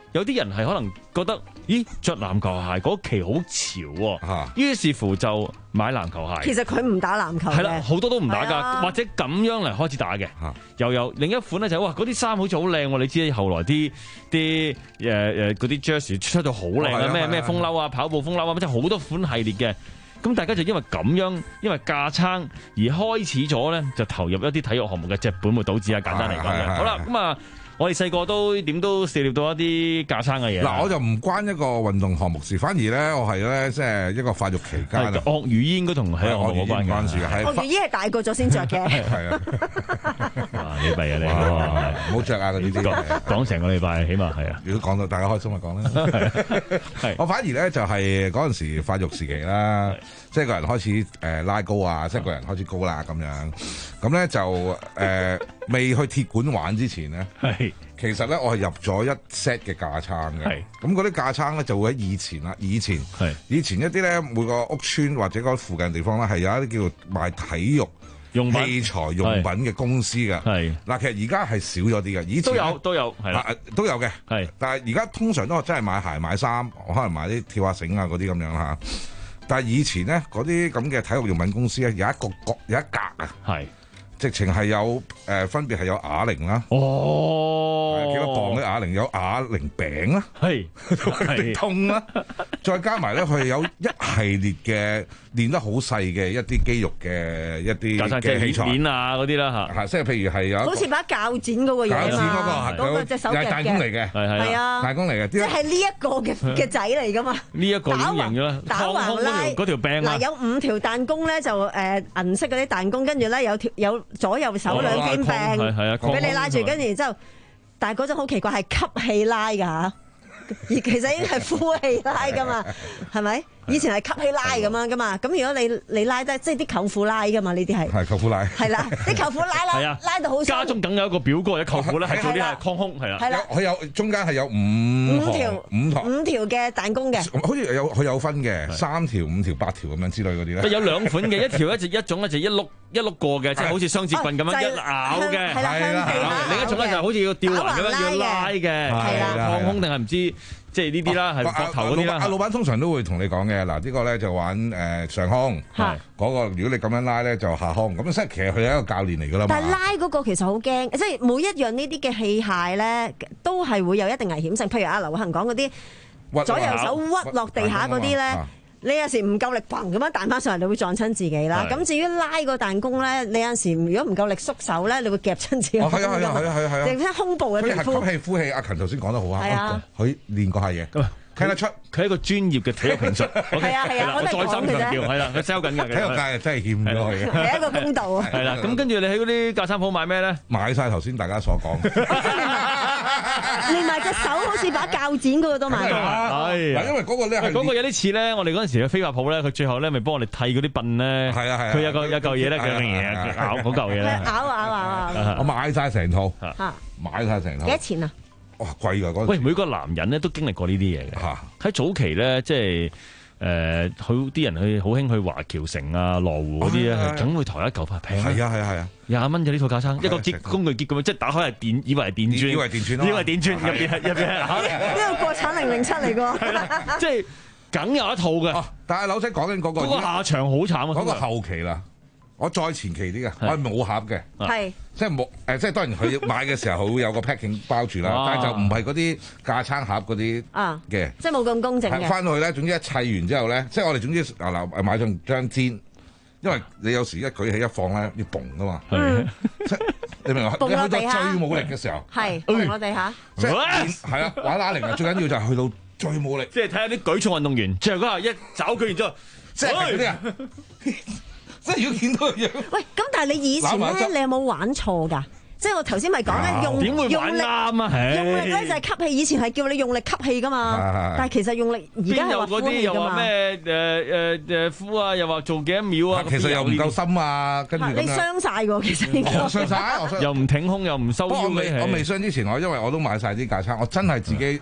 Speaker 11: 有啲人係可能覺得，咦，着籃球鞋嗰期好潮喎、啊，於是乎就買籃球鞋。
Speaker 13: 其實佢唔打籃球嘅，
Speaker 11: 係啦，好多都唔打㗎，
Speaker 13: 啊、
Speaker 11: 或者咁樣嚟開始打嘅。又有另一款咧就係、哇，嗰啲衫好似好靚喎！你知後來啲啲誒誒嗰啲 jersey 出到好靚啊，咩咩風褸啊、跑步風褸啊，即係好多款系列嘅。咁大家就因為咁樣，因為架撐而開始咗咧，就投入一啲體育項目嘅，即係本末倒置啊！簡單嚟講嘅。好啦，咁啊。我哋細個都點都涉獵到一啲架撐嘅嘢。
Speaker 12: 嗱，我就唔關一個運動項目事，反而咧我係咧即係一個發育期間啊。
Speaker 11: 鱷魚衣應該同喺鱷魚衣冇關事嘅。
Speaker 13: 鱷魚衣係大個咗先着嘅。
Speaker 12: 係啊。
Speaker 11: 哇！你弊啊你，
Speaker 12: 唔好着啊嗰啲啲。
Speaker 11: 講成個禮拜，起碼係啊。
Speaker 12: 如果講到大家開心咪講啦。係。我反而咧就係嗰陣時發育時期啦，即係個人開始誒拉高啊，即係個人開始高啦咁樣。咁咧就誒未去鐵館玩之前咧。係。其實咧，我係入咗一 set 嘅架撐嘅。咁嗰啲架撐咧就會喺以前啦，以前以前一啲咧每個屋村或者嗰附近地方咧係有一啲叫做賣體育用器材用品嘅公司嘅。嗱，其實而家係少咗啲嘅，以前都有都有係啦，都有嘅。係，但係而家通常都真係買鞋買衫，可能買啲跳下繩啊嗰啲咁樣嚇。但係以前咧嗰啲咁嘅體育用品公司咧有一個角有一格啊。係。直情係有誒、呃、分別係有啞鈴啦，哦，幾多磅嘅啞鈴有啞鈴餅啦，係力痛啦，再加埋咧佢有一系列嘅練得好細嘅一啲肌肉嘅一啲嘅器材鏈啊嗰啲啦嚇，即係譬如係有好似把鉸剪嗰個嘢啊嘛，嗰個隻手夾嘅，彈弓嚟嘅，係係啊，彈弓嚟嘅，即係呢一個嘅嘅仔嚟噶嘛，呢一個點型嘅啦，打橫拉嗰條柄啊，嗱有五條彈弓咧就誒銀色嗰啲彈弓，跟住咧有條有。左右手兩肩柄，俾你拉住，跟住然之後，但係嗰陣好奇怪係吸氣拉㗎嚇，而其實已經係呼氣拉㗎嘛，係咪？以前係吸氣拉咁樣㗎嘛，咁如果你你拉得即係啲舅父拉㗎嘛，呢啲係係舅父拉，係啦，啲舅父拉拉拉到好。家中梗有一個表哥或者舅父咧，係做啲係擴胸係啦，係啦，佢有中間係有五五條五條五條嘅彈弓嘅，好似有佢有分嘅三條、五條、八條咁樣之類嗰啲咧。有兩款嘅，一條一隻一種咧就一碌一碌過嘅，即係好似雙節棍咁樣一咬嘅，係啦，另一種咧就好似要吊環咁樣要拉嘅，係啦，擴胸定係唔知。即係呢啲啦，係膊頭嗰啲啦。阿老闆通常都會同你講嘅，嗱呢個咧就玩誒上胸，嗰個如果你咁樣拉咧就下胸，咁即係其實佢係一個教練嚟㗎啦嘛。但係拉嗰個其實好驚，即係每一樣呢啲嘅器械咧都係會有一定危險性。譬如阿劉恒講嗰啲左右手屈落地下嗰啲咧。你有時唔夠力，砰咁樣彈翻上嚟，你會撞親自己啦。咁至於拉個彈弓咧，你有陣時如果唔夠力縮手咧，你會夾親自己。哦，係啊，係啊，係啊，係啊，淨係胸部嘅皮膚。佢係吸氣呼氣，阿勤頭先講得好啊。係啊，佢練過下嘢，聽得出佢係一個專業嘅體育評述。係啊係啊，我再三強調，係啦，佢 sell 緊㗎。體育界真係欠咗佢嘅。係一個公道啊。係啦，咁跟住你喺嗰啲架撐鋪買咩咧？買曬頭先大家所講。連埋隻手好似把鉸剪嗰個都買到，係嗱，因為嗰個咧係嗰個有啲似咧，我哋嗰陣時嘅飛髮鋪咧，佢最後咧咪幫我哋剃嗰啲笨咧，係啊係啊，佢有個有嚿嘢咧，叫乜嘢咬嗰嚿嘢咧，咬咬咬咬，我買曬成套，買曬成套，幾多錢啊？哇，貴㗎嗰陣！喂，每個男人咧都經歷過呢啲嘢嘅，喺早期咧即係。誒，好啲人去好興去華僑城啊、羅湖嗰啲咧，梗會抬一嚿塊平。係啊係啊係啊，廿蚊嘅呢套架撐，一個結工具結咁樣，即係打開係電，以為係電鑽，以為電鑽咯，以為電鑽入邊係入邊係呢個國產零零七嚟㗎，即係梗有一套嘅。但係劉仔講緊嗰個，嗰個下場好慘啊，嗰個後期啦。我再前期啲嘅，我係冇盒嘅，係即係冇誒，即係當然佢買嘅時候佢會有個 packing 包住啦，但係就唔係嗰啲架撐盒嗰啲嘅，即係冇咁工整嘅。翻到去咧，總之一砌完之後咧，即係我哋總之嗱嗱買上張氈，因為你有時一舉起一放咧要嘣噶嘛，即係你明唔明？你去到最冇力嘅時候，係嘣落地下，即係係啊玩啞鈴啊，最緊要就係去到最冇力，即係睇下啲舉重運動員，最後嗰下一找佢，然之後即係嗰啲啊。即係如果見到樣，喂，咁但係你以前咧，你有冇玩錯㗎？即係我頭先咪講咧，用點會玩啱啊？用力咧就係吸氣，以前係叫你用力吸氣㗎嘛。但係其實用力而家係話呼氣㗎嘛。邊有嗰啲又話咩誒誒誒呼啊？又話做幾多秒啊？其實又唔夠深啊，跟住咁樣。你傷曬㗎，其實應該。傷曬，又唔挺胸，又唔收腰。我未我未傷之前，我因為我都買曬啲架撐，我真係自己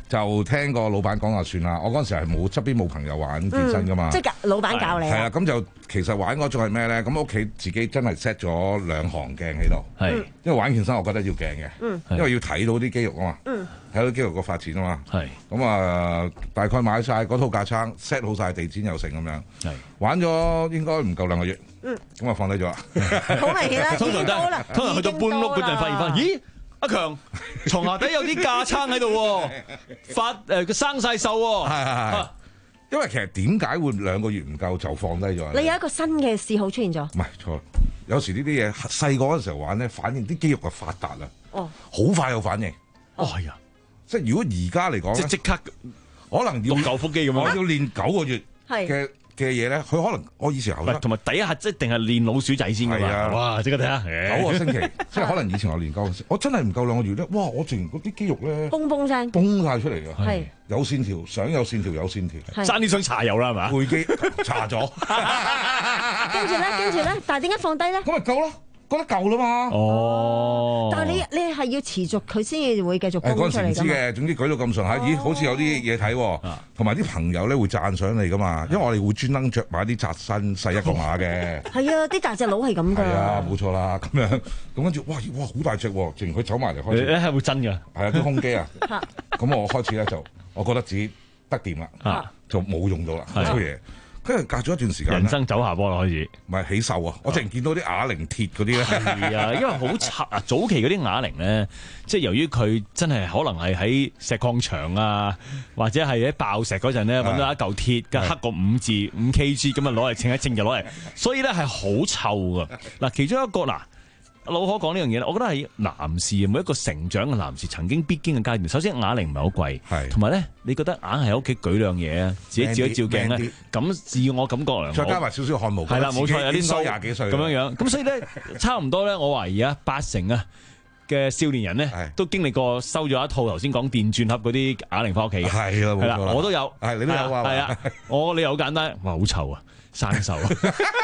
Speaker 12: 就聽個老闆講就算啦。我嗰陣時係冇側邊冇朋友玩健身噶嘛，
Speaker 13: 嗯、即係老闆教你。
Speaker 12: 係啊，咁就其實玩嗰種係咩咧？咁屋企自己真係 set 咗兩行鏡喺度，係因為玩健身我覺得要鏡嘅，嗯、因為要睇到啲肌肉啊嘛，睇、嗯、到肌肉個發展啊嘛，係咁啊，大概買晒嗰套架撐 set 好晒地氈又成咁樣，係玩咗應該唔夠兩個月，嗯，咁啊放低咗啦，
Speaker 13: 好明顯啦，
Speaker 11: 通常都係通常去到搬屋嗰陣發現翻，咦？阿強床下底有啲架撐喺度喎，發誒佢生晒銹喎，
Speaker 12: 係係係，因為其實點解會兩個月唔夠就放低咗？
Speaker 13: 你有一個新嘅嗜好出現咗？
Speaker 12: 唔係錯，有時呢啲嘢細個嗰陣時候玩咧，反應啲肌肉就發達啦，哦，好快有反應，
Speaker 11: 哦係啊，
Speaker 12: 即係如果而家嚟講，
Speaker 11: 即即刻
Speaker 12: 可能要
Speaker 11: 舊腹肌咁樣，
Speaker 12: 我要練九個月嘅。嘅嘢咧，佢可能我以前後生，
Speaker 11: 同埋第一下即係定係練老鼠仔先㗎嘛，哇！即刻睇下
Speaker 12: 九個星期，即係可能以前我練九個星期，我真係唔夠兩個月咧，哇！我淨嗰啲肌肉咧，
Speaker 13: 嘣嘣聲，
Speaker 12: 崩晒出嚟㗎，
Speaker 13: 係
Speaker 12: 有線條，想有線條有線條，
Speaker 11: 爭啲想搽油啦係嘛？
Speaker 12: 背肌搽咗，
Speaker 13: 跟住咧，跟住咧，但係點解放低咧？
Speaker 12: 咁咪夠咯。覺得夠啦嘛，
Speaker 11: 哦！
Speaker 13: 但係你你係要持續佢先至會繼續崩出嚟㗎嘛。嗰陣時唔知嘅，
Speaker 12: 總之舉到咁上下，咦，好似有啲嘢睇喎，同埋啲朋友咧會讚賞你噶嘛，因為我哋會專登着埋啲窄身細一個碼嘅。
Speaker 13: 係啊，啲大隻佬係咁㗎。
Speaker 12: 係啊，冇錯啦，咁樣咁跟住，哇哇好大隻喎，淨佢走埋嚟開始。
Speaker 11: 你係會真㗎？係
Speaker 12: 啊，啲胸肌啊，咁我開始咧就，我覺得自己得掂啦，就冇用到啦，好多嘢。跟住隔咗一段時間，
Speaker 11: 人生走下坡啦開始，
Speaker 12: 唔係起瘦啊！我淨係見到啲啞鈴鐵嗰啲咧，
Speaker 11: 係啊，因為好拆啊！早期嗰啲啞鈴咧，即係由於佢真係可能係喺石礦場啊，或者係喺爆石嗰陣咧揾到一嚿鐵嘅刻個五字五 K G 咁啊攞嚟稱一稱就攞嚟，所以咧係好臭噶。嗱，其中一個嗱。老可講呢樣嘢咧，我覺得係男士每一個成長嘅男士曾經必經嘅階段。首先啞鈴唔係好貴，同埋咧，你覺得硬係喺屋企舉兩嘢啊，自己照一照鏡咧，咁自我感覺良好。
Speaker 12: 再加埋少少汗毛，
Speaker 11: 係啦，冇錯，有啲鬚
Speaker 12: 廿幾歲
Speaker 11: 咁樣樣。咁所以咧，差唔多咧，我懷疑啊，八成啊嘅少年人咧，都經歷過收咗一套頭先講電鑽盒嗰啲啞鈴翻屋企嘅。
Speaker 12: 係啦，冇錯啦，
Speaker 11: 我都有，
Speaker 12: 係你都有啊，
Speaker 11: 係啊，我你又好簡單，哇，好臭啊，生銹啊，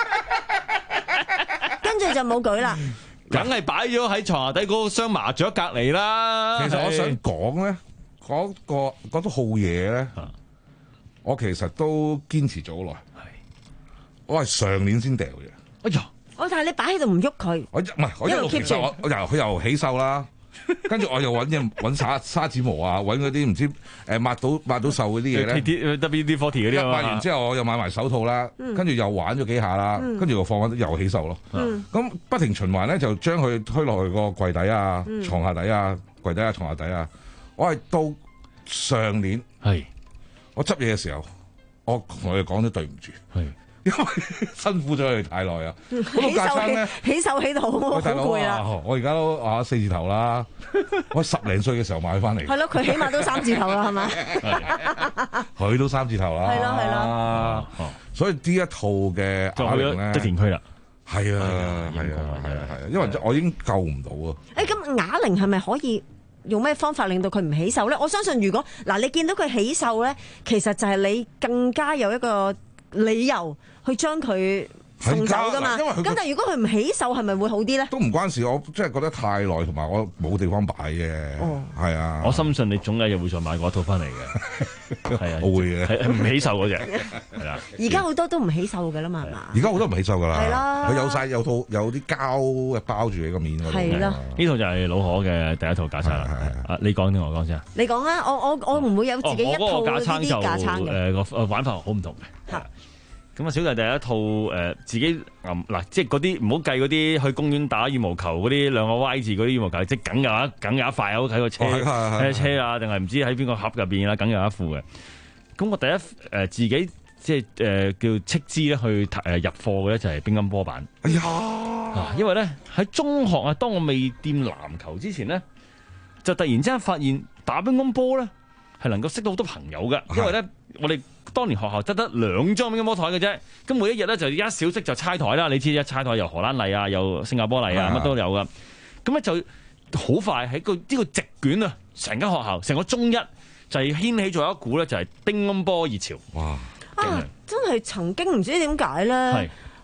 Speaker 13: 跟住就冇舉啦。
Speaker 11: 梗係擺咗喺床下底嗰箱麻雀隔離啦。
Speaker 12: 其實我想講咧，嗰、嗰個嗰套好嘢咧，我其實都堅持咗好耐。我係上年先掉嘅。
Speaker 11: 哎呀！
Speaker 13: 我但係你擺喺度唔喐佢。
Speaker 12: 我唔係我一路其實我我由佢又起鏽啦，跟住我又揾嘢揾沙沙子毛啊，揾嗰啲唔知誒抹到抹到鏽嗰啲嘢咧。
Speaker 11: W D 四十嗰啲啊。
Speaker 12: 抹完之後我又買埋手套啦，跟住又玩咗幾下啦，跟住又放翻又起鏽咯。咁不停循環咧，就將佢推落去個櫃底啊、床下底啊、櫃底啊、床下底啊。我係到上年係我執嘢嘅時候，我同佢講咗對唔住。因為辛苦咗佢太耐啊！
Speaker 13: 起手咧，起手起到好攰啦。
Speaker 12: 我而家都啊四字頭啦，我十零歲嘅時候買翻嚟。
Speaker 13: 係咯，佢起碼都三字頭啦，係咪？
Speaker 12: 佢都三字頭啦。
Speaker 13: 係咯係咯。
Speaker 12: 所以呢一套嘅啞鈴咧，
Speaker 11: 得田區啦。
Speaker 12: 係啊係啊係啊係啊，因為我已經救唔到啊。
Speaker 13: 誒，咁啞鈴係咪可以用咩方法令到佢唔起手咧？我相信如果嗱，你見到佢起手咧，其實就係你更加有一個理由去將佢送走噶嘛，咁但係如果佢唔起手，係咪會好啲咧？
Speaker 12: 都唔關事，我真係覺得太耐，同埋我冇地方擺嘅，係啊。
Speaker 11: 我深信你總有日會再買嗰一套翻嚟嘅，係啊，
Speaker 12: 我會嘅，
Speaker 11: 係唔起手嗰隻，係啦。
Speaker 13: 而家好多都唔起手嘅啦嘛，係嘛？
Speaker 12: 而家好多唔起手噶啦，
Speaker 13: 係啦，
Speaker 12: 佢有晒有套有啲膠嘅包住你個面嗰度，
Speaker 13: 係啦。
Speaker 11: 呢套就係老可嘅第一套架撐啦。啊，你講定我講先啊？
Speaker 13: 你講啊，我我我唔會有自己一套呢啲架撐嘅。
Speaker 11: 誒個玩法好唔同嘅。咁啊，小弟第一套誒、呃、自己嗱、呃，即係嗰啲唔好計嗰啲去公園打羽毛球嗰啲兩個 Y 字嗰啲羽毛球，即係梗有一梗有一塊喺個車喺、哦、車啊，定係唔知喺邊個盒入邊啦，梗有一副嘅。咁我第一誒、呃、自己即係誒、呃、叫斥資咧去誒入貨嘅咧就係乒乓波板。
Speaker 12: 哎呀，
Speaker 11: 啊、因為咧喺中學啊，當我未掂籃球之前咧，就突然之間發現打乒乓波咧係能夠識到好多朋友嘅，因為咧我哋。當年學校得得兩張乒乓波台嘅啫，咁每一日咧就一小息就猜台啦。你知一猜台由荷蘭嚟啊，由新加坡嚟啊，乜都有噶。咁咧就好快喺個呢個席捲啊，成間學校成個中一就係掀起咗一股咧，就係乒乓波熱潮。哇！
Speaker 13: 啊，真係曾經唔知點解咧，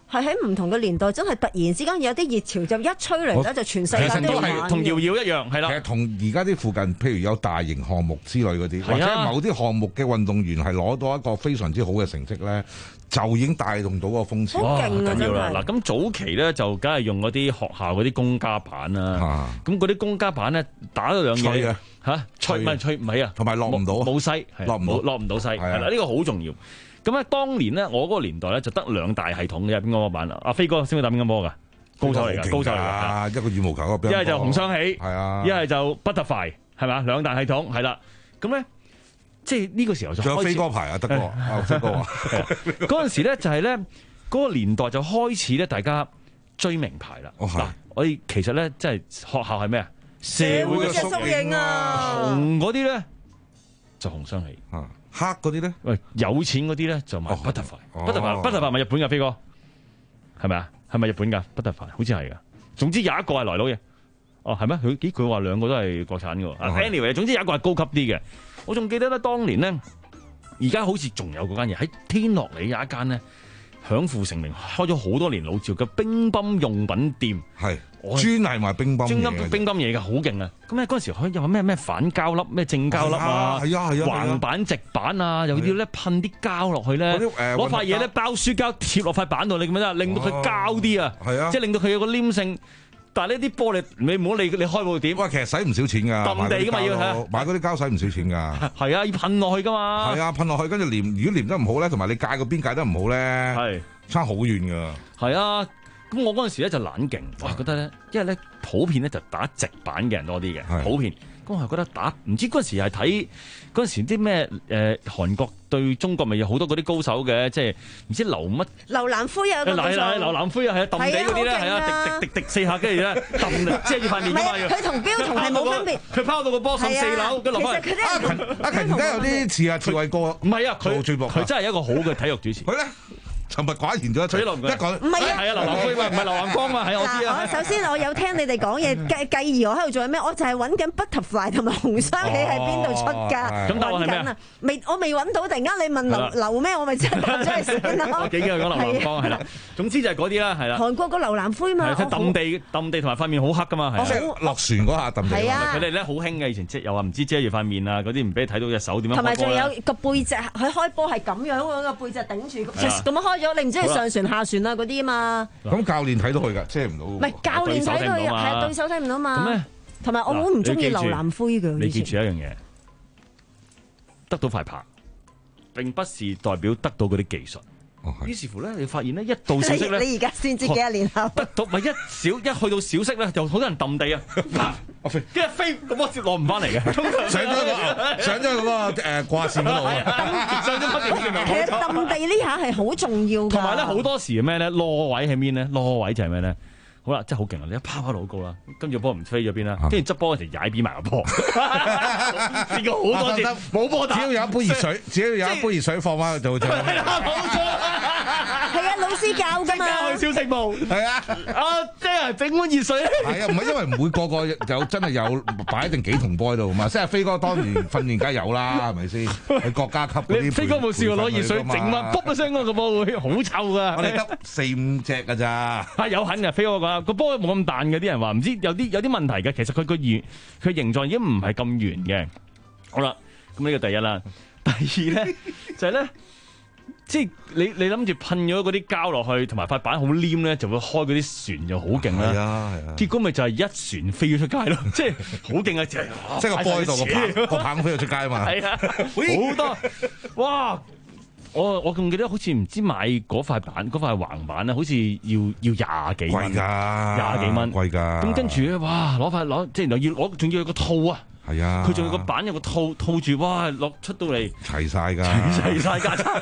Speaker 13: 係喺唔同嘅年代，真係突然之間有啲熱潮就一吹嚟咧，就全世界都玩。
Speaker 11: 同瑤瑤一樣，係啦。
Speaker 12: 其實同而家啲附近，譬如有大型項目之類嗰啲，或者某啲項目嘅運動員係攞到一個非常之好嘅成績咧，就已經帶動到個風潮。
Speaker 13: 好勁啊！
Speaker 11: 緊要啦！嗱，咁早期咧就梗係用嗰啲學校嗰啲公家板啦。咁嗰啲公家板咧打咗兩嘢嚇，吹唔係吹唔係啊，
Speaker 12: 同埋落唔到，
Speaker 11: 冇西，
Speaker 12: 落唔到，
Speaker 11: 落唔到西，係啦，呢個好重要。咁咧，當年咧，我嗰個年代咧就得兩大系統嘅，邊個板啊？阿飛哥識唔識打乒乓波㗎？高手嚟㗎，高手嚟㗎，
Speaker 12: 一個羽毛球一個乒乓波，
Speaker 11: 一係就紅雙喜，
Speaker 12: 係啊，
Speaker 11: 一係就 butterfly， 係咪？兩大系統係啦。咁咧，即係呢個時候就
Speaker 12: 仲有飛哥牌啊，德哥啊，飛哥啊，
Speaker 11: 嗰陣時咧就係咧嗰個年代就開始咧，大家追名牌啦。嗱，我哋其實咧即係學校係咩啊？社會嘅縮影啊！紅嗰啲咧就紅雙喜
Speaker 12: 啊。黑嗰啲咧，
Speaker 11: 喂，有錢嗰啲咧就買 butterfly，butterfly，butterfly 咪日本㗎飛哥，係咪啊？係咪日本㗎 butterfly？好似係㗎。總之有一個係來佬嘅，哦係咩？佢咦佢話兩個都係國產㗎。anyway，總之有一個係高級啲嘅。我仲記得咧，當年咧，而家好似仲有嗰間嘢喺天樂里有一間咧，享負盛名，開咗好多年老字嘅乒乓用品店，係專係賣乒乓，專係乒乓嘢嘅，好勁啊！咁咧嗰陣時可以有咩咩反膠粒、咩正膠粒啊，
Speaker 12: 係啊係啊，
Speaker 11: 橫板、直板啊，又要咧噴啲膠落去咧，攞塊嘢咧包書膠貼落塊板度，你咁樣令到佢膠啲啊，係啊，即係令到佢有個黏性。但係呢啲波你你唔好理你開部點，
Speaker 12: 哇！其實使唔少錢㗎，
Speaker 11: 揼地㗎嘛要睇，
Speaker 12: 買嗰啲膠使唔少錢㗎。
Speaker 11: 係啊，要噴落去㗎嘛。係
Speaker 12: 啊，噴落去跟住黏，如果黏得唔好咧，同埋你界個邊界得唔好咧，係差好遠㗎。係啊，咁我嗰陣時咧就懶勁，我係覺得咧，因為咧普遍咧就打直板嘅人多啲嘅，普遍。咁我係覺得打唔知嗰陣時係睇嗰陣時啲咩誒韓國對中國咪有好多嗰啲高手嘅，即係唔知劉乜
Speaker 13: 劉南輝啊，
Speaker 11: 嗱係劉南輝啊，係啊，揼地嗰啲咧，係啊，滴滴滴滴四下，跟住咧揼遮住塊面㗎嘛。
Speaker 13: 佢同標同係冇分別。
Speaker 11: 佢拋到個波上四樓，跟住落翻。
Speaker 12: 阿勤阿勤而家有啲似阿志偉哥，
Speaker 11: 唔係啊，佢佢真係一個好嘅體育主持。佢咧。尋日寡言咗一句，一講
Speaker 13: 唔係啊，
Speaker 11: 係啊，劉南輝唔係劉南光嘛，係我知啊。
Speaker 13: 首先我有聽你哋講嘢，繼繼而我喺度做緊咩？我就係揾緊 butterfly 同埋紅雙喜喺邊度出㗎。
Speaker 11: 咁答案係咩啊？
Speaker 13: 未，我未揾到。突然間你問劉劉咩，我咪即係答咗去先咯。
Speaker 11: 我幾驚講劉南光係啦。總之就係嗰啲啦，係啦。
Speaker 13: 韓國個劉南輝嘛，
Speaker 11: 係揼地揼地同埋塊面好黑㗎嘛，係啊。
Speaker 12: 落船嗰下揼地。
Speaker 13: 係啊。
Speaker 11: 佢哋咧好興嘅，以前即又話唔知遮住塊面啊，嗰啲唔俾你睇到隻手點樣。
Speaker 13: 同埋仲有個背脊，佢開波係咁樣個背脊頂住，咁樣開咗，你唔知係上船下船啊嗰啲啊嘛，
Speaker 12: 咁教練睇到佢噶，遮唔到。
Speaker 13: 唔係教練睇到佢，係對手睇唔到嘛。咁咧，同埋我好唔中意劉南輝嘅。
Speaker 11: 你記住一樣嘢，得到塊牌，並不是代表得到嗰啲技術。於是乎咧，你發現咧，一到小息咧，
Speaker 13: 你而家先知幾多年後，
Speaker 11: 得到咪一小一去到小息咧，就好多人揼地啊，跟住飛個波接落唔翻嚟嘅，
Speaker 12: 上咗個上咗嗰個誒掛線嗰度，
Speaker 11: 上咗嗰條線。
Speaker 13: 其實揼地呢下係好重要㗎。
Speaker 11: 同埋咧，好多時係咩咧？攞位喺邊咧？攞位就係咩咧？好啦，真係好勁啊！你一拋拋到好高啦，跟住波唔飛咗邊啦，跟住執波嗰時踩扁埋個波，試過好多次冇波打。
Speaker 12: 只要有一杯熱水，只要有一杯熱水放翻去就就。
Speaker 13: 係啊，老師教㗎嘛。
Speaker 11: 教小食部係啊，啊即係整碗熱水。
Speaker 12: 係啊，唔係因為唔會個個有真係有擺定幾桶波喺度嘛，即係飛哥當年訓練梗係有啦，係咪先？係國家級嗰啲。
Speaker 11: 飛哥冇試過攞熱水整翻，卜一聲嗰個波會好臭㗎。
Speaker 12: 我哋得四五隻㗎咋。
Speaker 11: 啊有痕㗎，飛哥講個波冇咁彈嘅，啲人話唔知有啲有啲問題嘅。其實佢個圓佢形狀已經唔係咁圓嘅。好啦，咁呢個第一啦。第二咧就係咧。即係你你諗住噴咗嗰啲膠落去，同埋塊板好黏咧，就會開嗰啲船就好勁啦。係啊係啊。結果咪就係一船飛咗出街咯，即係好勁啊！即係
Speaker 12: 即係個波喺度，個棒個棒飛咗出街啊嘛。係啊，
Speaker 11: 好多哇！我我仲記得好似唔知買嗰塊板嗰塊橫板咧，好似要要廿幾蚊。貴㗎，廿幾蚊。貴㗎。咁跟住咧，哇！攞塊攞即係要攞，仲要有個套啊！
Speaker 12: 係啊，
Speaker 11: 佢仲有個板有個套套住，哇！落出到嚟
Speaker 12: 齊晒㗎，
Speaker 11: 齊晒家產。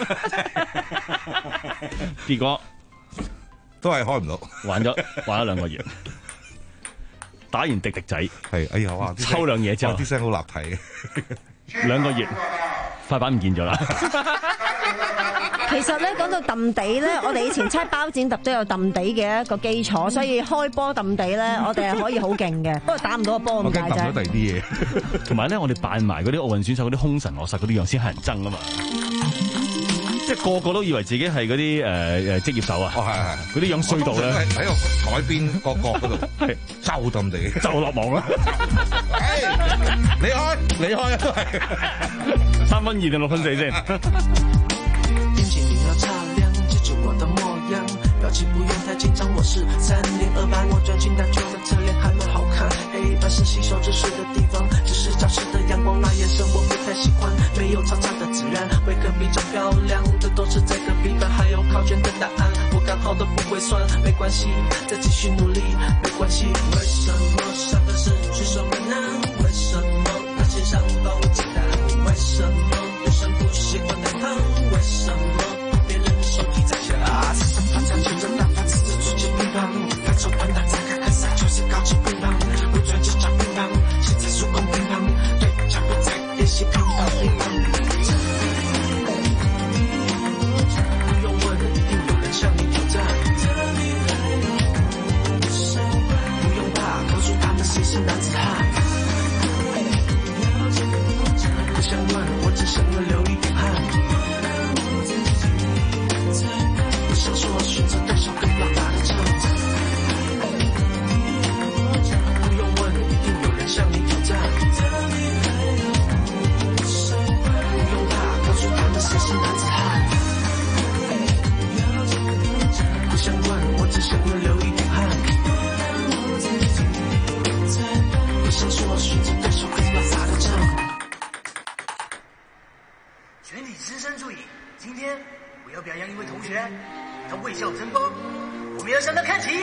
Speaker 11: 結果
Speaker 12: 都係開唔到，
Speaker 11: 玩咗玩咗兩個月，打完滴滴仔，
Speaker 12: 係哎呀哇！
Speaker 11: 抽兩嘢之後，
Speaker 12: 啲聲好立體嘅，
Speaker 11: 兩個月塊板唔見咗啦。
Speaker 13: 其實咧講到揼地咧，我哋以前猜包剪揼都有揼地嘅一個基礎，所以開波揼地咧，我哋係可以好勁嘅。不過打唔到個波咁解啫。
Speaker 12: 我驚揼咗第二啲嘢。
Speaker 11: 同埋咧，我哋扮埋嗰啲奧運選手嗰啲凶神惡煞嗰啲樣先乞人憎啊嘛。 即係個個都以為自己係嗰啲誒誒職業手啊！
Speaker 12: 哦，係係，
Speaker 11: 嗰啲樣衰到咧，
Speaker 12: 喺個海邊個角嗰度，係就咁地
Speaker 11: 就落網啦！
Speaker 12: 你開你開都係
Speaker 11: 三分二定六分四先。
Speaker 17: 眼睛定要擦亮，记住我的模样，表情不用太紧张，我是三零二八，我专心打球的侧脸还蛮好看，黑板是吸收知识的地方，只是教室的阳光那眼神我不太喜欢，没有嘈杂的自然，会更比较漂亮，这都是在隔壁班，还有考卷的答案，我刚好都不会算，没关系，再继续努力，没关系。为什么三分是举手没难？为什么那些上帮我鸡蛋？为什么女生不喜欢奶糖？为什么别人手机在响？啊，四三八三全身打发，只是出去乒乓，反手盘打再看看啥，就是高级乒乓，会转就叫乒乓，现在手工乒乓，对，墙壁在练习乒乓乒乓。不用问，一定有人向你挑战。不用怕，告诉他们谁是男子汉。不想问，我只想要流一点汗。不想说，选择带手更表达的唱。不用问，一定有人向你挑战。不用怕，告诉他们谁是男子汉。不想问，我只想要流一点汗。不想说，选择带手更表达的唱。
Speaker 2: 全体师生注意，今天我要表扬一位同学，他为校争锋，我们要向他看齐。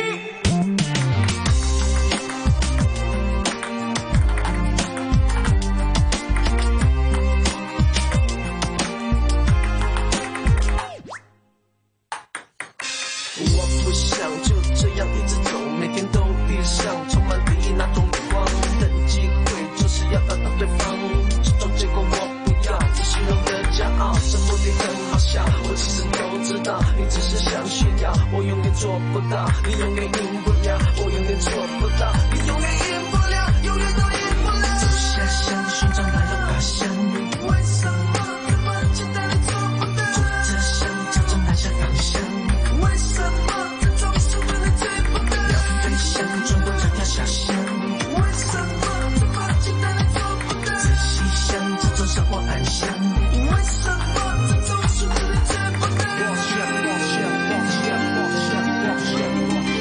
Speaker 17: 我不想就这样一直走，每天都遇上充满敌意那种眼光，等机会就是要打倒对方，这种结果我不要，只虚荣的骄傲，这目的很好笑，我其实都知道，你只是想炫耀，我永远做不到，你永远赢不了，我永远做不到，你永远赢不了，永远都赢不了。走下乡，寻找来的花香，为什么这么简单的做不到？坐着想，朝着南下方向，为什么这种事真的追不到？要飞翔，穿过这条小巷，为什么这么简单的做不到？仔细想，这种生活安详，为什么这种事真的追不到？我想，我想，我想，我想，我想，我想。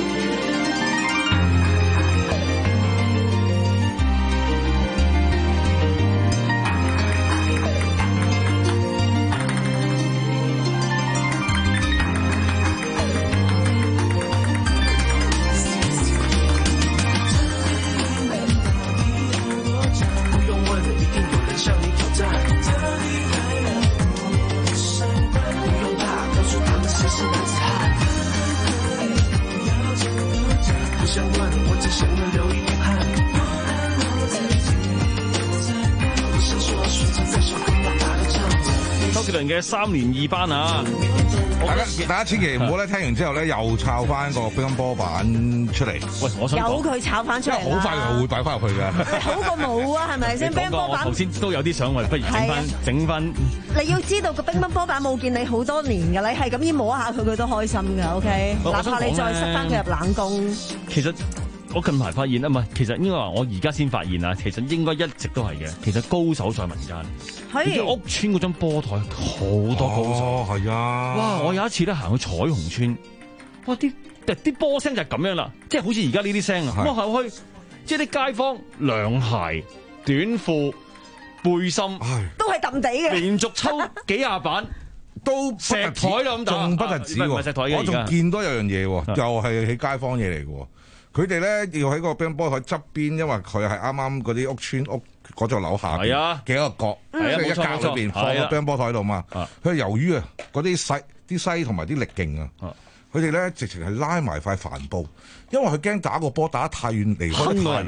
Speaker 17: 不用问，一定有人向你挑战。不用怕，告诉他们谁是男子汉。不想问，我只想要流一点汗。不想说，选擇在手更表達的唱。
Speaker 11: 周杰倫嘅三年二班啊！
Speaker 12: 大家大家千祈唔好咧，聽完之後咧又抄翻個乒乓波板出嚟。
Speaker 11: 喂，我想
Speaker 13: 由佢炒翻出嚟啦，
Speaker 12: 好快又會擺翻入去嘅。
Speaker 13: 好過冇啊，係咪先？乒乓波板
Speaker 11: 我頭先都有啲想，我不如整翻整翻。
Speaker 13: 你要知道個乒乓波板冇見你好多年㗎，你係咁依摸下佢，佢都開心㗎。OK，哪怕你再塞翻佢入冷宮。
Speaker 11: 其實我近排發現啊，唔係，其實應該話我而家先發現啊，其實應該一直都係嘅。其實高手在民間。
Speaker 13: 係。
Speaker 11: 你知屋村嗰張波台好多高手。
Speaker 12: 哦，係啊。
Speaker 11: 哇！我有一次咧行去彩虹村，哇！啲啲波聲就係咁樣啦，即係好似而家呢啲聲啊。望下去，即係啲街坊涼鞋、短褲、背心，
Speaker 13: 都係揼地嘅。
Speaker 11: 連續抽幾廿板。
Speaker 12: 都
Speaker 11: 石台啦咁打，
Speaker 12: 仲不特止喎，
Speaker 11: 唔係石台嘅，
Speaker 12: 我仲見多有樣嘢喎，又係喺街坊嘢嚟嘅喎。佢哋咧要喺個乒乓波台側邊，因為佢係啱啱嗰啲屋村屋嗰座樓下邊嘅一個角，即係一格裏邊放個乒乓波台度嘛。佢由於啊嗰啲西啲西同埋啲力勁啊，佢哋咧直情係拉埋塊帆布，因為佢驚打個波打得太遠離開得太遠。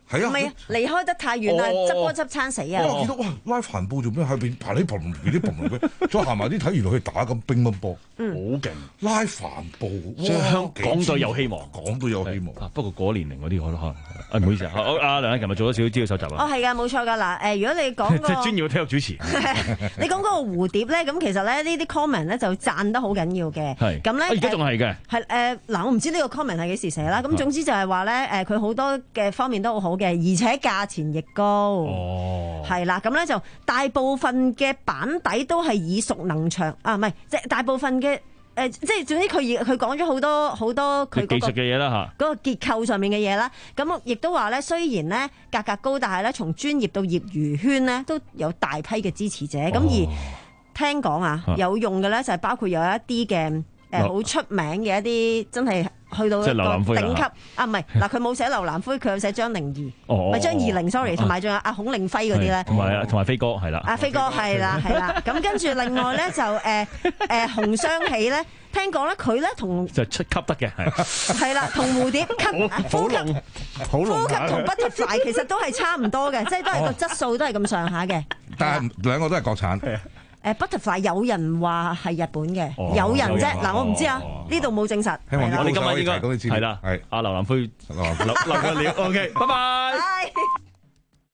Speaker 12: 係啊，
Speaker 13: 唔係啊，離開得太遠啦，
Speaker 12: 哦
Speaker 13: 執波執餐死啊！
Speaker 12: 我見到哇，拉帆布做咩喺邊爬呢嘭嘭啲嘭嘭嘅，再行埋啲睇，原來佢打緊乒乓波，
Speaker 11: 好勁！
Speaker 12: 拉帆布，
Speaker 11: 所以香港隊有希望，
Speaker 12: 港隊有希望。
Speaker 11: 不過嗰年齡嗰啲可能可能，啊唔好意思啊，阿梁琴日做咗少少資料搜集啊。
Speaker 13: 哦，係噶，冇錯噶嗱，誒，如果你講
Speaker 11: 即係專業嘅體育主持，
Speaker 13: 你講嗰個蝴蝶咧，咁其實咧呢啲 comment 咧就讚得好緊要嘅。
Speaker 11: 係
Speaker 13: 咁咧，
Speaker 11: 而家仲係嘅。
Speaker 13: 係誒嗱，我唔知呢個 comment 係幾時寫啦。咁總之就係話咧，誒佢好多嘅方面都好好嘅，而且價錢亦高。哦，係啦，咁咧就大部分嘅板底都係耳熟能詳啊，唔係即係大部分嘅。誒，即係總之佢佢講咗好多好多佢
Speaker 11: 技術嘅嘢啦嚇，
Speaker 13: 嗰個結構上面嘅嘢啦，咁亦都話咧，雖然咧價格高，但係咧從專業到業餘圈咧都有大批嘅支持者。咁、哦、而聽講啊，有用嘅咧就係包括有一啲嘅誒好出名嘅一啲真係去到一個頂級啊，唔係嗱，佢冇寫劉蘭輝，佢有寫張靈儀，唔係張怡玲 sorry， 同埋仲有阿孔令輝嗰啲咧，
Speaker 11: 同埋同埋飛哥係啦，
Speaker 13: 阿飛哥係啦係啦，咁跟住另外咧就誒誒洪雙喜咧，聽講咧佢咧同
Speaker 11: 就出級得嘅係
Speaker 13: 係啦，同蝴蝶級
Speaker 11: 好龍好龍
Speaker 13: 呼吸同 butterfly 其實都係差唔多嘅，即係都係個質素都係咁上下嘅，
Speaker 12: 但係兩個都係國產。
Speaker 13: 誒 butterfly 有人話係日本嘅，有人啫，嗱我唔知啊，呢度冇證實。
Speaker 11: 希望我哋今日應該係啦，係阿劉蘭輝留留個料 ，OK，拜拜。